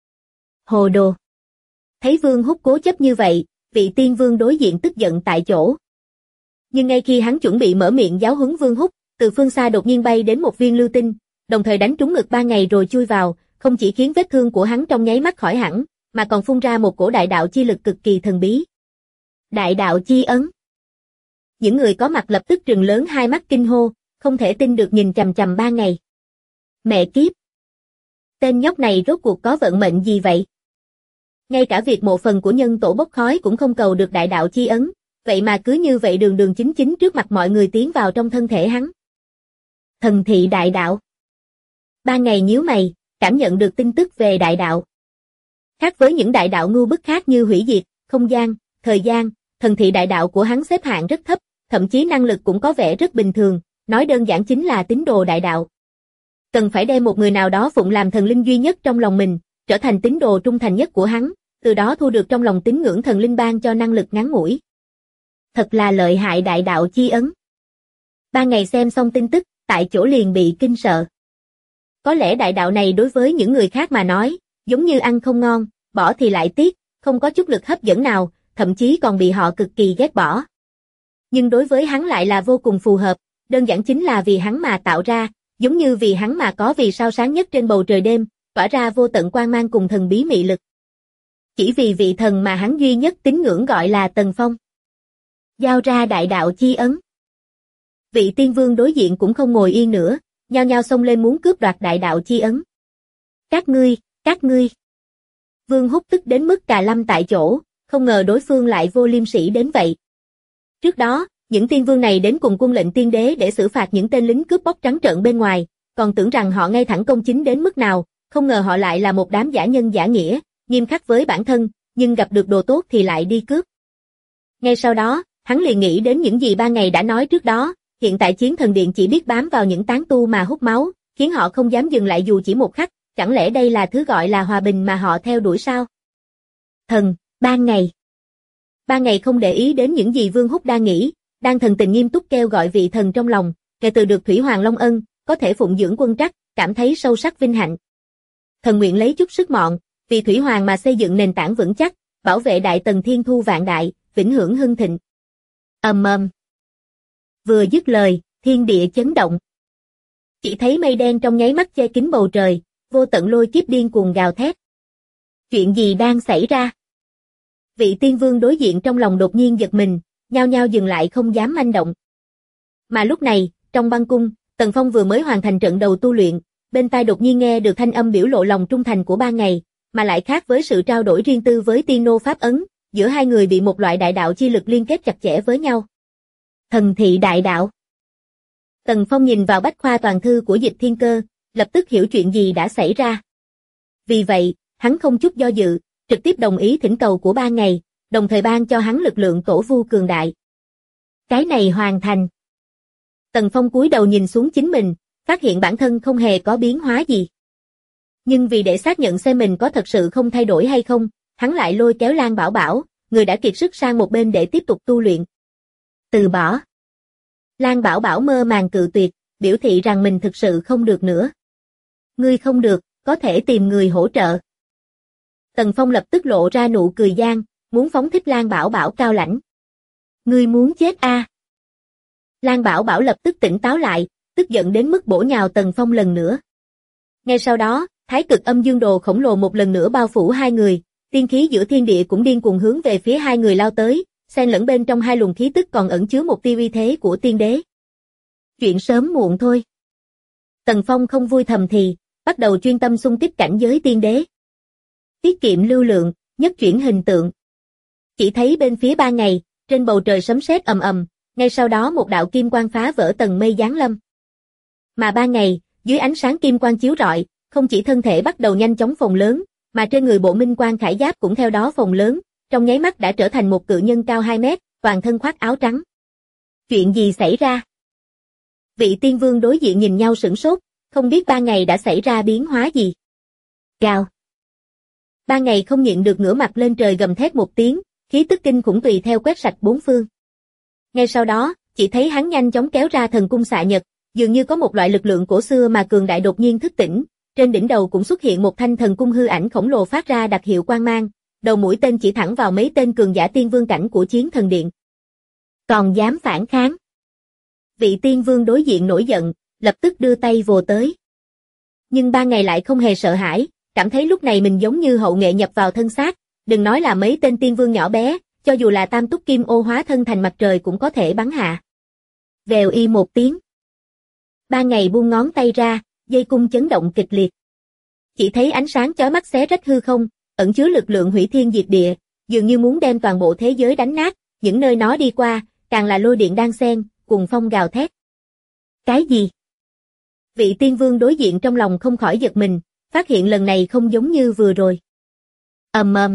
Hồ đồ. Thấy Vương Húc cố chấp như vậy, vị tiên vương đối diện tức giận tại chỗ. Nhưng ngay khi hắn chuẩn bị mở miệng giáo huấn Vương Húc, từ phương xa đột nhiên bay đến một viên lưu tinh, đồng thời đánh trúng ngực Ba Ngày rồi chui vào, không chỉ khiến vết thương của hắn trong nháy mắt khỏi hẳn, mà còn phun ra một cổ đại đạo chi lực cực kỳ thần bí. Đại đạo chi ấn. Những người có mặt lập tức trừng lớn hai mắt kinh hô, không thể tin được nhìn chằm chằm Ba Ngày. Mẹ kiếp! Tên nhóc này rốt cuộc có vận mệnh gì vậy? Ngay cả việc mộ phần của nhân tổ bốc khói cũng không cầu được đại đạo chi ấn, vậy mà cứ như vậy đường đường chính chính trước mặt mọi người tiến vào trong thân thể hắn. Thần thị đại đạo. Ba Ngày nhíu mày, cảm nhận được tin tức về đại đạo. Khác với những đại đạo ngu bức khác như hủy diệt, không gian, thời gian, thần thị đại đạo của hắn xếp hạng rất thấp, thậm chí năng lực cũng có vẻ rất bình thường, nói đơn giản chính là tín đồ đại đạo. Cần phải đem một người nào đó phụng làm thần linh duy nhất trong lòng mình, trở thành tín đồ trung thành nhất của hắn, từ đó thu được trong lòng tín ngưỡng thần linh ban cho năng lực ngắn ngủi. Thật là lợi hại đại đạo chi ấn. Ba Ngày xem xong tin tức, tại chỗ liền bị kinh sợ. Có lẽ đại đạo này đối với những người khác mà nói, giống như ăn không ngon, bỏ thì lại tiếc, không có chút lực hấp dẫn nào, thậm chí còn bị họ cực kỳ ghét bỏ. Nhưng đối với hắn lại là vô cùng phù hợp, đơn giản chính là vì hắn mà tạo ra, giống như vì hắn mà có vì sao sáng nhất trên bầu trời đêm, tỏa ra vô tận quang mang cùng thần bí mị lực. Chỉ vì vị thần mà hắn duy nhất tín ngưỡng gọi là Tần Phong. Giao ra đại đạo chi ấn. Vị tiên vương đối diện cũng không ngồi yên nữa, nhao nhao xông lên muốn cướp đoạt đại đạo chi ấn. Các ngươi. Vương Húc tức đến mức cà lâm tại chỗ, không ngờ đối phương lại vô liêm sỉ đến vậy. Trước đó, những tiên vương này đến cùng quân lệnh tiên đế để xử phạt những tên lính cướp bóc trắng trợn bên ngoài, còn tưởng rằng họ ngay thẳng công chính đến mức nào, không ngờ họ lại là một đám giả nhân giả nghĩa, nghiêm khắc với bản thân, nhưng gặp được đồ tốt thì lại đi cướp. Ngay sau đó, hắn liền nghĩ đến những gì Ba Ngày đã nói trước đó, hiện tại Chiến Thần Điện chỉ biết bám vào những tán tu mà hút máu, khiến họ không dám dừng lại dù chỉ một khắc, chẳng lẽ đây là thứ gọi là hòa bình mà họ theo đuổi sao? Ba Ngày không để ý đến những gì Vương Húc đang nghĩ, đang thần tình nghiêm túc kêu gọi vị thần trong lòng, kể từ được Thủy Hoàng Long ân, có thể phụng dưỡng quân trắc, cảm thấy sâu sắc vinh hạnh. Thần nguyện lấy chút sức mọn, vì Thủy Hoàng mà xây dựng nền tảng vững chắc, bảo vệ Đại Tần thiên thu vạn đại, vĩnh hưởng hưng thịnh. Vừa dứt lời, thiên địa chấn động. Chỉ thấy mây đen trong nháy mắt che kín bầu trời, vô tận lôi kiếp điên cuồng gào thét. Chuyện gì đang xảy ra? Vị tiên vương đối diện trong lòng đột nhiên giật mình, nhao nhao dừng lại không dám manh động. Mà lúc này, trong băng cung, Tần Phong vừa mới hoàn thành trận đầu tu luyện, bên tai đột nhiên nghe được thanh âm biểu lộ lòng trung thành của Ba Ngày, mà lại khác với sự trao đổi riêng tư với tiên nô pháp ấn, giữa hai người bị một loại đại đạo chi lực liên kết chặt chẽ với nhau. Thần thị đại đạo. Tần Phong nhìn vào bách khoa toàn thư của Dịch Thiên Cơ, lập tức hiểu chuyện gì đã xảy ra. Vì vậy, hắn không chút do dự, trực tiếp đồng ý thỉnh cầu của Ba Ngày, đồng thời ban cho hắn lực lượng tổ vu cường đại. Cái này hoàn thành. Tần Phong cúi đầu nhìn xuống chính mình, phát hiện bản thân không hề có biến hóa gì. Nhưng vì để xác nhận xem mình có thật sự không thay đổi hay không, hắn lại lôi kéo Lan Bảo Bảo, người đã kiệt sức sang một bên để tiếp tục tu luyện. Từ bỏ. Lan Bảo Bảo mơ màng cự tuyệt, biểu thị rằng mình thực sự không được nữa. Ngươi không được, có thể tìm người hỗ trợ. Tần Phong lập tức lộ ra nụ cười gian, muốn phóng thích Lan Bảo Bảo cao lãnh. Ngươi muốn chết à? Lan Bảo Bảo lập tức tỉnh táo lại, tức giận đến mức bổ nhào Tần Phong lần nữa. Ngay sau đó, Thái Cực Âm Dương Đồ khổng lồ một lần nữa bao phủ hai người, tiên khí giữa thiên địa cũng điên cuồng hướng về phía hai người lao tới, xen lẫn bên trong hai luồng khí tức còn ẩn chứa một tia uy thế của tiên đế. Chuyện sớm muộn thôi. Tần Phong không vui thầm thì, bắt đầu chuyên tâm xung kích cảnh giới tiên đế. Tiết kiệm lưu lượng, nhất chuyển hình tượng. Chỉ thấy bên phía Ba Ngày, trên bầu trời sấm sét ầm ầm, ngay sau đó một đạo kim quang phá vỡ tầng mây giáng lâm. Mà Ba Ngày, dưới ánh sáng kim quang chiếu rọi, không chỉ thân thể bắt đầu nhanh chóng phồng lớn, mà trên người bộ minh quang khải giáp cũng theo đó phồng lớn, trong nháy mắt đã trở thành một cự nhân cao 2 mét, toàn thân khoác áo trắng. Chuyện gì xảy ra? Vị tiên vương đối diện nhìn nhau sửng sốt, không biết Ba Ngày đã xảy ra biến hóa gì. Gào. Ba Ngày không nhịn được ngửa mặt lên trời gầm thét một tiếng, khí tức kinh khủng tùy theo quét sạch bốn phương. Ngay sau đó, chỉ thấy hắn nhanh chóng kéo ra thần cung xạ nhật, dường như có một loại lực lượng cổ xưa mà cường đại đột nhiên thức tỉnh, trên đỉnh đầu cũng xuất hiện một thanh thần cung hư ảnh khổng lồ phát ra đặc hiệu quang mang, đầu mũi tên chỉ thẳng vào mấy tên cường giả tiên vương cảnh của Chiến Thần Điện. Còn dám phản kháng? Vị tiên vương đối diện nổi giận, lập tức đưa tay vồ tới. Nhưng Ba Ngày lại không hề sợ hãi, cảm thấy lúc này mình giống như hậu nghệ nhập vào thân xác, đừng nói là mấy tên tiên vương nhỏ bé, cho dù là tam túc kim ô hóa thân thành mặt trời cũng có thể bắn hạ. Vèo y một tiếng. Ba Ngày buông ngón tay ra, dây cung chấn động kịch liệt. Chỉ thấy ánh sáng chói mắt xé rách hư không, ẩn chứa lực lượng hủy thiên diệt địa, dường như muốn đem toàn bộ thế giới đánh nát, những nơi nó đi qua, càng là lôi điện đan xen, cùng phong gào thét. Cái gì? Vị tiên vương đối diện trong lòng không khỏi giật mình, phát hiện lần này không giống như vừa rồi. Ầm ầm.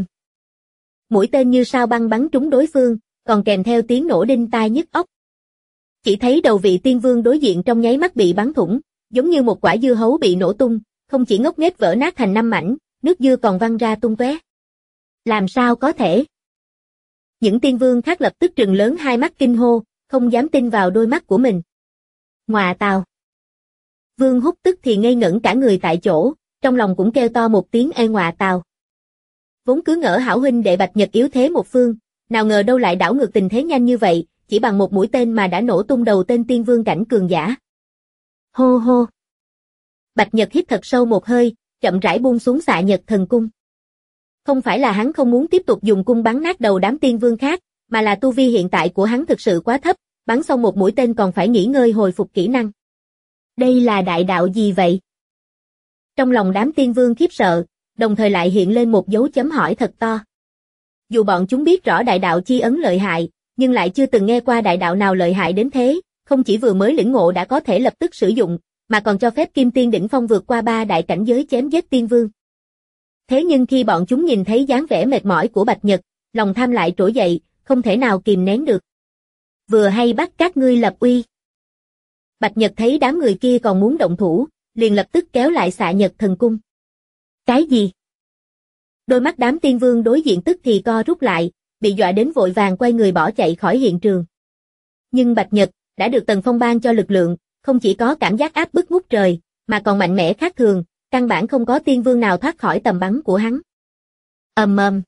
Mũi tên như sao băng bắn trúng đối phương, còn kèm theo tiếng nổ đinh tai nhức óc. Chỉ thấy đầu vị tiên vương đối diện trong nháy mắt bị bắn thủng, giống như một quả dưa hấu bị nổ tung, không chỉ ngốc nghếch vỡ nát thành 5 mảnh, nước dưa còn văng ra tung tóe. Làm sao có thể? Những tiên vương khác lập tức trừng lớn hai mắt kinh hô, không dám tin vào đôi mắt của mình. Ngọa tào. Vương Húc tức thì ngây ngẩn cả người tại chỗ, trong lòng cũng kêu to một tiếng ê ngọa tào. Vốn cứ ngỡ hảo huynh đệ Bạch Nhật yếu thế một phương, nào ngờ đâu lại đảo ngược tình thế nhanh như vậy, chỉ bằng một mũi tên mà đã nổ tung đầu tên tiên vương cảnh cường giả. Hô hô. Bạch Nhật hít thật sâu một hơi, chậm rãi buông xuống xạ nhật thần cung. Không phải là hắn không muốn tiếp tục dùng cung bắn nát đầu đám tiên vương khác, mà là tu vi hiện tại của hắn thực sự quá thấp, bắn xong một mũi tên còn phải nghỉ ngơi hồi phục kỹ năng. Đây là đại đạo gì vậy? Trong lòng đám tiên vương khiếp sợ, đồng thời lại hiện lên một dấu chấm hỏi thật to. Dù bọn chúng biết rõ đại đạo chi ấn lợi hại, nhưng lại chưa từng nghe qua đại đạo nào lợi hại đến thế, không chỉ vừa mới lĩnh ngộ đã có thể lập tức sử dụng, mà còn cho phép kim tiên đỉnh phong vượt qua 3 đại cảnh giới chém giết tiên vương. Thế nhưng khi bọn chúng nhìn thấy dáng vẻ mệt mỏi của Bạch Nhật, lòng tham lại trỗi dậy, không thể nào kìm nén được. Vừa hay bắt các ngươi lập uy. Bạch Nhật thấy đám người kia còn muốn động thủ, liền lập tức kéo lại xạ nhật thần cung. Cái gì? Đôi mắt đám tiên vương đối diện tức thì co rút lại, bị dọa đến vội vàng quay người bỏ chạy khỏi hiện trường. Nhưng Bạch Nhật đã được Tần Phong ban cho lực lượng, không chỉ có cảm giác áp bức ngút trời, mà còn mạnh mẽ khác thường, căn bản không có tiên vương nào thoát khỏi tầm bắn của hắn. Ầm ầm.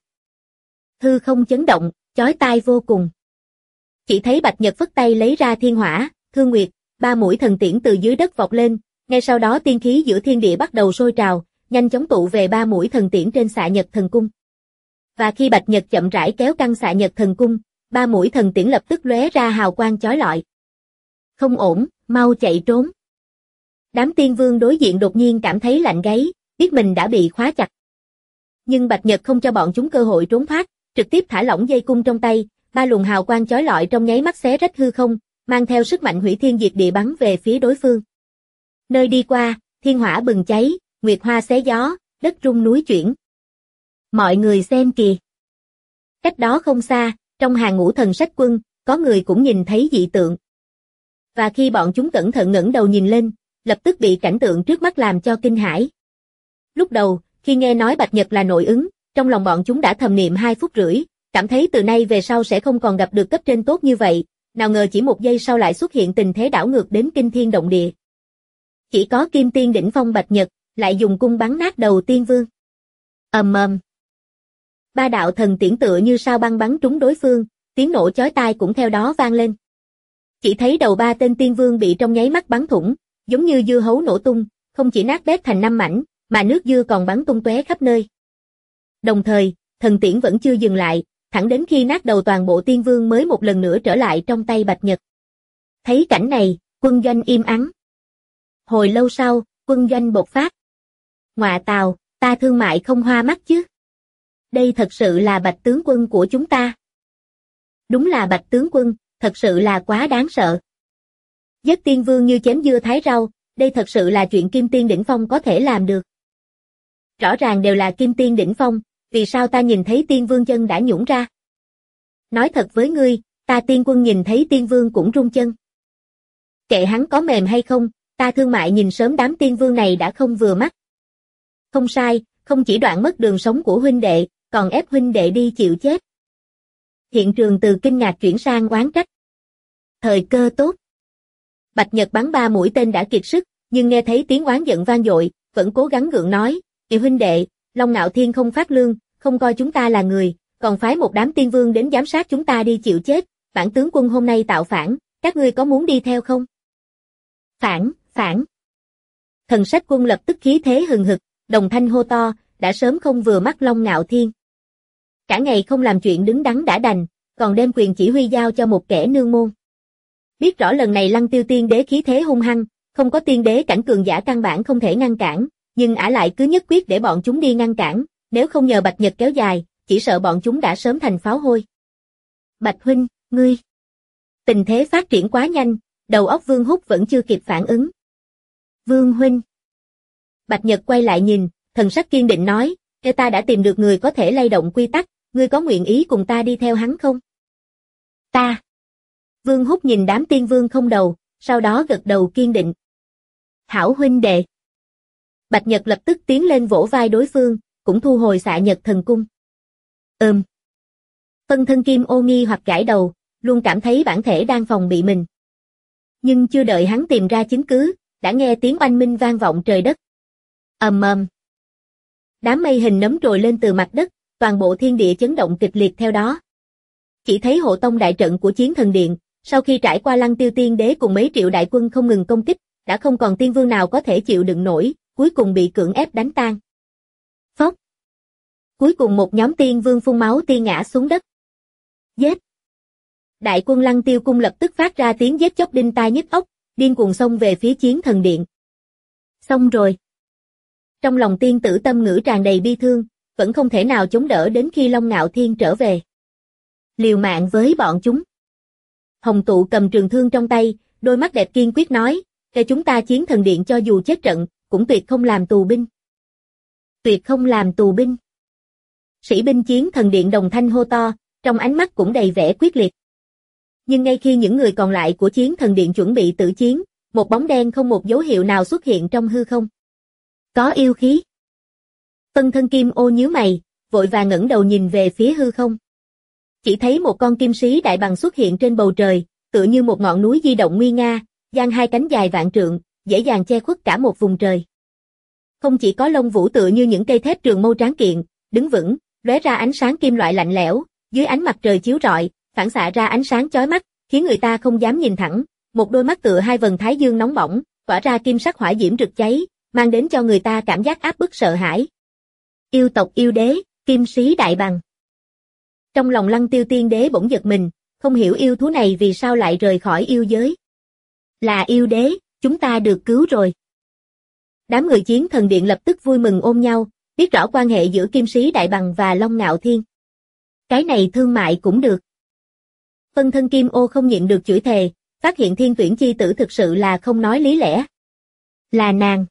Hư không chấn động, chói tai vô cùng. Chỉ thấy Bạch Nhật phất tay lấy ra thiên hỏa, thương nguyệt, 3 mũi thần tiễn từ dưới đất vọt lên, ngay sau đó tiên khí giữa thiên địa bắt đầu sôi trào, nhanh chóng tụ về 3 mũi thần tiễn trên xạ nhật thần cung. Và khi Bạch Nhật chậm rãi kéo căng xạ nhật thần cung, 3 mũi thần tiễn lập tức lóe ra hào quang chói lọi. Không ổn, mau chạy trốn. Đám tiên vương đối diện đột nhiên cảm thấy lạnh gáy, biết mình đã bị khóa chặt. Nhưng Bạch Nhật không cho bọn chúng cơ hội trốn thoát, trực tiếp thả lỏng dây cung trong tay, 3 luồng hào quang chói lọi trong nháy mắt xé rách hư không, mang theo sức mạnh hủy thiên diệt địa bắn về phía đối phương. Nơi đi qua, thiên hỏa bừng cháy, nguyệt hoa xé gió, đất rung núi chuyển. Mọi người xem kìa. Cách đó không xa, trong hàng ngũ thần sách quân, có người cũng nhìn thấy dị tượng. Và khi bọn chúng cẩn thận ngẩng đầu nhìn lên, lập tức bị cảnh tượng trước mắt làm cho kinh hãi. Lúc đầu, khi nghe nói Bạch Nhật là nội ứng, trong lòng bọn chúng đã thầm niệm 2 phút rưỡi, cảm thấy từ nay về sau sẽ không còn gặp được cấp trên tốt như vậy, nào ngờ chỉ 1 giây sau lại xuất hiện tình thế đảo ngược đến kinh thiên động địa. Chỉ có Kim Tiên đỉnh phong Bạch Nhật, lại dùng cung bắn nát đầu Tiên Vương. Ầm ầm. 3 đạo thần tiễn tựa như sao băng bắn trúng đối phương, tiếng nổ chói tai cũng theo đó vang lên. Chỉ thấy đầu 3 tên Tiên Vương bị trong nháy mắt bắn thủng, giống như dưa hấu nổ tung, không chỉ nát bét thành 5 mảnh, mà nước dưa còn bắn tung tóe khắp nơi. Đồng thời, thần tiễn vẫn chưa dừng lại, thẳng đến khi nát đầu toàn bộ Tiên Vương mới một lần nữa trở lại trong tay Bạch Nhật. Thấy cảnh này, quân doanh im ắng. Hồi lâu sau, quân doanh bộc phát. Ngọa tào, ta thương mại không hoa mắt chứ. Đây thật sự là Bạch tướng quân của chúng ta. Đúng là Bạch tướng quân, thật sự là quá đáng sợ. Giết Tiên Vương như chém dưa thái rau, đây thật sự là chuyện Kim Tiên đỉnh phong có thể làm được. Rõ ràng đều là Kim Tiên đỉnh phong, vì sao ta nhìn thấy Tiên Vương chân đã nhũn ra? Nói thật với ngươi, ta Tiên quân nhìn thấy Tiên Vương cũng run chân. Kệ hắn có mềm hay không, ta thương mại nhìn sớm đám Tiên Vương này đã không vừa mắt. Không sai, không chỉ đoạn mất đường sống của huynh đệ, còn ép huynh đệ đi chịu chết. Hiện trường từ kinh ngạc chuyển sang oán trách. Thời cơ tốt. Bạch Nhật bắn 3 mũi tên đã kiệt sức, nhưng nghe thấy tiếng oán giận vang dội, vẫn cố gắng gượng nói, huynh đệ, Long Ngạo Thiên không phát lương, không coi chúng ta là người, còn phái một đám Tiên Vương đến giám sát chúng ta đi chịu chết, bản tướng quân hôm nay tạo phản, các ngươi có muốn đi theo không? Phản. Thần Sách Quân lập tức khí thế hừng hực, đồng thanh hô to, đã sớm không vừa mắt Long Ngạo Thiên. Cả ngày không làm chuyện đứng đắn đã đành, còn đem quyền chỉ huy giao cho một kẻ nương môn. Biết rõ lần này Lăng Tiêu Tiên Đế khí thế hung hăng, không có tiên đế cảnh cường giả căn bản không thể ngăn cản, nhưng ả lại cứ nhất quyết để bọn chúng đi ngăn cản, nếu không nhờ Bạch Nhật kéo dài, chỉ sợ bọn chúng đã sớm thành pháo hôi. Bạch huynh, ngươi. Tình thế phát triển quá nhanh, đầu óc Vương Húc vẫn chưa kịp phản ứng. Vương huynh. Bạch Nhật quay lại nhìn, thần sắc kiên định nói, ta đã tìm được người có thể lay động quy tắc, ngươi có nguyện ý cùng ta đi theo hắn không? Ta. Vương Húc nhìn đám Tiên Vương không đầu, sau đó gật đầu kiên định. Hảo huynh đệ. Bạch Nhật lập tức tiến lên vỗ vai đối phương, cũng thu hồi xạ nhật thần cung. Phân thân Kim Ô nghi hoặc gãi đầu, luôn cảm thấy bản thể đang phòng bị mình. Nhưng chưa đợi hắn tìm ra chứng cứ, đã nghe tiếng oanh minh vang vọng trời đất. Ầm ầm. Đám mây hình nấm trồi lên từ mặt đất, toàn bộ thiên địa chấn động kịch liệt theo đó. Chỉ thấy hộ tông đại trận của Chiến Thần Điện, sau khi trải qua Lăng Tiêu Tiên Đế cùng mấy triệu đại quân không ngừng công kích, đã không còn Tiên Vương nào có thể chịu đựng nổi, cuối cùng bị cưỡng ép đánh tan. Phốc. Cuối cùng một nhóm Tiên Vương phun máu tiên ngã xuống đất. Giết. Đại quân Lăng Tiêu cung lập tức phát ra tiếng giết chóc đinh tai nhức óc, điên cuồng xông về phía Chiến Thần Điện. Xong rồi. Trong lòng tiên tử Tâm Ngữ tràn đầy bi thương, vẫn không thể nào chống đỡ đến khi Long Ngạo Thiên trở về. Liều mạng với bọn chúng. Hồng Tụ cầm trường thương trong tay, đôi mắt đẹp kiên quyết nói, để chúng ta Chiến Thần Điện cho dù chết trận, cũng tuyệt không làm tù binh. Tuyệt không làm tù binh. Sĩ binh Chiến Thần Điện đồng thanh hô to, trong ánh mắt cũng đầy vẻ quyết liệt. Nhưng ngay khi những người còn lại của Chiến Thần Điện chuẩn bị tử chiến, một bóng đen không một dấu hiệu nào xuất hiện trong hư không. Có yêu khí. Phân thân Kim Ô nhíu mày, vội vàng ngẩng đầu nhìn về phía hư không. Chỉ thấy một con kim sĩ đại bằng xuất hiện trên bầu trời, tựa như một ngọn núi di động nguy nga, dang 2 cánh dài vạn trượng, dễ dàng che khuất cả một vùng trời. Không chỉ có lông vũ tựa như những cây thép trường mâu tráng kiện, đứng vững, lóe ra ánh sáng kim loại lạnh lẽo, dưới ánh mặt trời chiếu rọi, phản xạ ra ánh sáng chói mắt, khiến người ta không dám nhìn thẳng, một đôi mắt tựa 2 vầng thái dương nóng bỏng, tỏa ra kim sắc hỏa diễm rực cháy, mang đến cho người ta cảm giác áp bức sợ hãi. Yêu tộc yêu đế, kim sĩ đại bằng. Trong lòng Lăng Tiêu Tiên Đế bỗng giật mình, không hiểu yêu thú này vì sao lại rời khỏi yêu giới. Là yêu đế, chúng ta được cứu rồi. Đám người Chiến Thần Điện lập tức vui mừng ôm nhau, biết rõ quan hệ giữa kim sĩ đại bằng và Long Ngạo Thiên. Cái này thương mại cũng được. Phân thân Kim Ô không nhịn được chửi thề, phát hiện Thiên Tuyển chi tử thực sự là không nói lý lẽ. Là nàng.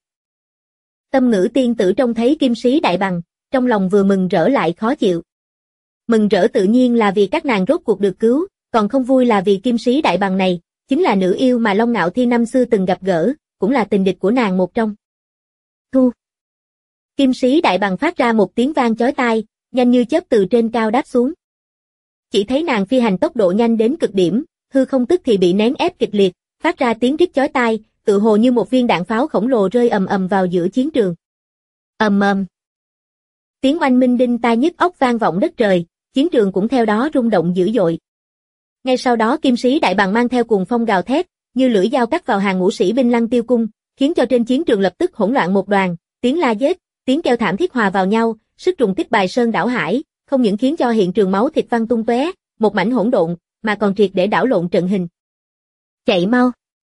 Tâm Ngữ tiên tử trông thấy kim sĩ đại bằng, trong lòng vừa mừng rỡ lại khó chịu. Mừng rỡ tự nhiên là vì các nàng rốt cuộc được cứu, còn không vui là vì kim sĩ đại bằng này, chính là nữ yêu mà Long Ngạo Thiên năm xưa từng gặp gỡ, cũng là tình địch của nàng một trong. Thu. Kim sĩ đại bằng phát ra một tiếng vang chói tai, nhanh như chớp từ trên cao đáp xuống. Chỉ thấy nàng phi hành tốc độ nhanh đến cực điểm, hư không tức thì bị nén ép kịch liệt, phát ra tiếng rít chói tai, tự hồ như một viên đạn pháo khổng lồ rơi ầm ầm vào giữa chiến trường. Ầm ầm. Tiếng oanh minh đinh tai nhức óc vang vọng đất trời, chiến trường cũng theo đó rung động dữ dội. Ngay sau đó kim sĩ đại bằng mang theo cuồng phong gào thét, như lưỡi dao cắt vào hàng ngũ sĩ binh Lăng Tiêu cung, khiến cho trên chiến trường lập tức hỗn loạn một đoàn, tiếng la giết, tiếng kêu thảm thiết hòa vào nhau, sức trùng kích bài sơn đảo hải, không những khiến cho hiện trường máu thịt văng tung tóe, một mảnh hỗn độn, mà còn triệt để đảo lộn trận hình. Chạy mau!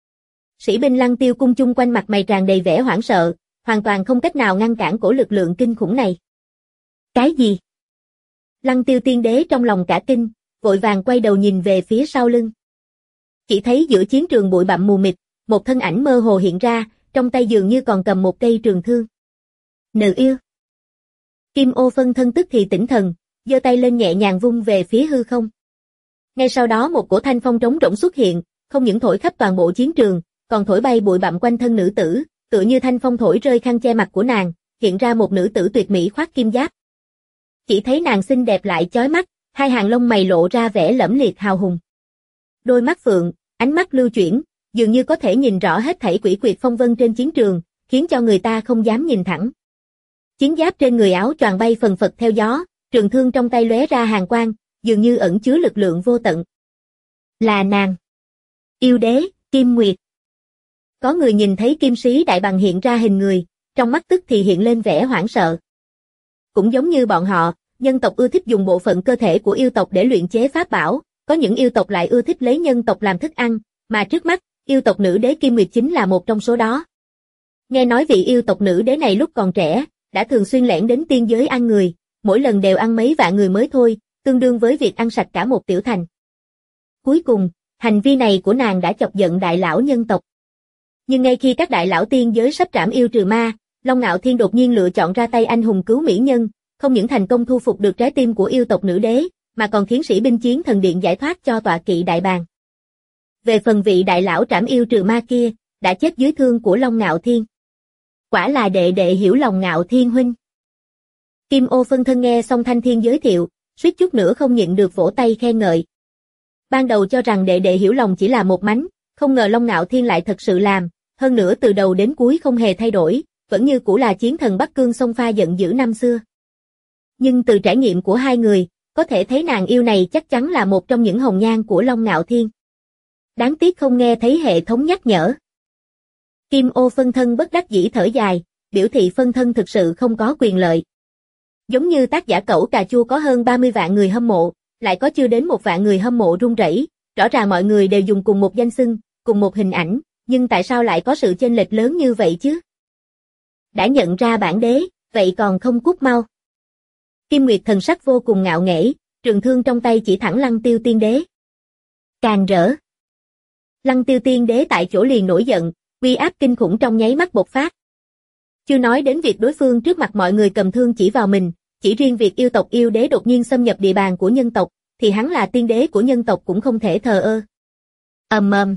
Sĩ binh Lăng Tiêu cung chung quanh mặt mày tràn đầy vẻ hoảng sợ, hoàn toàn không cách nào ngăn cản cổ lực lượng kinh khủng này. Cái gì? Lăng Tiêu tiên đế trong lòng cả kinh, vội vàng quay đầu nhìn về phía sau lưng. Chỉ thấy giữa chiến trường bụi bặm mù mịt, một thân ảnh mơ hồ hiện ra, trong tay dường như còn cầm một cây trường thương. Nữ yêu. Kim Ô phân thân tức thì tỉnh thần, giơ tay lên nhẹ nhàng vung về phía hư không. Ngay sau đó một cổ thanh phong trống rỗng xuất hiện, không những thổi khắp toàn bộ chiến trường, còn thổi bay bụi bặm quanh thân nữ tử, tựa như thanh phong thổi rơi khăn che mặt của nàng, hiện ra một nữ tử tuyệt mỹ khoác kim giáp. Chỉ thấy nàng xinh đẹp lại chói mắt, hai hàng lông mày lộ ra vẻ lẫm liệt hào hùng. Đôi mắt phượng, ánh mắt lưu chuyển, dường như có thể nhìn rõ hết thảy quỷ quyệt phong vân trên chiến trường, khiến cho người ta không dám nhìn thẳng. Chiến giáp trên người áo choàng bay phần phật theo gió, trường thương trong tay lóe ra hàn quang, dường như ẩn chứa lực lượng vô tận. Là nàng. Yêu đế, Kim Nguyệt. Có người nhìn thấy kim sĩ đại bằng hiện ra hình người, trong mắt tức thì hiện lên vẻ hoảng sợ. Cũng giống như bọn họ, nhân tộc ưa thích dùng bộ phận cơ thể của yêu tộc để luyện chế pháp bảo, có những yêu tộc lại ưa thích lấy nhân tộc làm thức ăn, mà trước mắt, yêu tộc nữ đế Kim Nguyệt chính là một trong số đó. Nghe nói vị yêu tộc nữ đế này lúc còn trẻ, đã thường xuyên lẻn đến tiên giới ăn người, mỗi lần đều ăn mấy vạn người mới thôi, tương đương với việc ăn sạch cả một tiểu thành. Cuối cùng, hành vi này của nàng đã chọc giận đại lão nhân tộc. Nhưng ngay khi các đại lão tiên giới sắp trảm yêu trừ ma, Long Ngạo Thiên đột nhiên lựa chọn ra tay anh hùng cứu mỹ nhân, không những thành công thu phục được trái tim của yêu tộc nữ đế, mà còn khiến sĩ binh chiến thần điện giải thoát cho tọa kỵ đại bàng. Về phần vị đại lão trảm yêu trừ ma kia, đã chết dưới thương của Long Ngạo Thiên. Quả là đệ đệ hiểu lòng Ngạo Thiên huynh. Kim Ô phân thân nghe xong Thanh Thiên giới thiệu, suýt chút nữa không nhịn được vỗ tay khen ngợi. Ban đầu cho rằng đệ đệ hiểu lòng chỉ là một mánh, không ngờ Long Ngạo Thiên lại thật sự làm, hơn nữa từ đầu đến cuối không hề thay đổi, vẫn như cũ là chiến thần Bắc Cương sông pha giận dữ năm xưa. Nhưng từ trải nghiệm của hai người, có thể thấy nàng yêu này chắc chắn là một trong những hồng nhan của Long Ngạo Thiên. Đáng tiếc không nghe thấy hệ thống nhắc nhở. Kim Ô phân thân bất đắc dĩ thở dài, biểu thị phân thân thực sự không có quyền lợi. Giống như tác giả Cẩu Cà Chua có hơn 30 vạn người hâm mộ, lại có chưa đến 1 vạn người hâm mộ run rẩy, rõ ràng mọi người đều dùng cùng một danh xưng, cùng một hình ảnh, nhưng tại sao lại có sự chênh lệch lớn như vậy chứ? Đã nhận ra bản đế, vậy còn không cút mau. Kim Nguyệt thần sắc vô cùng ngạo nghễ, trường thương trong tay chỉ thẳng Lăng Tiêu tiên đế. Càng rỡ. Lăng Tiêu tiên đế tại chỗ liền nổi giận, uy áp kinh khủng trong nháy mắt bộc phát. Chưa nói đến việc đối phương trước mặt mọi người cầm thương chỉ vào mình, chỉ riêng việc yêu tộc yêu đế đột nhiên xâm nhập địa bàn của nhân tộc, thì hắn là tiên đế của nhân tộc cũng không thể thờ ơ. Ầm ầm.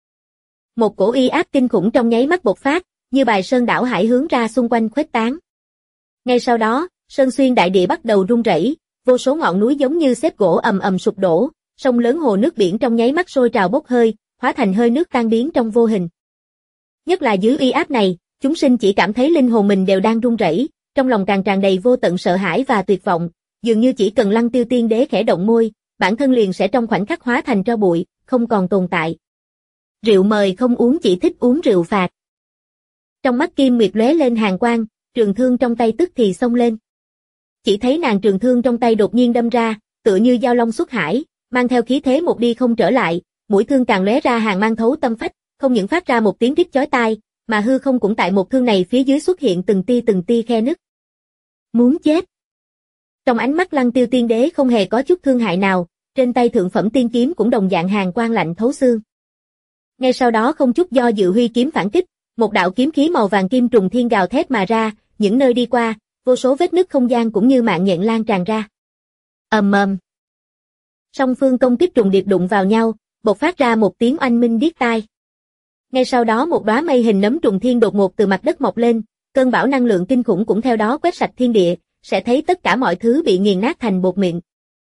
Một cổ uy áp kinh khủng trong nháy mắt bộc phát, như bài sơn đảo hải hướng ra xung quanh khuếch tán. Ngay sau đó, sơn xuyên đại địa bắt đầu rung rẩy, vô số ngọn núi giống như xếp gỗ ầm ầm sụp đổ, sông lớn hồ nước biển trong nháy mắt sôi trào bốc hơi, hóa thành hơi nước tan biến trong vô hình. Nhất là dưới uy áp này, chúng sinh chỉ cảm thấy linh hồn mình đều đang rung rẩy, trong lòng càng tràn đầy vô tận sợ hãi và tuyệt vọng, dường như chỉ cần Lăng Tiêu tiên đế khẽ động môi, bản thân liền sẽ trong khoảnh khắc hóa thành tro bụi, không còn tồn tại. Rượu mời không uống, chỉ thích uống rượu phạt. Trong mắt Kim Nguyệt lóe lên hàn quang, trường thương trong tay tức thì xông lên. Chỉ thấy nàng trường thương trong tay đột nhiên đâm ra, tựa như dao long xuất hải, mang theo khí thế một đi không trở lại, mũi thương càng lóe ra hàn mang thấu tâm phách, không những phát ra một tiếng rít chói tai, mà hư không cũng tại một thương này phía dưới xuất hiện từng tia khe nứt. Muốn chết. Trong ánh mắt Lăng Tiêu tiên đế không hề có chút thương hại nào, trên tay thượng phẩm tiên kiếm cũng đồng dạng hàn quang lạnh thấu xương. Ngay sau đó không chút do dự huy kiếm phản kích, một đạo kiếm khí màu vàng kim trùng thiên gào thét mà ra, những nơi đi qua, vô số vết nứt không gian cũng như mạng nhện lan tràn ra. Ầm ầm. Song phương công kích trùng điệp đụng vào nhau, bộc phát ra một tiếng oanh minh điếc tai. Ngay sau đó một đóa mây hình nấm trùng thiên đột ngột từ mặt đất mọc lên, cơn bão năng lượng kinh khủng cũng theo đó quét sạch thiên địa, sẽ thấy tất cả mọi thứ bị nghiền nát thành bột mịn.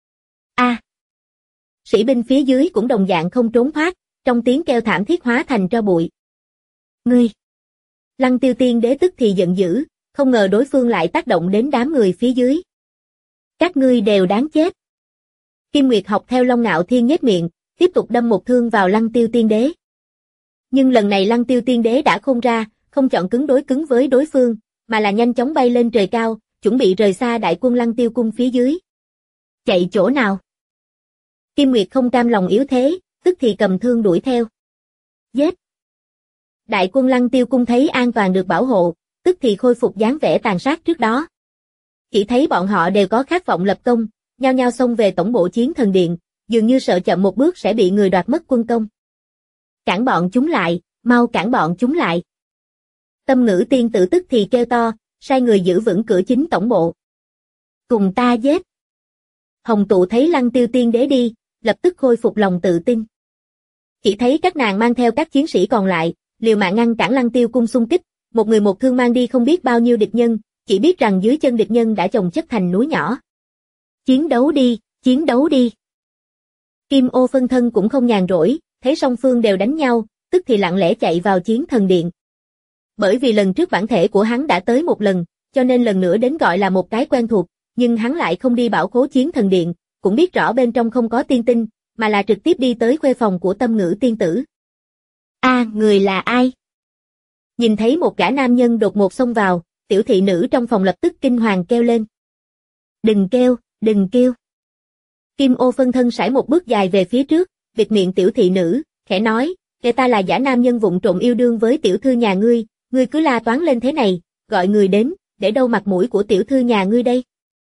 Sĩ binh phía dưới cũng đồng dạng không trốn thoát, trong tiếng kêu thảm thiết hóa thành tro bụi. Ngươi! Lăng Tiêu Tiên Đế tức thì giận dữ, không ngờ đối phương lại tác động đến đám người phía dưới. Các ngươi đều đáng chết. Kim Nguyệt học theo Long Ngạo Thiên nhếch miệng, tiếp tục đâm một thương vào Lăng Tiêu Tiên Đế. Nhưng lần này Lăng Tiêu Tiên Đế đã khôn ra, không chọn cứng đối cứng với đối phương, mà là nhanh chóng bay lên trời cao, chuẩn bị rời xa đại quân Lăng Tiêu cung phía dưới. Chạy chỗ nào? Kim Nguyệt không cam lòng yếu thế, tức thì cầm thương đuổi theo. Giết! Đại quân Lăng Tiêu cung thấy an toàn được bảo hộ, tức thì khôi phục dáng vẻ tàn sát trước đó. Chỉ thấy bọn họ đều có khát vọng lập công, nhao nhao xông về tổng bộ Chiến Thần Điện, dường như sợ chậm một bước sẽ bị người đoạt mất quân công. Cản bọn chúng lại, mau cản bọn chúng lại. Tâm Ngữ tiên tử tức thì kêu to, sai người giữ vững cửa chính tổng bộ. Cùng ta giết! Hồng Tụ thấy Lăng Tiêu Tiên Đế đi, lập tức khôi phục lòng tự tin. Chỉ thấy các nàng mang theo các chiến sĩ còn lại, liều mạng ngăn cản Lăng Tiêu cung xung kích, một người một thương mang đi không biết bao nhiêu địch nhân, chỉ biết rằng dưới chân địch nhân đã chồng chất thành núi nhỏ. Chiến đấu đi, chiến đấu đi. Kim Ô phân thân cũng không nhàn rỗi, thấy song phương đều đánh nhau, tức thì lặng lẽ chạy vào Chiến Thần Điện. Bởi vì lần trước bản thể của hắn đã tới một lần, cho nên lần nữa đến gọi là một cái quen thuộc, nhưng hắn lại không đi bảo khố Chiến Thần Điện, cũng biết rõ bên trong không có tiên tinh, mà là trực tiếp đi tới khuê phòng của Tâm Ngữ tiên tử. Người là ai? Nhìn thấy một gã nam nhân đột ngột xông vào, tiểu thị nữ trong phòng lập tức kinh hoàng kêu lên. Đừng kêu, đừng kêu. Kim Ô phân thân sải một bước dài về phía trước, bịt miệng tiểu thị nữ, khẽ nói, kẻ ta là giả nam nhân vụng trộm yêu đương với tiểu thư nhà ngươi cứ la toán lên thế này, gọi người đến, để đâu mặt mũi của tiểu thư nhà ngươi đây?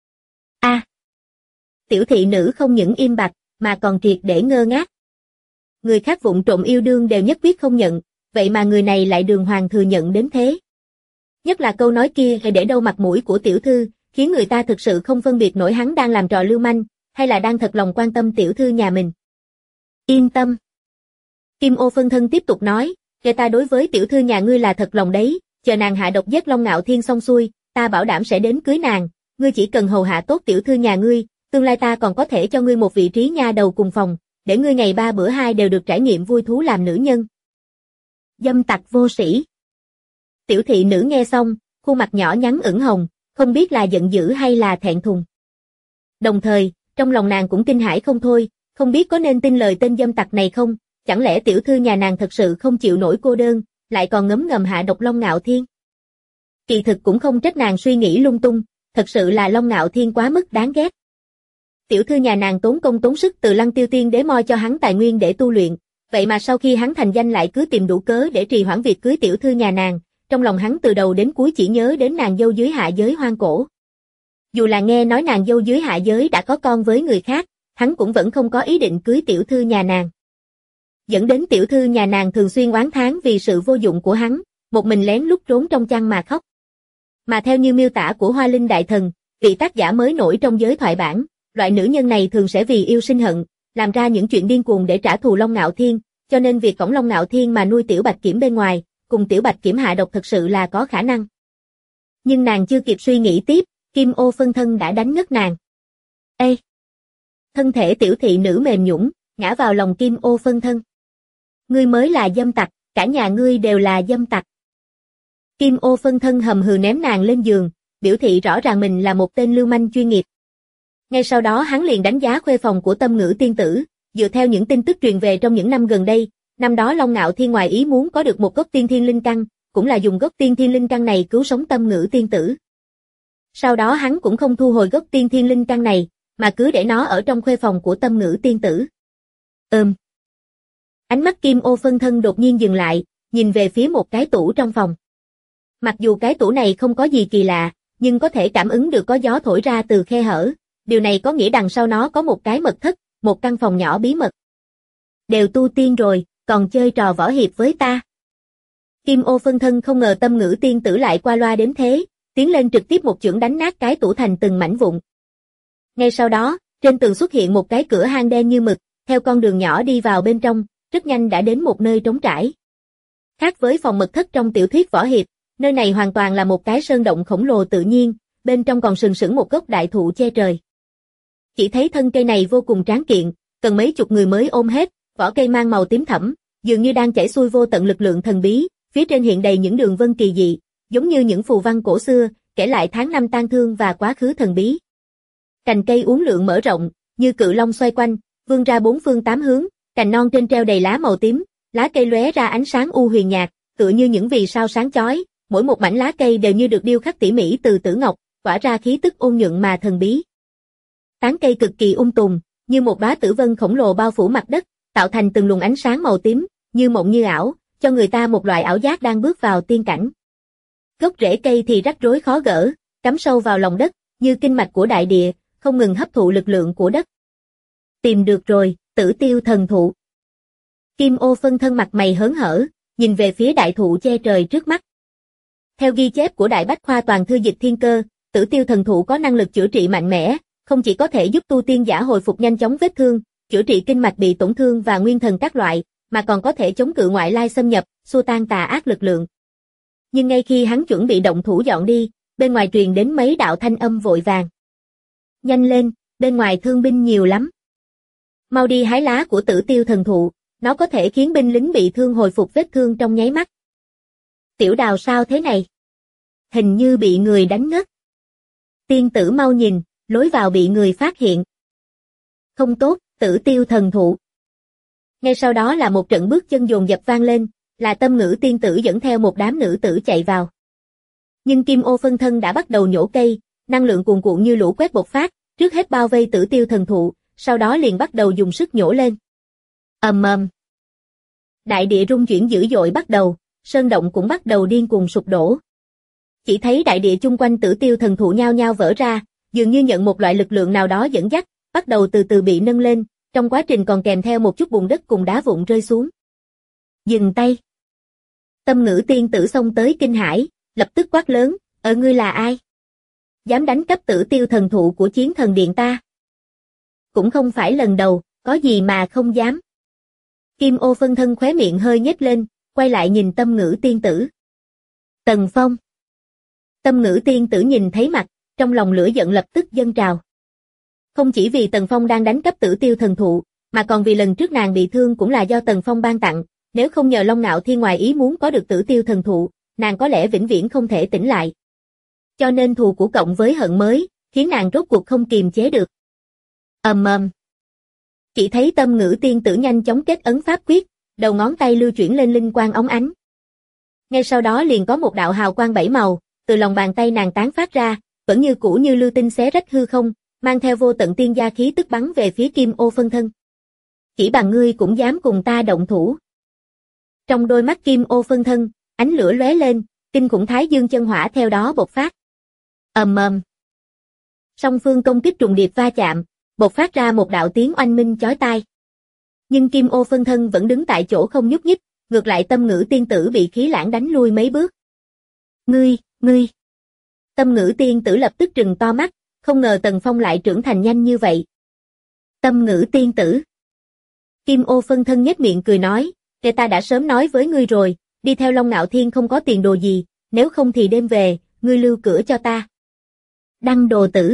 Tiểu thị nữ không những im bặt, mà còn triệt để ngơ ngác. Người khác vụng trộm yêu đương đều nhất quyết không nhận, vậy mà người này lại đường hoàng thừa nhận đến thế. Nhất là câu nói kia hay để đâu mặt mũi của tiểu thư, khiến người ta thực sự không phân biệt nổi hắn đang làm trò lưu manh, hay là đang thật lòng quan tâm tiểu thư nhà mình. Yên tâm. Kim Ô phân thân tiếp tục nói, kẻ ta đối với tiểu thư nhà ngươi là thật lòng đấy, chờ nàng hạ độc giết Long Ngạo Thiên xong xuôi, ta bảo đảm sẽ đến cưới nàng, ngươi chỉ cần hầu hạ tốt tiểu thư nhà ngươi, tương lai ta còn có thể cho ngươi một vị trí nha đầu cùng phòng, để ngươi ngày 3 bữa 2 đều được trải nghiệm vui thú làm nữ nhân. Dâm tặc vô sĩ. Tiểu thị nữ nghe xong, khuôn mặt nhỏ nhắn ửng hồng, không biết là giận dữ hay là thẹn thùng. Đồng thời, trong lòng nàng cũng kinh hãi không thôi, không biết có nên tin lời tên dâm tặc này không, chẳng lẽ tiểu thư nhà nàng thật sự không chịu nổi cô đơn, lại còn ngấm ngầm hạ độc Long Ngạo Thiên. Kỳ thực cũng không trách nàng suy nghĩ lung tung, thật sự là Long Ngạo Thiên quá mức đáng ghét. Tiểu thư nhà nàng tốn công tốn sức từ Lăng Tiêu Tiên Đế moi cho hắn tài nguyên để tu luyện, vậy mà sau khi hắn thành danh lại cứ tìm đủ cớ để trì hoãn việc cưới tiểu thư nhà nàng, trong lòng hắn từ đầu đến cuối chỉ nhớ đến nàng dâu dưới hạ giới hoang cổ. Dù là nghe nói nàng dâu dưới hạ giới đã có con với người khác, hắn cũng vẫn không có ý định cưới tiểu thư nhà nàng. Dẫn đến tiểu thư nhà nàng thường xuyên oán thán vì sự vô dụng của hắn, một mình lén lút trốn trong chăn mà khóc. Mà theo như miêu tả của Hoa Linh Đại Thần, vị tác giả mới nổi trong giới thoại bản, loại nữ nhân này thường sẽ vì yêu sinh hận, làm ra những chuyện điên cuồng để trả thù Long Ngạo Thiên, cho nên việc cõng Long Ngạo Thiên mà nuôi Tiểu Bạch Kiểm bên ngoài, cùng Tiểu Bạch Kiểm hạ độc thật sự là có khả năng. Nhưng nàng chưa kịp suy nghĩ tiếp, Kim Ô phân thân đã đánh ngất nàng. Ê! Thân thể tiểu thị nữ mềm nhũn, ngã vào lòng Kim Ô phân thân. Ngươi mới là dâm tặc, cả nhà ngươi đều là dâm tặc. Kim Ô phân thân hầm hừ ném nàng lên giường, biểu thị rõ ràng mình là một tên lưu manh chuyên nghiệp. Ngay sau đó hắn liền đánh giá khuê phòng của Tâm Ngữ tiên tử, dựa theo những tin tức truyền về trong những năm gần đây, năm đó Long Ngạo Thiên ngoài ý muốn có được một gốc tiên thiên linh căn, cũng là dùng gốc tiên thiên linh căn này cứu sống Tâm Ngữ tiên tử. Sau đó hắn cũng không thu hồi gốc tiên thiên linh căn này, mà cứ để nó ở trong khuê phòng của Tâm Ngữ tiên tử. Ánh mắt Kim Ô phân thân đột nhiên dừng lại, nhìn về phía một cái tủ trong phòng. Mặc dù cái tủ này không có gì kỳ lạ, nhưng có thể cảm ứng được có gió thổi ra từ khe hở. Điều này có nghĩa đằng sau nó có một cái mật thất, một căn phòng nhỏ bí mật. Đều tu tiên rồi, còn chơi trò võ hiệp với ta. Kim Ô phân thân không ngờ Tâm Ngữ tiên tử lại qua loa đến thế, tiến lên trực tiếp một chưởng đánh nát cái tủ thành từng mảnh vụn. Ngay sau đó, trên tường xuất hiện một cái cửa hang đen như mực, theo con đường nhỏ đi vào bên trong, rất nhanh đã đến một nơi trống trải. Khác với phòng mật thất trong tiểu thuyết võ hiệp, Nơi này hoàn toàn là một cái sơn động khổng lồ tự nhiên, bên trong còn sừng sững một gốc đại thụ che trời. Chỉ thấy thân cây này vô cùng tráng kiện, cần mấy chục người mới ôm hết, vỏ cây mang màu tím thẫm, dường như đang chảy xuôi vô tận lực lượng thần bí, phía trên hiện đầy những đường vân kỳ dị, giống như những phù văn cổ xưa, kể lại tháng năm tang thương và quá khứ thần bí. Cành cây uốn lượn mở rộng, như cự long xoay quanh, vươn ra bốn phương tám hướng, cành non trên treo đầy lá màu tím, lá cây lóe ra ánh sáng u huyền nhạt, tựa như những vì sao sáng chói, mỗi một mảnh lá cây đều như được điêu khắc tỉ mỉ từ tử ngọc, tỏa ra khí tức ôn nhuận mà thần bí. Tán cây cực kỳ tùng, như một đóa tử vân khổng lồ bao phủ mặt đất, tạo thành từng luồng ánh sáng màu tím, như mộng như ảo, cho người ta một loại ảo giác đang bước vào tiên cảnh. Gốc rễ cây thì rắc rối khó gỡ, cắm sâu vào lòng đất, như kinh mạch của đại địa, không ngừng hấp thụ lực lượng của đất. Tìm được rồi, Tử Tiêu thần thụ. Kim Ô phân thân mặt mày hớn hở, nhìn về phía đại thụ che trời trước mắt. Theo ghi chép của Đại Bách Khoa Toàn Thư Dịch Thiên Cơ, Tử Tiêu thần thụ có năng lực chữa trị mạnh mẽ, không chỉ có thể giúp tu tiên giả hồi phục nhanh chóng vết thương, chữa trị kinh mạch bị tổn thương và nguyên thần các loại, mà còn có thể chống cự ngoại lai xâm nhập, xua tan tà ác lực lượng. Nhưng ngay khi hắn chuẩn bị động thủ dọn đi, bên ngoài truyền đến mấy đạo thanh âm vội vàng. Nhanh lên, bên ngoài thương binh nhiều lắm. Mau đi hái lá của Tử Tiêu thần thụ, nó có thể khiến binh lính bị thương hồi phục vết thương trong nháy mắt. Tiểu Đào sao thế này? Hình như bị người đánh ngất. Tiên tử mau nhìn, lối vào bị người phát hiện. Không tốt, Tử Tiêu thần thụ. Ngay sau đó là một trận bước chân dồn dập vang lên, là Tâm Ngữ tiên tử dẫn theo một đám nữ tử chạy vào. Nhưng Kim Ô phân thân đã bắt đầu nhổ cây, năng lượng cuồn cuộn như lũ quét bộc phát, trước hết bao vây Tử Tiêu thần thụ, sau đó liền bắt đầu dùng sức nhổ lên. Ầm ầm. Đại địa rung chuyển dữ dội bắt đầu, sơn động cũng bắt đầu điên cuồng sụp đổ. Chỉ thấy đại địa chung quanh Tử Tiêu thần thụ nhao nhao vỡ ra, dường như nhận một loại lực lượng nào đó dẫn dắt, bắt đầu từ từ bị nâng lên, trong quá trình còn kèm theo một chút bùn đất cùng đá vụn rơi xuống. Dừng tay. Tâm Ngữ tiên tử xông tới kinh hãi, lập tức quát lớn, ngươi là ai? Dám đánh cắp Tử Tiêu thần thụ của Chiến Thần Điện ta? Cũng không phải lần đầu, có gì mà không dám. Kim Ô phân thân khóe miệng hơi nhếch lên, quay lại nhìn Tâm Ngữ tiên tử. Tần Phong. Tâm Ngữ tiên tử nhìn thấy mặt, trong lòng lửa giận lập tức dâng trào. Không chỉ vì Tần Phong đang đánh cắp Tử Tiêu thần thụ, mà còn vì lần trước nàng bị thương cũng là do Tần Phong ban tặng, nếu không nhờ Long Ngạo Thiên ngoài ý muốn có được Tử Tiêu thần thụ, nàng có lẽ vĩnh viễn không thể tỉnh lại. Cho nên thù của cộng với hận mới, khiến nàng rốt cuộc không kiềm chế được. Ầm ầm. Chỉ thấy Tâm Ngữ tiên tử nhanh chóng kết ấn pháp quyết, đầu ngón tay lưu chuyển lên linh quang óng ánh. Ngay sau đó liền có một đạo hào quang bảy màu, từ lòng bàn tay nàng tán phát ra, vẫn như cũ như lưu tinh xé rách hư không, mang theo vô tận tiên gia khí tức bắn về phía Kim Ô phân thân. Chỉ bằng ngươi cũng dám cùng ta động thủ. Trong đôi mắt Kim Ô phân thân, ánh lửa lóe lên, kinh khủng Thái Dương chân hỏa theo đó bộc phát. Ầm ầm. Song phương công kích trùng điệp va chạm, bộc phát ra một đạo tiếng oanh minh chói tai. Nhưng Kim Ô phân thân vẫn đứng tại chỗ không nhúc nhích, ngược lại Tâm Ngữ tiên tử bị khí lãng đánh lui mấy bước. Ngươi. Tâm Ngữ tiên tử lập tức trừng to mắt, không ngờ Tần Phong lại trưởng thành nhanh như vậy. Tâm Ngữ tiên tử. Kim Ô phân thân nhếch miệng cười nói, kể ta đã sớm nói với ngươi rồi, đi theo Long Ngạo Thiên không có tiền đồ gì, nếu không thì đêm về, ngươi lưu cửa cho ta. Đăng đồ tử.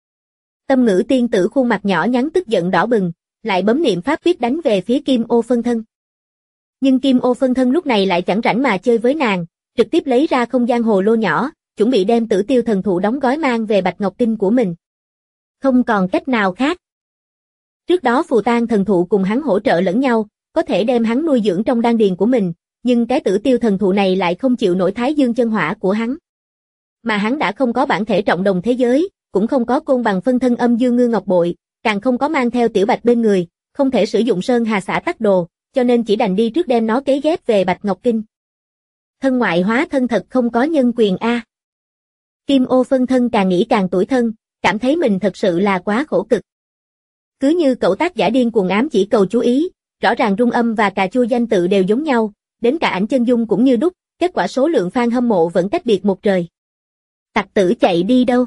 Tâm Ngữ tiên tử khuôn mặt nhỏ nhắn tức giận đỏ bừng, lại bấm niệm pháp quyết đánh về phía Kim Ô phân thân. Nhưng Kim Ô phân thân lúc này lại chẳng rảnh mà chơi với nàng, trực tiếp lấy ra không gian hồ lô nhỏ, chuẩn bị đem Tử Tiêu thần thụ đóng gói mang về Bạch Ngọc Kinh của mình. Không còn cách nào khác. Trước đó Phù Tang thần thụ cùng hắn hỗ trợ lẫn nhau, có thể đem hắn nuôi dưỡng trong đan điền của mình, nhưng cái Tử Tiêu thần thụ này lại không chịu nổi Thái Dương chân hỏa của hắn. Mà hắn đã không có bản thể trọng đồng thế giới, cũng không có côn bằng phân thân âm dương ngư ngọc bội, càng không có mang theo Tiểu Bạch bên người, không thể sử dụng Sơn Hà Xã Tắc Đồ, cho nên chỉ đành đi trước đem nó cấy ghép về Bạch Ngọc Kinh. Thân ngoại hóa thân thật không có nhân quyền a. Kim Ô phân thân càng nghĩ càng tủi thân, cảm thấy mình thật sự là quá khổ cực. Cứ như cậu tác giả điên cuồng ám chỉ cầu chú ý, rõ ràng Rung Âm và Cà Chua danh tự đều giống nhau, đến cả ảnh chân dung cũng như đúc, kết quả số lượng fan hâm mộ vẫn cách biệt một trời. Tặc tử chạy đi đâu?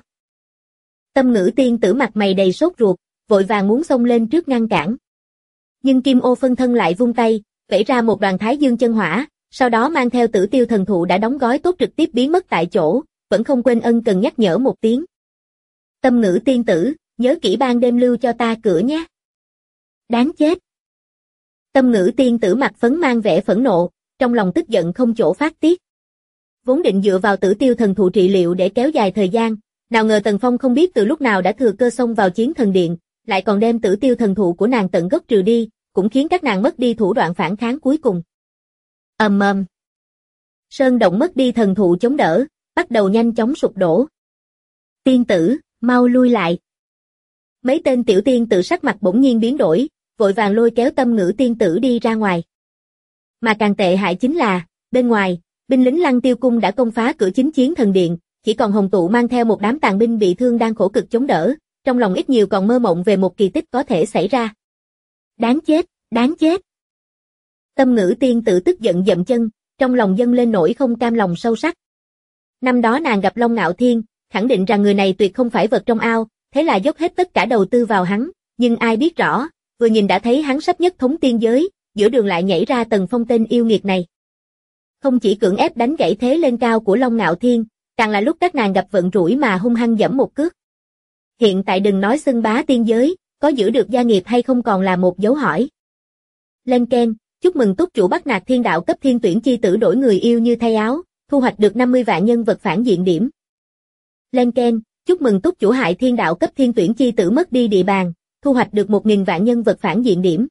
Tâm Ngữ tiên tử mặt mày đầy sốt ruột, vội vàng muốn xông lên trước ngăn cản. Nhưng Kim Ô phân thân lại vung tay, vẫy ra một đoàn Thái Dương chân hỏa, sau đó mang theo Tử Tiêu thần thụ đã đóng gói tốt trực tiếp biến mất tại chỗ, vẫn không quên ân cần nhắc nhở một tiếng. Tâm Ngữ tiên tử, nhớ kỹ ban đêm lưu cho ta cửa nhé. Đáng chết. Tâm Ngữ tiên tử mặt phấn mang vẻ phẫn nộ, trong lòng tức giận không chỗ phát tiết. Vốn định dựa vào Tử Tiêu thần thụ trị liệu để kéo dài thời gian, nào ngờ Tần Phong không biết từ lúc nào đã thừa cơ xông vào Chiến Thần Điện, lại còn đem Tử Tiêu thần thụ của nàng tận gốc trừ đi, cũng khiến các nàng mất đi thủ đoạn phản kháng cuối cùng. Ầm ầm. Sơn động mất đi thần thụ chống đỡ, bắt đầu nhanh chóng sụp đổ. Tiên tử, mau lui lại. Mấy tên tiểu tiên tử sắc mặt bỗng nhiên biến đổi, vội vàng lôi kéo Tâm Ngữ tiên tử đi ra ngoài. Mà càng tệ hại chính là, bên ngoài, binh lính Lăng Tiêu cung đã công phá cửa chính Chiến Thần Điện, chỉ còn Hồng Tụ mang theo một đám tàn binh bị thương đang khổ cực chống đỡ, trong lòng ít nhiều còn mơ mộng về một kỳ tích có thể xảy ra. Đáng chết, đáng chết. Tâm Ngữ tiên tử tức giận dậm chân, trong lòng dâng lên nỗi không cam lòng sâu sắc. Năm đó nàng gặp Long Ngạo Thiên, khẳng định rằng người này tuyệt không phải vật trong ao, thế là dốc hết tất cả đầu tư vào hắn, nhưng ai biết rõ, vừa nhìn đã thấy hắn sắp nhất thống tiên giới, giữa đường lại nhảy ra Tần Phong tên yêu nghiệt này. Không chỉ cưỡng ép đánh gãy thế lên cao của Long Ngạo Thiên, càng là lúc các nàng gặp vận rủi mà hung hăng giẫm một cước. Hiện tại đừng nói xưng bá tiên giới, có giữ được gia nghiệp hay không còn là một dấu hỏi. Lên keng, chúc mừng túc chủ bắt nạt thiên đạo cấp thiên tuyển chi tử đổi người yêu như thay áo, thu hoạch được 50 vạn nhân vật phản diện điểm. Lên keng, chúc mừng túc chủ hại thiên đạo cấp thiên tuyển chi tử mất đi địa bàn, thu hoạch được 1000 vạn nhân vật phản diện điểm.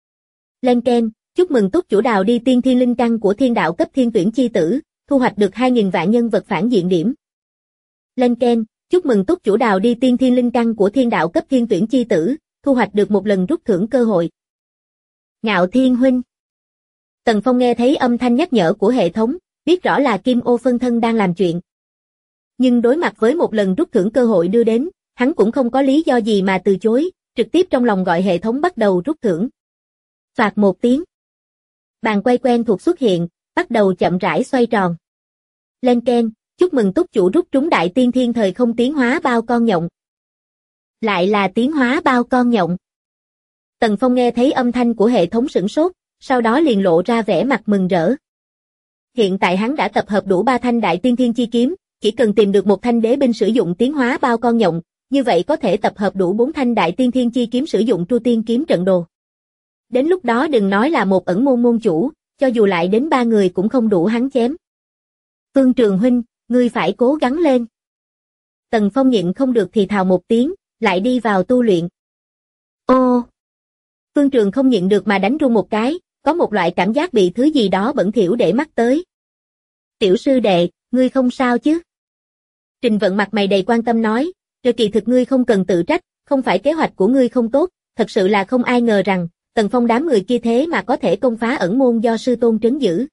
Lên keng, chúc mừng túc chủ đào đi tiên thiên linh căn của thiên đạo cấp thiên tuyển chi tử, thu hoạch được 2000 vạn nhân vật phản diện điểm. Lên keng, chúc mừng túc chủ đào đi tiên thiên linh căn của thiên đạo cấp thiên tuyển chi tử, thu hoạch được một lần rút thưởng cơ hội. Ngạo Thiên huynh. Tần Phong nghe thấy âm thanh nhắc nhở của hệ thống, biết rõ là Kim Ô phân thân đang làm chuyện. Nhưng đối mặt với một lần rút thưởng cơ hội đưa đến, hắn cũng không có lý do gì mà từ chối, trực tiếp trong lòng gọi hệ thống bắt đầu rút thưởng. Phạt một tiếng. Bàn quay quen thuộc xuất hiện, bắt đầu chậm rãi xoay tròn. Lên keng, chúc mừng túc chủ rút trúng đại tiên thiên thời không tiến hóa bao con nhộng. Lại là tiến hóa bao con nhộng. Tần Phong nghe thấy âm thanh của hệ thống sửng sốt, sau đó liền lộ ra vẻ mặt mừng rỡ. Hiện tại hắn đã tập hợp đủ 3 thanh đại tiên thiên chi kiếm, chỉ cần tìm được một thanh đế binh sử dụng tiến hóa bao con nhộng, như vậy có thể tập hợp đủ 4 thanh đại tiên thiên chi kiếm sử dụng Tru Tiên kiếm trận đồ. Đến lúc đó đừng nói là một ẩn môn môn chủ, cho dù lại đến 3 người cũng không đủ hắn chém. Phương Trường huynh, ngươi phải cố gắng lên. Tần Phong nhịn không được thì thào một tiếng, lại đi vào tu luyện. Ô! Phương Trường không nhịn được mà đánh run một cái, có một loại cảm giác bị thứ gì đó bẩn thỉu để mắt tới. Tiểu sư đệ, ngươi không sao chứ? Trình Vận mặt mày đầy quan tâm nói, kỳ thực ngươi không cần tự trách, không phải kế hoạch của ngươi không tốt, thật sự là không ai ngờ rằng, Tần Phong đám người kia thế mà có thể công phá ẩn môn do sư tôn trấn giữ.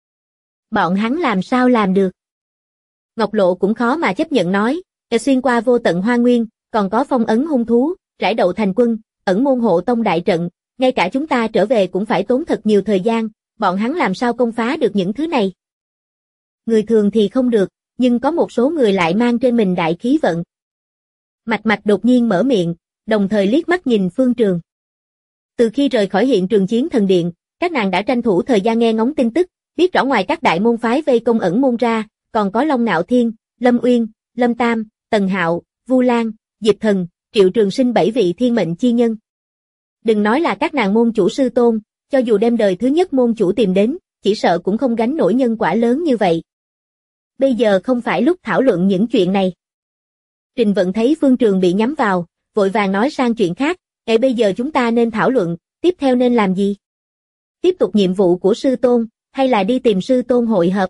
Bọn hắn làm sao làm được? Ngọc Lộ cũng khó mà chấp nhận nói, xuyên qua vô tận hoa nguyên, còn có phong ấn hung thú, rải đậu thành quân, ẩn môn hộ tông đại trận, ngay cả chúng ta trở về cũng phải tốn thật nhiều thời gian, bọn hắn làm sao công phá được những thứ này? Người thường thì không được, nhưng có một số người lại mang trên mình đại khí vận. Mạch Mạch đột nhiên mở miệng, đồng thời liếc mắt nhìn Phương Trường. Từ khi rời khỏi hiện trường Chiến Thần Điện, các nàng đã tranh thủ thời gian nghe ngóng tin tức, biết rõ ngoài các đại môn phái vây công ẩn môn ra, còn có Long Ngạo Thiên, Lâm Uyên, Lâm Tam, Tần Hạo, Vu Lan, Diệp Thần, Triệu Trường Sinh 7 vị thiên mệnh chi nhân. Đừng nói là các nàng môn chủ sư tôn, cho dù đem đời thứ nhất môn chủ tìm đến, chỉ sợ cũng không gánh nổi nhân quả lớn như vậy. Bây giờ không phải lúc thảo luận những chuyện này. Trình Vận thấy Phương Trường bị nhắm vào, vội vàng nói sang chuyện khác, bây giờ chúng ta nên thảo luận, tiếp theo nên làm gì? Tiếp tục nhiệm vụ của sư tôn, hay là đi tìm sư tôn hội hợp?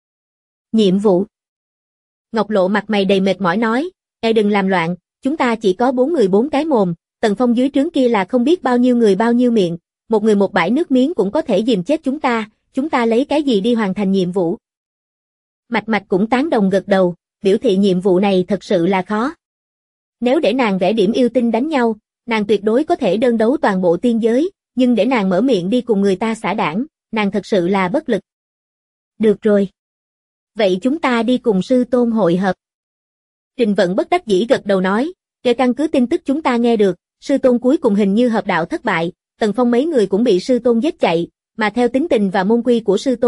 Nhiệm vụ. Ngọc Lộ mặt mày đầy mệt mỏi nói, đừng làm loạn, chúng ta chỉ có 4 người 4 cái mồm, Tần Phong dưới trướng kia là không biết bao nhiêu người bao nhiêu miệng, một người một bãi nước miếng cũng có thể dìm chết chúng ta lấy cái gì đi hoàn thành nhiệm vụ? Mạch Mạch cũng tán đồng gật đầu, biểu thị nhiệm vụ này thật sự là khó. Nếu để nàng vẽ điểm yêu tinh đánh nhau, nàng tuyệt đối có thể đơn đấu toàn bộ tiên giới, nhưng để nàng mở miệng đi cùng người ta xả đảng, nàng thật sự là bất lực. Được rồi. Vậy chúng ta đi cùng sư tôn hội hợp. Trình Vận bất đắc dĩ gật đầu nói, căn cứ tin tức chúng ta nghe được, sư tôn cuối cùng hình như hợp đạo thất bại, Tần Phong mấy người cũng bị sư tôn giết chạy, mà theo tính tình và môn quy của sư tôn,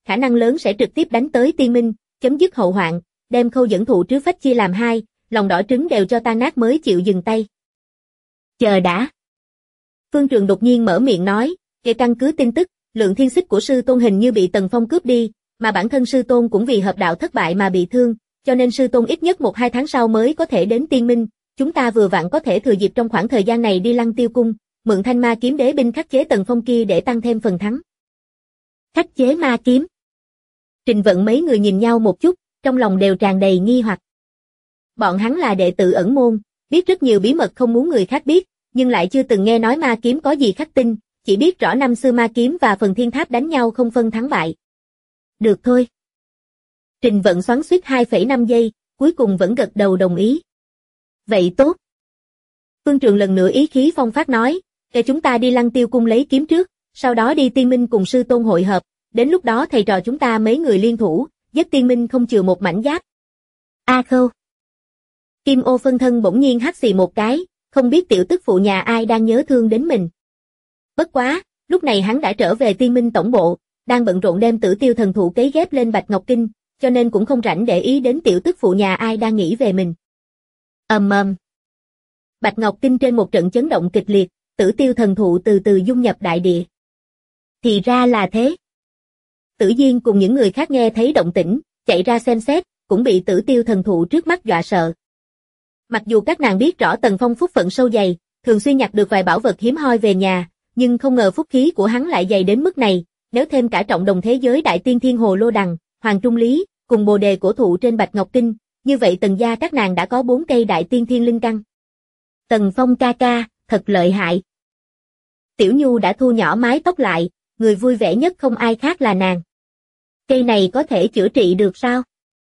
khả năng lớn sẽ trực tiếp đánh tới tiên minh, chấm dứt hậu hoạn, đem Khâu Dẫn Thụ trứ phách chia làm hai, lòng đỏ trứng đều cho tan nát mới chịu dừng tay. Chờ đã. Phương Trường đột nhiên mở miệng nói, về căn cứ tin tức, Lượng Thiên Xích của sư tôn hình như bị Tần Phong cướp đi, mà bản thân sư tôn cũng vì hợp đạo thất bại mà bị thương, cho nên sư tôn ít nhất 1-2 tháng sau mới có thể đến tiên minh, chúng ta vừa vặn có thể thừa dịp trong khoảng thời gian này đi Lăng Tiêu cung, mượn thanh ma kiếm đế binh khắc chế Tần Phong kia để tăng thêm phần thắng. Khắc chế ma kiếm. Trình Vận mấy người nhìn nhau một chút, trong lòng đều tràn đầy nghi hoặc. Bọn hắn là đệ tử ẩn môn, biết rất nhiều bí mật không muốn người khác biết, nhưng lại chưa từng nghe nói ma kiếm có gì khắc tinh, chỉ biết rõ năm xưa ma kiếm và phần thiên tháp đánh nhau không phân thắng bại. Được thôi. Trình Vận xoắn xuýt 2,5 giây, cuối cùng vẫn gật đầu đồng ý. Vậy tốt. Phương Trường lần nữa ý khí phong phát nói, để chúng ta đi Lăng Tiêu cung lấy kiếm trước, sau đó đi tiên minh cùng sư tôn hội hợp, đến lúc đó thầy trò chúng ta mấy người liên thủ, giết tiên minh không chừa một mảnh giáp. A Khâu. Kim Ô phân thân bỗng nhiên hắt xì một cái, không biết tiểu tức phụ nhà ai đang nhớ thương đến mình. Bất quá, lúc này hắn đã trở về tiên minh tổng bộ, đang bận rộn đem Tử Tiêu thần thụ cấy ghép lên Bạch Ngọc Kinh, cho nên cũng không rảnh để ý đến tiểu tức phụ nhà ai đang nghĩ về mình. Bạch Ngọc Kinh trên một trận chấn động kịch liệt, Tử Tiêu thần thụ từ từ dung nhập đại địa. Thì ra là thế. Tử Diên cùng những người khác nghe thấy động tĩnh, chạy ra xem xét, cũng bị Tử Tiêu thần thụ trước mắt dọa sợ. Mặc dù các nàng biết rõ Tần Phong phúc phận sâu dày, thường xuyên nhặt được vài bảo vật hiếm hoi về nhà, nhưng không ngờ phúc khí của hắn lại dày đến mức này, nếu thêm cả trọng đồng thế giới đại tiên thiên hồ lô đằng, hoàng trung lý, cùng bồ đề cổ thụ trên Bạch Ngọc Kinh, như vậy Tần gia các nàng đã có 4 cây đại tiên thiên linh căn. Tần Phong ca ca, thật lợi hại. Tiểu Nhu đã thu nhỏ mái tóc lại, người vui vẻ nhất không ai khác là nàng. Cây này có thể chữa trị được sao?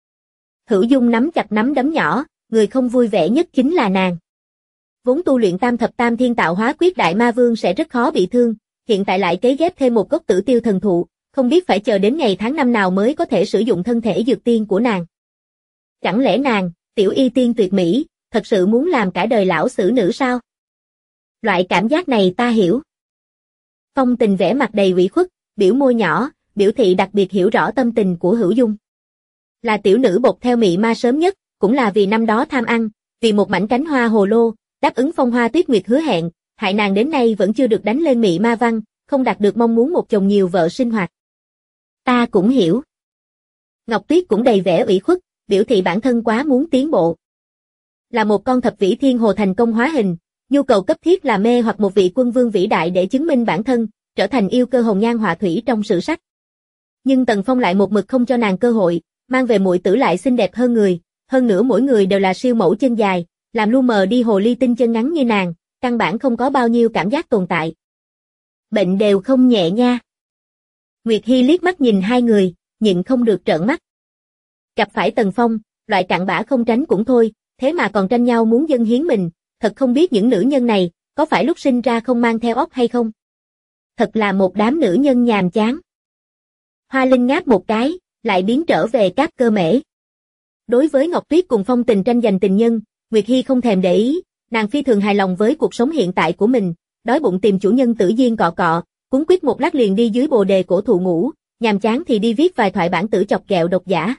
Hữu Dung nắm chặt nắm đấm nhỏ, người không vui vẻ nhất chính là nàng. Vốn tu luyện tam thập tam thiên tạo hóa quyết đại ma vương sẽ rất khó bị thương, hiện tại lại cấy ghép thêm một gốc Tử Tiêu thần thụ, không biết phải chờ đến ngày tháng năm nào mới có thể sử dụng thân thể dược tiên của nàng. Chẳng lẽ nàng, tiểu y tiên tuyệt mỹ, thật sự muốn làm cả đời lão xử nữ sao? Loại cảm giác này ta hiểu. Phong Tình vẻ mặt đầy ủy khuất, biểu môi nhỏ, biểu thị đặc biệt hiểu rõ tâm tình của Hữu Dung. Là tiểu nữ bột theo mị ma sớm nhất, cũng là vì năm đó tham ăn, vì một mảnh cánh hoa hồ lô, đáp ứng Phong Hoa Tuyết Nguyệt hứa hẹn, hại nàng đến nay vẫn chưa được đánh lên mị ma văn, không đạt được mong muốn một chồng nhiều vợ sinh hoạt. Ta cũng hiểu. Ngọc Tuyết cũng đầy vẻ ủy khuất, biểu thị bản thân quá muốn tiến bộ. Là một con thập vĩ thiên hồ thành công hóa hình, nhu cầu cấp thiết là mê hoặc một vị quân vương vĩ đại để chứng minh bản thân, trở thành yêu cơ hồng nhan họa thủy trong sử sách. Nhưng Tần Phong lại một mực không cho nàng cơ hội, mang về muội tử lại xinh đẹp hơn người, hơn nữa mỗi người đều là siêu mẫu chân dài, làm lu mờ đi hồ ly tinh chân ngắn như nàng, căn bản không có bao nhiêu cảm giác tồn tại. Bệnh đều không nhẹ nha. Nguyệt Hi liếc mắt nhìn hai người, nhịn không được trợn mắt. Gặp phải Tần Phong, loại cặn bã không tránh cũng thôi, thế mà còn tranh nhau muốn dâng hiến mình, thật không biết những nữ nhân này, có phải lúc sinh ra không mang theo óc hay không? Thật là một đám nữ nhân nhàm chán. Hoa Linh ngáp một cái, lại biến trở về cáp cơ mễ. Đối với Ngọc Tuyết cùng Phong Tình tranh giành tình nhân, Nguyệt Hi không thèm để ý, nàng phi thường hài lòng với cuộc sống hiện tại của mình, đói bụng tìm chủ nhân Tử Diên cọ cọ, cuốn quýt một lát liền đi dưới bồ đề cổ thụ ngủ, nhàm chán thì đi viết vài thoại bản tử chọc ghẹo độc giả.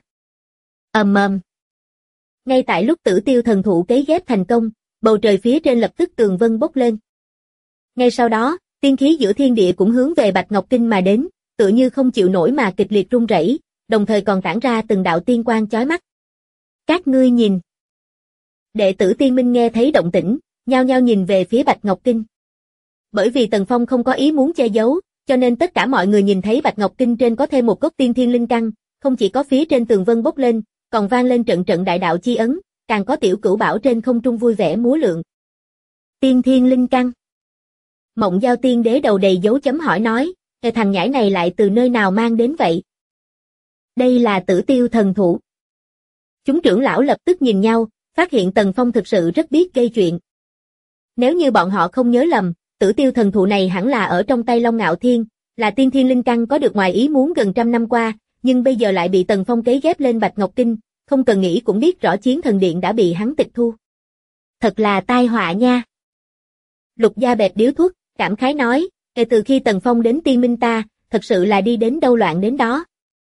Ngay tại lúc Tử Tiêu thần thụ cấy ghép thành công, bầu trời phía trên lập tức tường vân bốc lên. Ngay sau đó, tiên khí giữa thiên địa cũng hướng về Bạch Ngọc Kinh mà đến, tựa như không chịu nổi mà kịch liệt rung rẩy, đồng thời còn tản ra từng đạo tiên quang chói mắt. Các ngươi nhìn. Đệ tử Tiên Minh nghe thấy động tĩnh, nhao nhao nhìn về phía Bạch Ngọc Kinh. Bởi vì Tần Phong không có ý muốn che giấu, cho nên tất cả mọi người nhìn thấy Bạch Ngọc Kinh trên có thêm một gốc tiên thiên linh căn, không chỉ có phía trên tường vân bốc lên, còn vang lên trận trận đại đạo chi ấn, càng có tiểu cửu bảo trên không trung vui vẻ múa lượn. Tiên thiên linh căn. Mộng Giao Tiên Đế đầu đầy dấu chấm hỏi nói, thằng nhãi này lại từ nơi nào mang đến vậy? Đây là Tử Tiêu thần thụ. Chúng trưởng lão lập tức nhìn nhau, phát hiện Tần Phong thực sự rất biết gây chuyện. Nếu như bọn họ không nhớ lầm, Tử Tiêu thần thụ này hẳn là ở trong tay Long Ngạo Thiên, là tiên thiên linh căn có được ngoài ý muốn gần trăm năm qua, nhưng bây giờ lại bị Tần Phong cấy ghép lên Bạch Ngọc Kinh, không cần nghĩ cũng biết rõ Chiến Thần Điện đã bị hắn tịch thu. Thật là tai họa nha. Lục Gia bẹp điếu thuốc, cảm khái nói, kể từ khi Tần Phong đến Tiên Minh ta, thật sự là đi đến đâu loạn đến đó.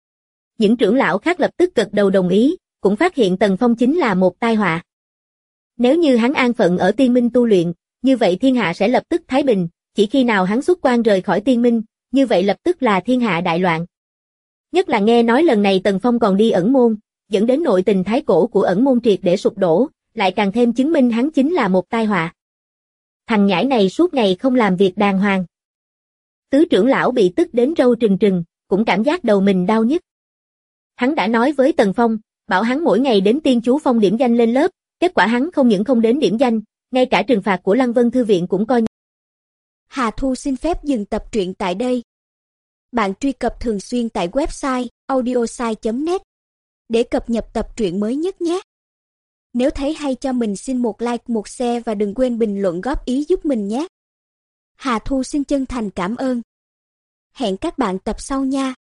những trưởng lão khác lập tức gật đầu đồng ý, cũng phát hiện Tần Phong chính là một tai họa. Nếu như hắn an phận ở Tiên Minh tu luyện, như vậy thiên hạ sẽ lập tức thái bình, chỉ khi nào hắn xuất quan rời khỏi Tiên Minh, như vậy lập tức là thiên hạ đại loạn. Nhất là nghe nói lần này Tần Phong còn đi ẩn môn, dẫn đến nội tình thái cổ của ẩn môn triệt để sụp đổ, lại càng thêm chứng minh hắn chính là một tai họa. Thằng nhãi này suốt ngày không làm việc đàng hoàng. Tứ trưởng lão bị tức đến râu trừng trừng, cũng cảm giác đầu mình đau nhức. Hắn đã nói với Tần Phong, bảo hắn mỗi ngày đến Tiên Chú Phong điểm danh lên lớp, kết quả hắn không những không đến điểm danh, ngay cả trừng phạt của Lăng Vân Thư viện cũng coi. Hà Thu xin phép dừng tập truyện tại đây. Bạn truy cập thường xuyên tại website audiosai.net để cập nhật tập truyện mới nhất nhé. Nếu thấy hay cho mình xin một like, một share và đừng quên bình luận góp ý giúp mình nhé. Hà Thu xin chân thành cảm ơn. Hẹn các bạn tập sau nha.